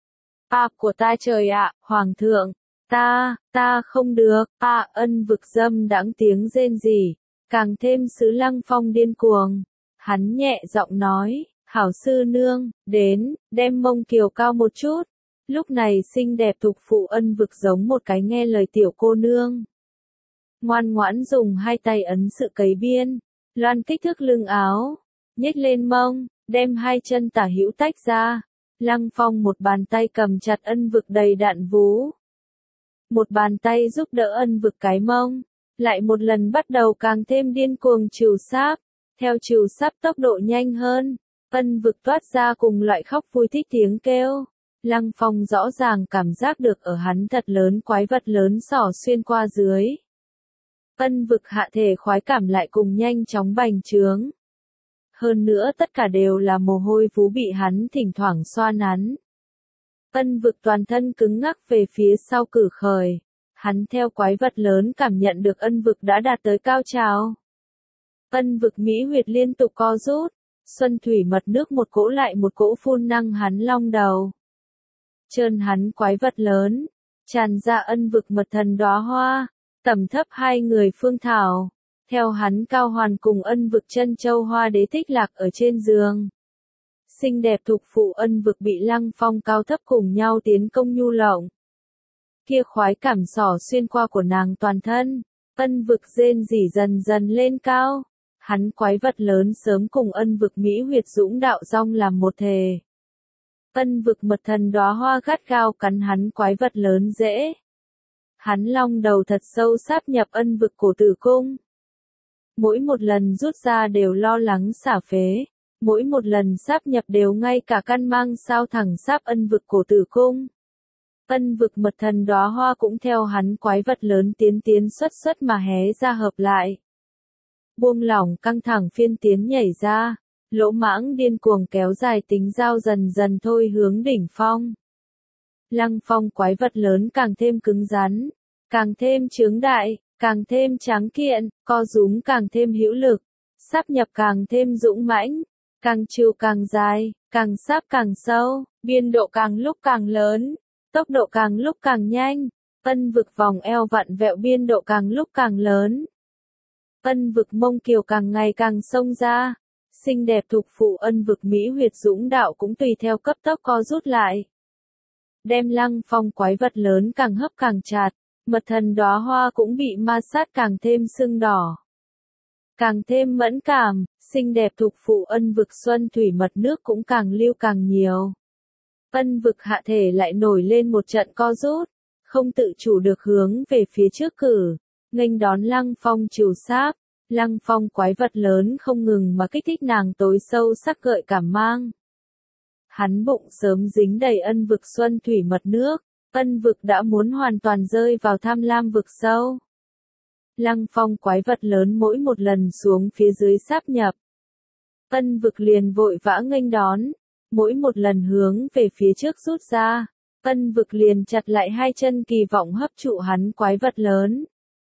À của ta trời ạ, hoàng thượng, ta, ta không được, à ân vực dâm đãng tiếng rên rỉ, càng thêm sứ Lăng Phong điên cuồng. Hắn nhẹ giọng nói, hảo sư nương, đến, đem mông kiều cao một chút. Lúc này xinh đẹp thục phụ ân vực giống một cái nghe lời tiểu cô nương. Ngoan ngoãn dùng hai tay ấn sự cấy biên, loan kích thước lưng áo, nhếch lên mông, đem hai chân tả hữu tách ra. Lăng Phong một bàn tay cầm chặt ân vực đầy đạn vú. Một bàn tay giúp đỡ ân vực cái mông, lại một lần bắt đầu càng thêm điên cuồng trừ sáp, theo trừ sáp tốc độ nhanh hơn, ân vực toát ra cùng loại khóc vui thích tiếng kêu. Lăng Phong rõ ràng cảm giác được ở hắn thật lớn quái vật lớn xỏ xuyên qua dưới. Ân vực hạ thể khoái cảm lại cùng nhanh chóng bành trướng. Hơn nữa tất cả đều là mồ hôi vú bị hắn thỉnh thoảng xoa nắn. Ân vực toàn thân cứng ngắc về phía sau cử khởi. Hắn theo quái vật lớn cảm nhận được ân vực đã đạt tới cao trào. Ân vực mỹ huyệt liên tục co rút. Xuân thủy mật nước một cỗ lại một cỗ phun năng hắn long đầu. Trơn hắn quái vật lớn. Tràn ra ân vực mật thần đóa hoa. Tầm thấp hai người phương thảo. Theo hắn cao hoàn cùng ân vực chân châu hoa đế tích lạc ở trên giường. Xinh đẹp thục phụ ân vực bị Lăng Phong cao thấp cùng nhau tiến công nhu lộng. Kia khoái cảm xỏ xuyên qua của nàng toàn thân, ân vực rên rỉ dần dần lên cao. Hắn quái vật lớn sớm cùng ân vực mỹ huyệt dũng đạo rong làm một thể. Ân vực mật thần đóa hoa gắt gao cắn hắn quái vật lớn dễ. Hắn long đầu thật sâu sáp nhập ân vực cổ tử cung. Mỗi một lần rút ra đều lo lắng xả phế. Mỗi một lần sáp nhập đều ngay cả căn mang sao thẳng sáp ân vực cổ tử cung. Ân vực mật thần đóa hoa cũng theo hắn quái vật lớn tiến tiến xuất xuất mà hé ra hợp lại. Buông lỏng căng thẳng phiên tiến nhảy ra, lỗ mãng điên cuồng kéo dài tính dao dần dần thôi hướng đỉnh phong. Lăng Phong quái vật lớn càng thêm cứng rắn, càng thêm chướng đại, càng thêm tráng kiện, co rúm càng thêm hữu lực, sáp nhập càng thêm dũng mãnh. Càng chiều càng dài, càng sáp càng sâu, biên độ càng lúc càng lớn, tốc độ càng lúc càng nhanh, ân vực vòng eo vặn vẹo biên độ càng lúc càng lớn. Ân vực mông kiều càng ngày càng xông ra, xinh đẹp thục phụ ân vực mỹ huyệt dũng đạo cũng tùy theo cấp tốc co rút lại. Đem Lăng Phong quái vật lớn càng hấp càng chặt, mật thần đóa hoa cũng bị ma sát càng thêm sưng đỏ. Càng thêm mẫn cảm, xinh đẹp thục phụ ân vực xuân thủy mật nước cũng càng lưu càng nhiều. Ân vực hạ thể lại nổi lên một trận co rút, không tự chủ được hướng về phía trước cử, nghênh đón Lăng Phong trìu sáp. Lăng Phong quái vật lớn không ngừng mà kích thích nàng tối sâu sắc gợi cảm mang. Hắn bụng sớm dính đầy ân vực xuân thủy mật nước, ân vực đã muốn hoàn toàn rơi vào tham lam vực sâu. Lăng Phong quái vật lớn mỗi một lần xuống phía dưới sáp nhập, ân vực liền vội vã nghênh đón, mỗi một lần hướng về phía trước rút ra, ân vực liền chặt lại hai chân kỳ vọng hấp trụ hắn quái vật lớn.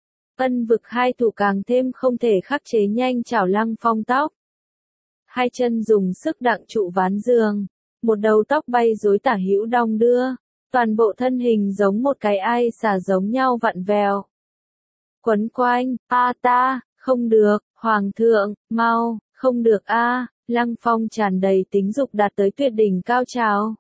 Ân vực hai thủ càng thêm không thể khắc chế nhanh chảo Lăng Phong tóc. Hai chân dùng sức đặng trụ ván giường, một đầu tóc bay rối tả hữu đong đưa, toàn bộ thân hình giống một cái ai xà giống nhau vặn vẹo. Quấn quanh, a ta, không được, hoàng thượng, mau, không được a, Lăng Phong tràn đầy tính dục đạt tới tuyệt đỉnh cao trào.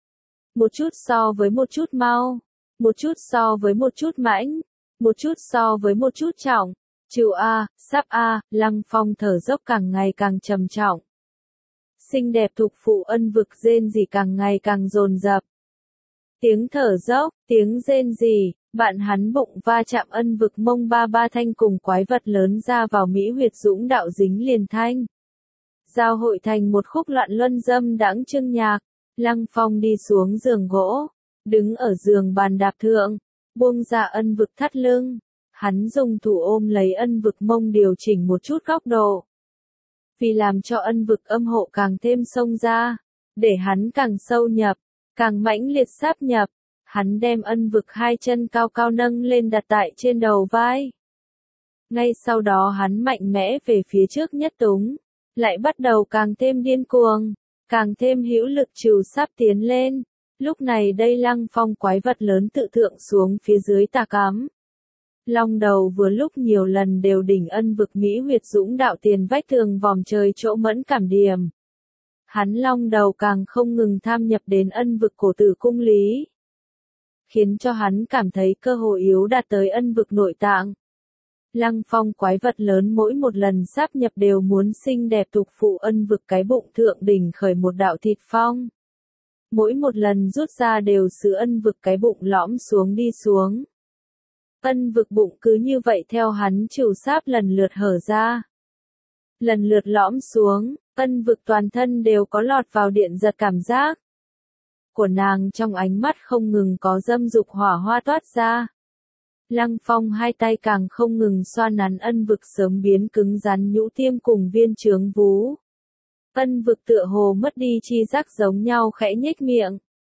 Một chút so với một chút mau, một chút so với một chút mãnh, một chút so với một chút trọng, chịu a, sắp a, Lăng Phong thở dốc càng ngày càng trầm trọng. Xinh đẹp thục phụ ân vực rên rỉ càng ngày càng dồn dập. Tiếng thở dốc, tiếng rên rỉ, bạn hắn bụng va chạm ân vực mông ba ba thanh cùng quái vật lớn ra vào mỹ huyệt dũng đạo dính liền thanh. Giao hội thành một khúc loạn luân dâm đãng trưng nhạc, Lăng Phong đi xuống giường gỗ, đứng ở giường bàn đạp thượng, buông ra ân vực thắt lưng, hắn dùng thủ ôm lấy ân vực mông điều chỉnh một chút góc độ. Vì làm cho ân vực âm hộ càng thêm xông ra, để hắn càng sâu nhập, càng mãnh liệt sáp nhập, hắn đem ân vực hai chân cao cao nâng lên đặt tại trên đầu vai. Ngay sau đó hắn mạnh mẽ về phía trước nhất túng, lại bắt đầu càng thêm điên cuồng, càng thêm hữu lực trừ sáp tiến lên. Lúc này đây Lăng Phong quái vật lớn tự thượng xuống phía dưới tà cắm. Long đầu vừa lúc nhiều lần đều đỉnh ân vực mỹ huyệt dũng đạo tiền vách tường vòm trời chỗ mẫn cảm điểm. Hắn long đầu càng không ngừng tham nhập đến ân vực cổ tử cung lý, khiến cho hắn cảm thấy cơ hội yếu đạt tới ân vực nội tạng. Lăng Phong quái vật lớn mỗi một lần sáp nhập đều muốn xinh đẹp tục phụ ân vực cái bụng thượng đỉnh khởi một đạo thịt phong. Mỗi một lần rút ra đều sứ ân vực cái bụng lõm xuống đi xuống. Ân vực bụng cứ như vậy theo hắn chịu sáp lần lượt hở ra. Lần lượt lõm xuống, ân vực toàn thân đều có lọt vào điện giật cảm giác. Của nàng trong ánh mắt không ngừng có dâm dục hỏa hoa toát ra. Lăng Phong hai tay càng không ngừng xoa nắn ân vực sớm biến cứng rắn nhũ tiêm cùng viên trướng vú. Ân vực tựa hồ mất đi chi giác giống nhau khẽ nhếch miệng.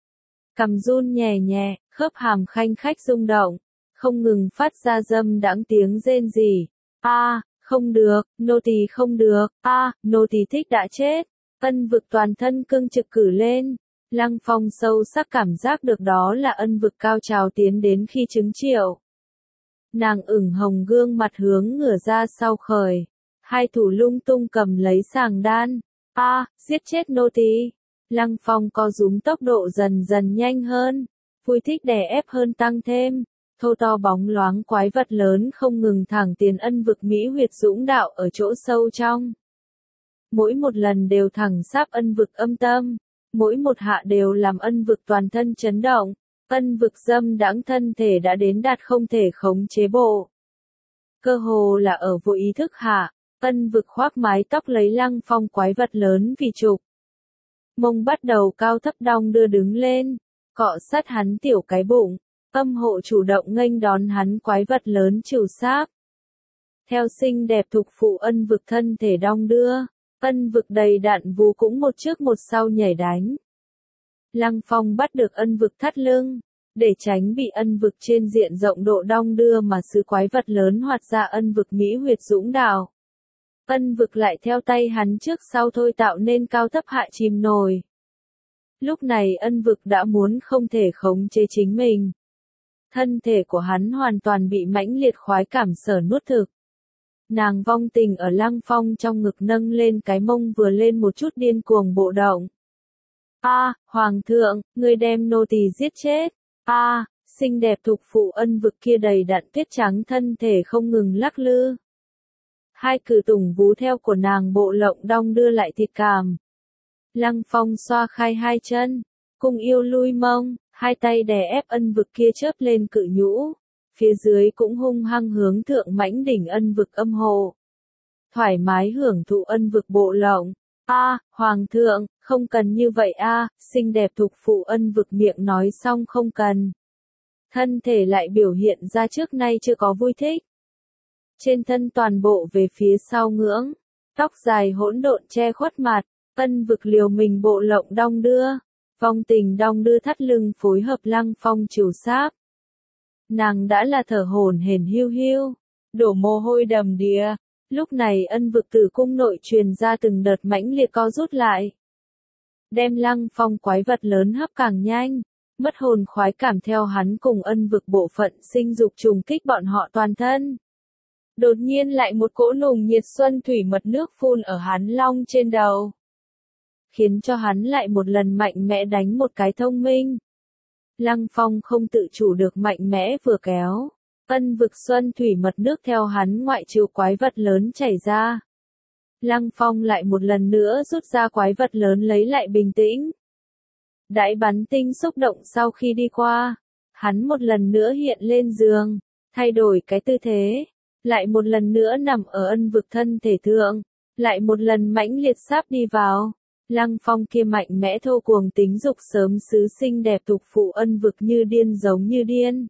Cằm run nhẹ nhẹ, khớp hàm khanh khách rung động, không ngừng phát ra dâm đãng tiếng rên rỉ. A, không được, nô tỳ không được, a, nô tỳ thích đã chết. Ân vực toàn thân cương trực cử lên. Lăng Phong sâu sắc cảm giác được đó là ân vực cao trào tiến đến khi trứng triệu. Nàng ửng hồng gương mặt hướng ngửa ra sau khởi, hai thủ lung tung cầm lấy sàng đan. A, giết chết nô tỳ. Lăng Phong co rúm tốc độ dần dần nhanh hơn, vui thích đè ép hơn tăng thêm, thô to bóng loáng quái vật lớn không ngừng thẳng tiền ân vực mỹ huyệt dũng đạo ở chỗ sâu trong. Mỗi một lần đều thẳng sáp ân vực âm tâm, mỗi một hạ đều làm ân vực toàn thân chấn động, ân vực dâm đãng thân thể đã đến đạt không thể khống chế bộ. Cơ hồ là ở vô ý thức hạ. Ân vực khoác mái tóc lấy Lăng Phong quái vật lớn vì trục. Mông bắt đầu cao thấp đong đưa đứng lên, cọ sát hắn tiểu cái bụng, âm hộ chủ động nghênh đón hắn quái vật lớn trừ sáp. Theo xinh đẹp thục phụ ân vực thân thể đong đưa, ân vực đầy đặn vú cũng một trước một sau nhảy đánh. Lăng Phong bắt được ân vực thắt lưng, để tránh bị ân vực trên diện rộng độ đong đưa mà sứ quái vật lớn hoạt ra ân vực mỹ huyệt dũng đạo. Ân vực lại theo tay hắn trước sau thôi tạo nên cao thấp hạ chìm nổi. Lúc này ân vực đã muốn không thể khống chế chính mình. Thân thể của hắn hoàn toàn bị mãnh liệt khoái cảm sở nuốt thực. Nàng vong tình ở Lăng Phong trong ngực nâng lên cái mông vừa lên một chút điên cuồng bộ động. A, Hoàng thượng, ngươi đem nô tỳ giết chết. A, xinh đẹp thục phụ ân vực kia đầy đặn tuyết trắng thân thể không ngừng lắc lư. Hai cử tùng vú theo của nàng bộ lộng đong đưa lại thịt cảm. Lăng Phong xoa khai hai chân, Cung yêu lui mông, hai tay đè ép ân vực kia chớp lên cự nhũ. Phía dưới cũng hung hăng hướng thượng mãnh đỉnh ân vực âm hộ. Thoải mái hưởng thụ ân vực bộ lộng. A, Hoàng thượng, không cần như vậy a, xinh đẹp thục phụ ân vực miệng nói xong không cần. Thân thể lại biểu hiện ra trước nay chưa có vui thích. Trên thân toàn bộ về phía sau ngưỡng, tóc dài hỗn độn che khuất mặt, ân vực liều mình bộ lộng đong đưa, vong tình đong đưa thắt lưng phối hợp Lăng Phong trừ sáp. Nàng đã là thở hổn hển hiu hiu, đổ mồ hôi đầm đìa, lúc này ân vực tử cung nội truyền ra từng đợt mãnh liệt co rút lại. Đem Lăng Phong quái vật lớn hấp càng nhanh, mất hồn khoái cảm theo hắn cùng ân vực bộ phận sinh dục trùng kích bọn họ toàn thân. Đột nhiên lại một cỗ nùng nhiệt xuân thủy mật nước phun ở hắn long trên đầu. Khiến cho hắn lại một lần mạnh mẽ đánh một cái thông minh. Lăng Phong không tự chủ được mạnh mẽ vừa kéo. Ân vực xuân thủy mật nước theo hắn ngoại trừ quái vật lớn chảy ra. Lăng Phong lại một lần nữa rút ra quái vật lớn lấy lại bình tĩnh. Đãi bắn tinh xúc động sau khi đi qua. Hắn một lần nữa hiện lên giường. Thay đổi cái tư thế. Lại một lần nữa nằm ở ân vực thân thể thượng. Lại một lần mãnh liệt sáp đi vào. Lăng Phong kia mạnh mẽ thô cuồng tính dục sớm xứ xinh đẹp thục phụ ân vực như điên giống như điên.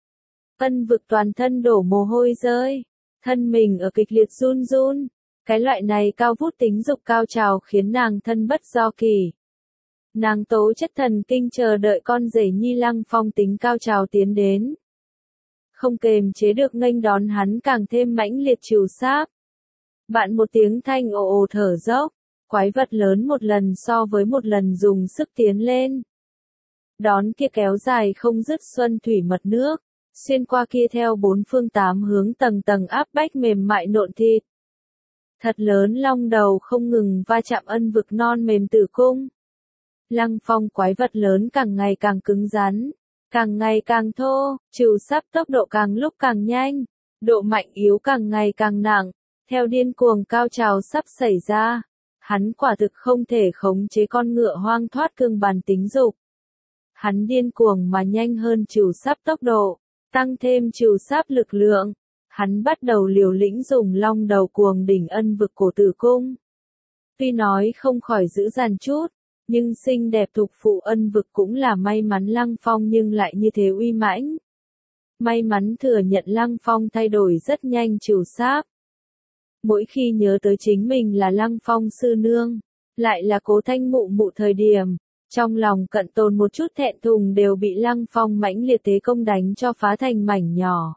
Ân vực toàn thân đổ mồ hôi rơi. Thân mình ở kịch liệt run run. Cái loại này cao vút tính dục cao trào khiến nàng thân bất do kỳ. Nàng tố chất thần kinh chờ đợi con rể nhi Lăng Phong tính cao trào tiến đến. Không kềm chế được nghênh đón hắn càng thêm mãnh liệt trừ sáp. Bạn một tiếng thanh ồ ồ thở dốc. Quái vật lớn một lần so với một lần dùng sức tiến lên. Đón kia kéo dài không dứt xuân thủy mật nước. Xuyên qua kia theo bốn phương tám hướng tầng tầng áp bách mềm mại nộn thịt. Thật lớn long đầu không ngừng va chạm ân vực non mềm tử cung. Lăng Phong quái vật lớn càng ngày càng cứng rắn, càng ngày càng thô, trừ sắp tốc độ càng lúc càng nhanh, độ mạnh yếu càng ngày càng nặng, theo điên cuồng cao trào sắp xảy ra. Hắn quả thực không thể khống chế con ngựa hoang thoát cương bàn tính dục. Hắn điên cuồng mà nhanh hơn trừ sắp tốc độ, tăng thêm trừ sáp lực lượng. Hắn bắt đầu liều lĩnh dùng long đầu cuồng đỉnh ân vực cổ tử cung. Tuy nói không khỏi dữ dằn chút, nhưng xinh đẹp thục phụ ân vực cũng là may mắn Lăng Phong nhưng lại như thế uy mãnh. May mắn thừa nhận Lăng Phong thay đổi rất nhanh trừ sáp. Mỗi khi nhớ tới chính mình là Lăng Phong sư nương, lại là Cố Thanh mụ mụ thời điểm, trong lòng cận tồn một chút thẹn thùng đều bị Lăng Phong mãnh liệt thế công đánh cho phá thành mảnh nhỏ.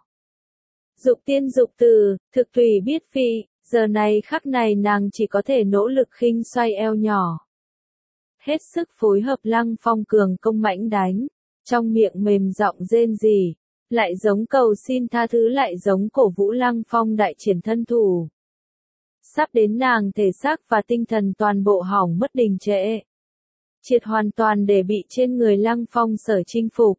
Dục tiên dục từ, thực tùy biết phi, giờ này khắc này nàng chỉ có thể nỗ lực khinh xoay eo nhỏ. Hết sức phối hợp Lăng Phong cường công mãnh đánh, trong miệng mềm giọng rên rỉ, lại giống cầu xin tha thứ lại giống cổ vũ Lăng Phong đại triển thân thủ. Sắp đến nàng thể xác và tinh thần toàn bộ hỏng mất đình trệ. Triệt hoàn toàn để bị trên người Lăng Phong sở chinh phục.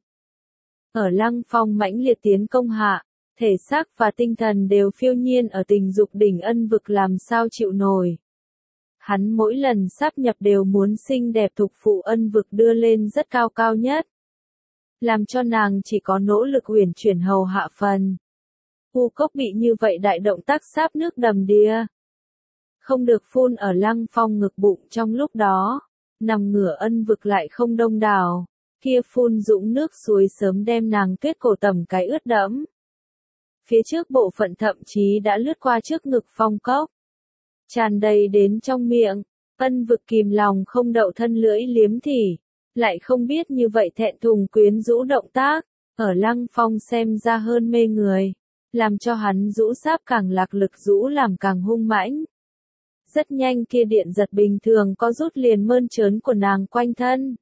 Ở Lăng Phong mãnh liệt tiến công hạ, thể xác và tinh thần đều phiêu nhiên ở tình dục đỉnh ân vực làm sao chịu nổi. Hắn mỗi lần sáp nhập đều muốn xinh đẹp thục phụ ân vực đưa lên rất cao cao nhất. Làm cho nàng chỉ có nỗ lực uyển chuyển hầu hạ phần. U cốc bị như vậy đại động tác sáp nước đầm đìa. Không được phun ở Lăng Phong ngực bụng trong lúc đó. Nằm ngửa ân vực lại không đông đảo. Kia phun dũng nước suối sớm đem nàng tuyết cổ tầm cái ướt đẫm. Phía trước bộ phận thậm chí đã lướt qua trước ngực Phong cốc. Tràn đầy đến trong miệng, ân vực kìm lòng không đậu thân lưỡi liếm thỉ, lại không biết như vậy thẹn thùng quyến rũ động tác, ở Lăng Phong xem ra hơn mê người, làm cho hắn rũ sáp càng lạc lực rũ làm càng hung mãnh. Rất nhanh kia điện giật bình thường có rút liền mơn trớn của nàng quanh thân.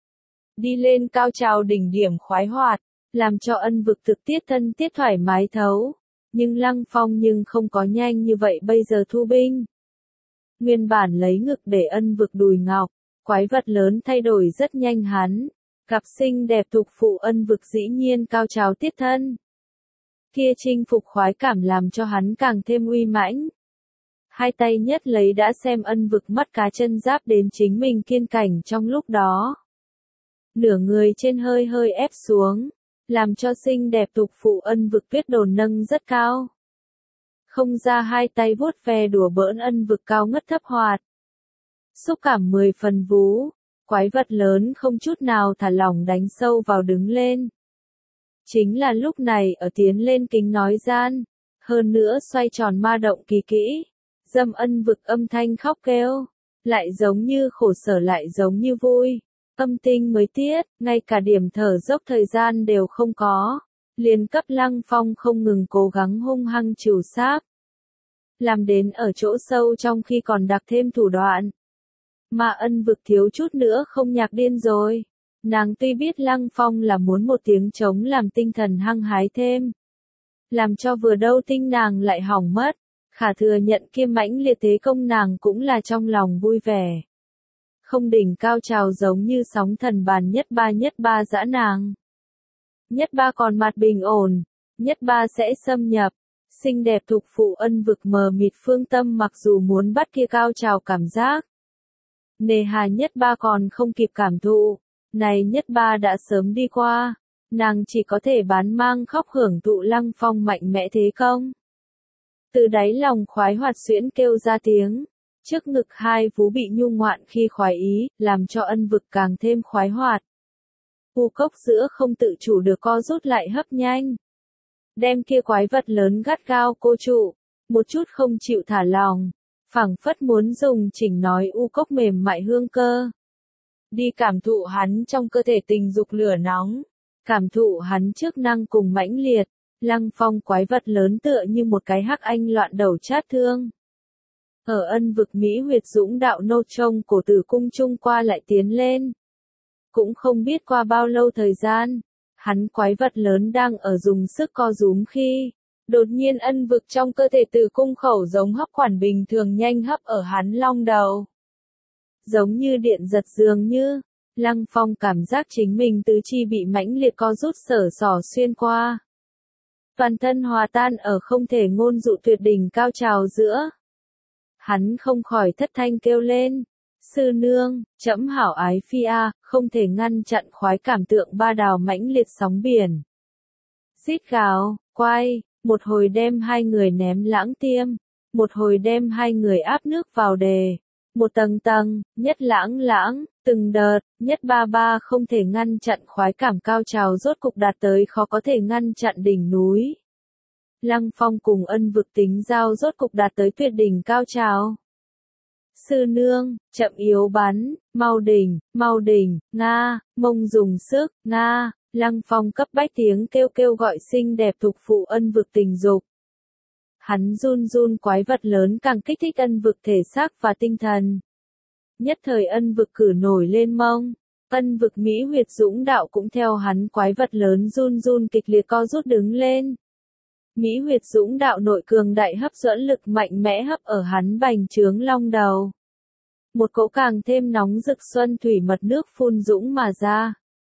Đi lên cao trào đỉnh điểm khoái hoạt, làm cho ân vực thực tiết thân tiết thoải mái thấu, nhưng Lăng Phong nhưng không có nhanh như vậy bây giờ thu binh. Nguyên bản lấy ngực để ân vực đùi ngọc, quái vật lớn thay đổi rất nhanh hắn, gặp xinh đẹp thục phụ ân vực dĩ nhiên cao trào tiết thân. Kia chinh phục khoái cảm làm cho hắn càng thêm uy mãnh. Hai tay nhất lấy đã xem ân vực mắt cá chân giáp đến chính mình kiên cảnh trong lúc đó. nửa người trên hơi hơi ép xuống, làm cho xinh đẹp tục phụ ân vực tuyết đồn nâng rất cao. Không ra hai tay vuốt ve đùa bỡn ân vực cao ngất thấp hoạt. Xúc cảm mười phần vú, quái vật lớn không chút nào thả lỏng đánh sâu vào đứng lên. Chính là lúc này ở tiến lên kính nói gian, hơn nữa xoay tròn ma động kỳ kỹ, dâm ân vực âm thanh khóc kêu, lại giống như khổ sở lại giống như vui, âm tinh mới tiết, ngay cả điểm thở dốc thời gian đều không có, liền cấp Lăng Phong không ngừng cố gắng hung hăng trừ sáp. Làm đến ở chỗ sâu trong khi còn đặc thêm thủ đoạn. Mà ân vực thiếu chút nữa không nhạc điên rồi. Nàng tuy biết Lăng Phong là muốn một tiếng trống làm tinh thần hăng hái thêm. Làm cho vừa đâu tinh nàng lại hỏng mất. Khả thừa nhận kia mãnh liệt thế công nàng cũng là trong lòng vui vẻ. Không đỉnh cao trào giống như sóng thần bàn nhất ba nhất ba dã nàng. Nhất ba còn mặt bình ổn, nhất ba sẽ xâm nhập. Xinh đẹp thục phụ ân vực mờ mịt phương tâm mặc dù muốn bắt kia cao trào cảm giác. Nề hà nhất ba còn không kịp cảm thụ, này nhất ba đã sớm đi qua, nàng chỉ có thể bán mang khóc hưởng thụ Lăng Phong mạnh mẽ thế công. Từ đáy lòng khoái hoạt xuyễn kêu ra tiếng, trước ngực hai vú bị nhu ngoạn khi khoái ý, làm cho ân vực càng thêm khoái hoạt. U cốc giữa không tự chủ được co rút lại hấp nhanh. Đem kia quái vật lớn gắt gao cô trụ, một chút không chịu thả lòng, phảng phất muốn dùng chỉnh nói u cốc mềm mại hương cơ. Đi cảm thụ hắn trong cơ thể tình dục lửa nóng, cảm thụ hắn trước năng cùng mãnh liệt, Lăng Phong quái vật lớn tựa như một cái hắc anh loạn đầu chát thương. Ở ân vực Mỹ huyệt dũng đạo nô trông cổ tử cung trung qua lại tiến lên. Cũng không biết qua bao lâu thời gian. Hắn quái vật lớn đang ở dùng sức co rúm khi, đột nhiên ân vực trong cơ thể tử cung khẩu giống hấp quản bình thường nhanh hấp ở hắn long đầu. Giống như điện giật dường như, Lăng Phong cảm giác chính mình tứ chi bị mãnh liệt co rút sở sỏ xuyên qua. Toàn thân hòa tan ở không thể ngôn dụ tuyệt đỉnh cao trào giữa. Hắn không khỏi thất thanh kêu lên. Sư nương, trẫm hảo ái phi a, không thể ngăn chặn khoái cảm tượng ba đào mãnh liệt sóng biển. Rít gào, quay, một hồi đem hai người ném lãng tiêm, một hồi đem hai người áp nước vào đề, một tầng tầng, nhất lãng lãng, từng đợt, nhất ba ba không thể ngăn chặn khoái cảm cao trào rốt cục đạt tới khó có thể ngăn chặn đỉnh núi. Lăng Phong cùng ân vực tính giao rốt cục đạt tới tuyệt đỉnh cao trào. Sư nương, chậm yếu bắn, mau đỉnh, mau đỉnh, Nga, mông dùng sức, Nga, Lăng Phong cấp bách tiếng kêu kêu gọi xinh đẹp thục phụ ân vực tình dục. Hắn run run quái vật lớn càng kích thích ân vực thể xác và tinh thần. Nhất thời ân vực cử nổi lên mông, ân vực Mỹ huyệt dũng đạo cũng theo hắn quái vật lớn run run kịch liệt co rút đứng lên. Mỹ huyệt dũng đạo nội cường đại hấp dẫn lực mạnh mẽ hấp ở hắn bành trướng long đầu. Một cỗ càng thêm nóng rực xuân thủy mật nước phun dũng mà ra.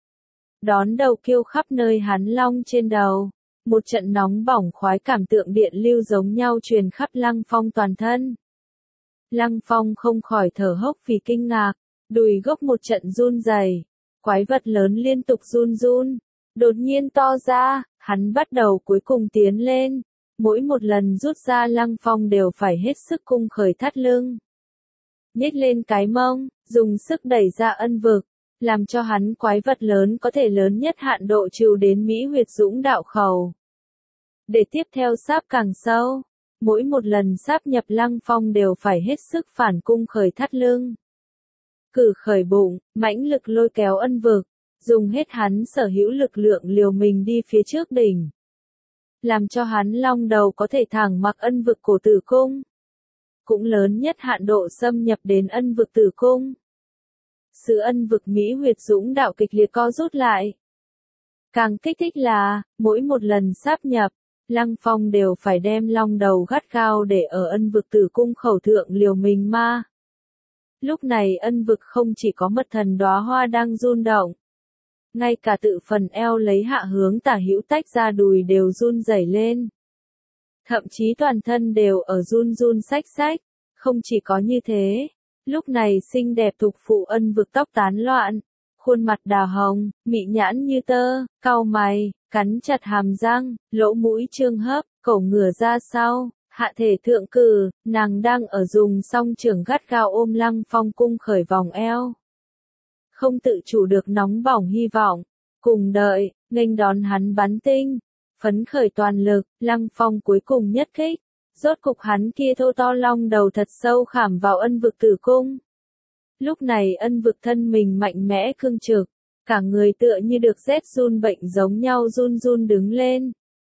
Đón đầu kêu khắp nơi hắn long trên đầu. Một trận nóng bỏng khoái cảm tượng điện lưu giống nhau truyền khắp Lăng Phong toàn thân. Lăng Phong không khỏi thở hốc vì kinh ngạc, đùi gốc một trận run rẩy, quái vật lớn liên tục run run, đột nhiên to ra, hắn bắt đầu cuối cùng tiến lên, mỗi một lần rút ra Lăng Phong đều phải hết sức cung khởi thắt lưng. Nhếch lên cái mông, dùng sức đẩy ra ân vực, làm cho hắn quái vật lớn có thể lớn nhất hạn độ trừ đến Mỹ huyệt dũng đạo khẩu. Để tiếp theo sáp càng sâu, mỗi một lần sáp nhập Lăng Phong đều phải hết sức phản cung khởi thắt lưng. Cử khởi bụng, mãnh lực lôi kéo ân vực, dùng hết hắn sở hữu lực lượng liều mình đi phía trước đỉnh. Làm cho hắn long đầu có thể thẳng mặc ân vực cổ tử cung. Cũng lớn nhất hạn độ xâm nhập đến ân vực tử cung. Sự ân vực Mỹ huyệt dũng đạo kịch liệt co rút lại. Càng kích thích là, mỗi một lần sáp nhập, Lăng Phong đều phải đem long đầu gắt gao để ở ân vực tử cung khẩu thượng liều mình ma. Lúc này ân vực không chỉ có mật thần đóa hoa đang run động. Ngay cả tự phần eo lấy hạ hướng tả hữu tách ra đùi đều run rẩy lên. Thậm chí toàn thân đều ở run run xách xách. Không chỉ có như thế, lúc này xinh đẹp thục phụ ân vực tóc tán loạn, khuôn mặt đào hồng, mị nhãn như tơ, cau mày, cắn chặt hàm răng, lỗ mũi trương hấp, cổ ngửa ra sau, hạ thể thượng cử, nàng đang ở dùng song trưởng gắt gao ôm Lăng Phong cung khởi vòng eo. Không tự chủ được nóng bỏng hy vọng, cùng đợi, nghênh đón hắn bắn tinh, phấn khởi toàn lực, Lăng Phong cuối cùng nhất kích, rốt cục hắn kia thô to long đầu thật sâu khảm vào ân vực tử cung. Lúc này ân vực thân mình mạnh mẽ cương trực, cả người tựa như được rét run bệnh giống nhau run run đứng lên.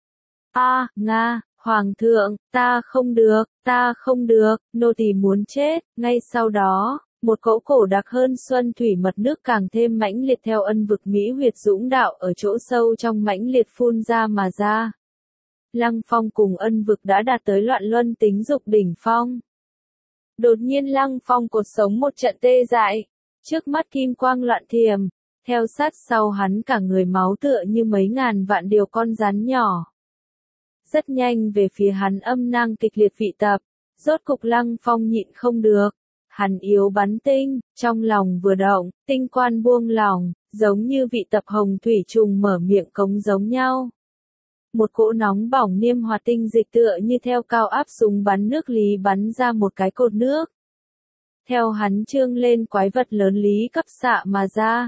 A, Nga, Hoàng thượng, ta không được, ta không được, nô tỳ muốn chết, ngay sau đó, một cỗ cổ đặc hơn xuân thủy mật nước càng thêm mãnh liệt theo ân vực mỹ huyệt dũng đạo ở chỗ sâu trong mãnh liệt phun ra mà ra. Lăng Phong cùng ân vực đã đạt tới loạn luân tính dục đỉnh phong. Đột nhiên Lăng Phong cột sống một trận tê dại, trước mắt kim quang loạn thiềm, theo sát sau hắn cả người máu tựa như mấy ngàn vạn điều con rắn nhỏ. Rất nhanh về phía hắn âm năng kịch liệt vị tập, rốt cục Lăng Phong nhịn không được, hắn yếu bắn tinh, trong lòng vừa động, tinh quan buông lỏng, giống như vị tập hồng thủy trùng mở miệng cống giống nhau. Một cỗ nóng bỏng niêm hoạt tinh dịch tựa như theo cao áp súng bắn nước lý bắn ra một cái cột nước. Theo hắn trương lên quái vật lớn lý cấp xạ mà ra.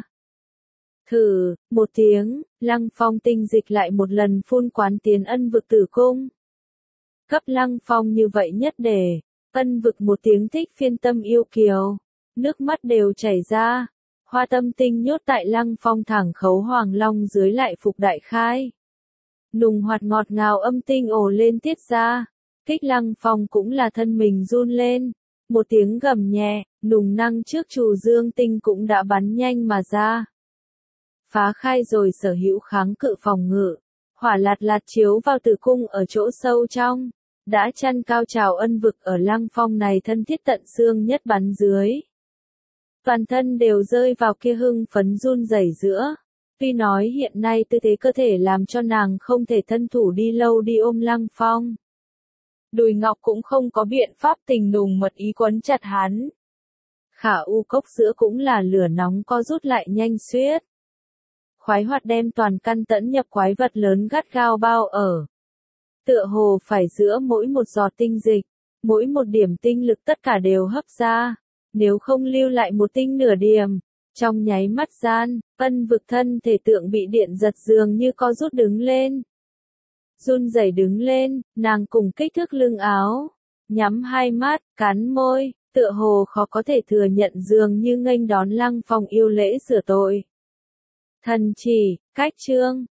Thử, một tiếng, Lăng Phong tinh dịch lại một lần phun quán tiến ân vực tử cung. Cấp Lăng Phong như vậy nhất để, ân vực một tiếng thích phiên tâm yêu kiều, nước mắt đều chảy ra, hoa tâm tinh nhốt tại Lăng Phong thẳng khấu hoàng long dưới lại phục đại khai. Nùng hoạt ngọt ngào âm tinh ồ lên tiết ra, kích Lăng Phong cũng là thân mình run lên, một tiếng gầm nhẹ, nùng năng trước trù dương tinh cũng đã bắn nhanh mà ra. Phá khai rồi sở hữu kháng cự phòng ngự, hỏa lạt lạt chiếu vào tử cung ở chỗ sâu trong, đã chăn cao trào ân vực ở Lăng Phong này thân thiết tận xương nhất bắn dưới. Toàn thân đều rơi vào kia hưng phấn run rẩy giữa. Tuy nói hiện nay tư thế cơ thể làm cho nàng không thể thân thủ đi lâu đi ôm Lăng Phong. Đùi ngọc cũng không có biện pháp tình nùng mật ý quấn chặt hắn. Khả u cốc sữa cũng là lửa nóng co rút lại nhanh xuyết. Khoái hoạt đem toàn căn tẫn nhập quái vật lớn gắt gao bao ở. Tựa hồ phải giữa mỗi một giọt tinh dịch, mỗi một điểm tinh lực tất cả đều hấp ra, nếu không lưu lại một tinh nửa điểm. Trong nháy mắt gian, ân vực thân thể tượng bị điện giật dường như co rút đứng lên. Run rẩy đứng lên, nàng cùng kích thước lưng áo, nhắm hai mắt, cắn môi, tựa hồ khó có thể thừa nhận dường như nghênh đón Lăng Phong yêu lễ sửa tội. Thần chỉ, cách chương,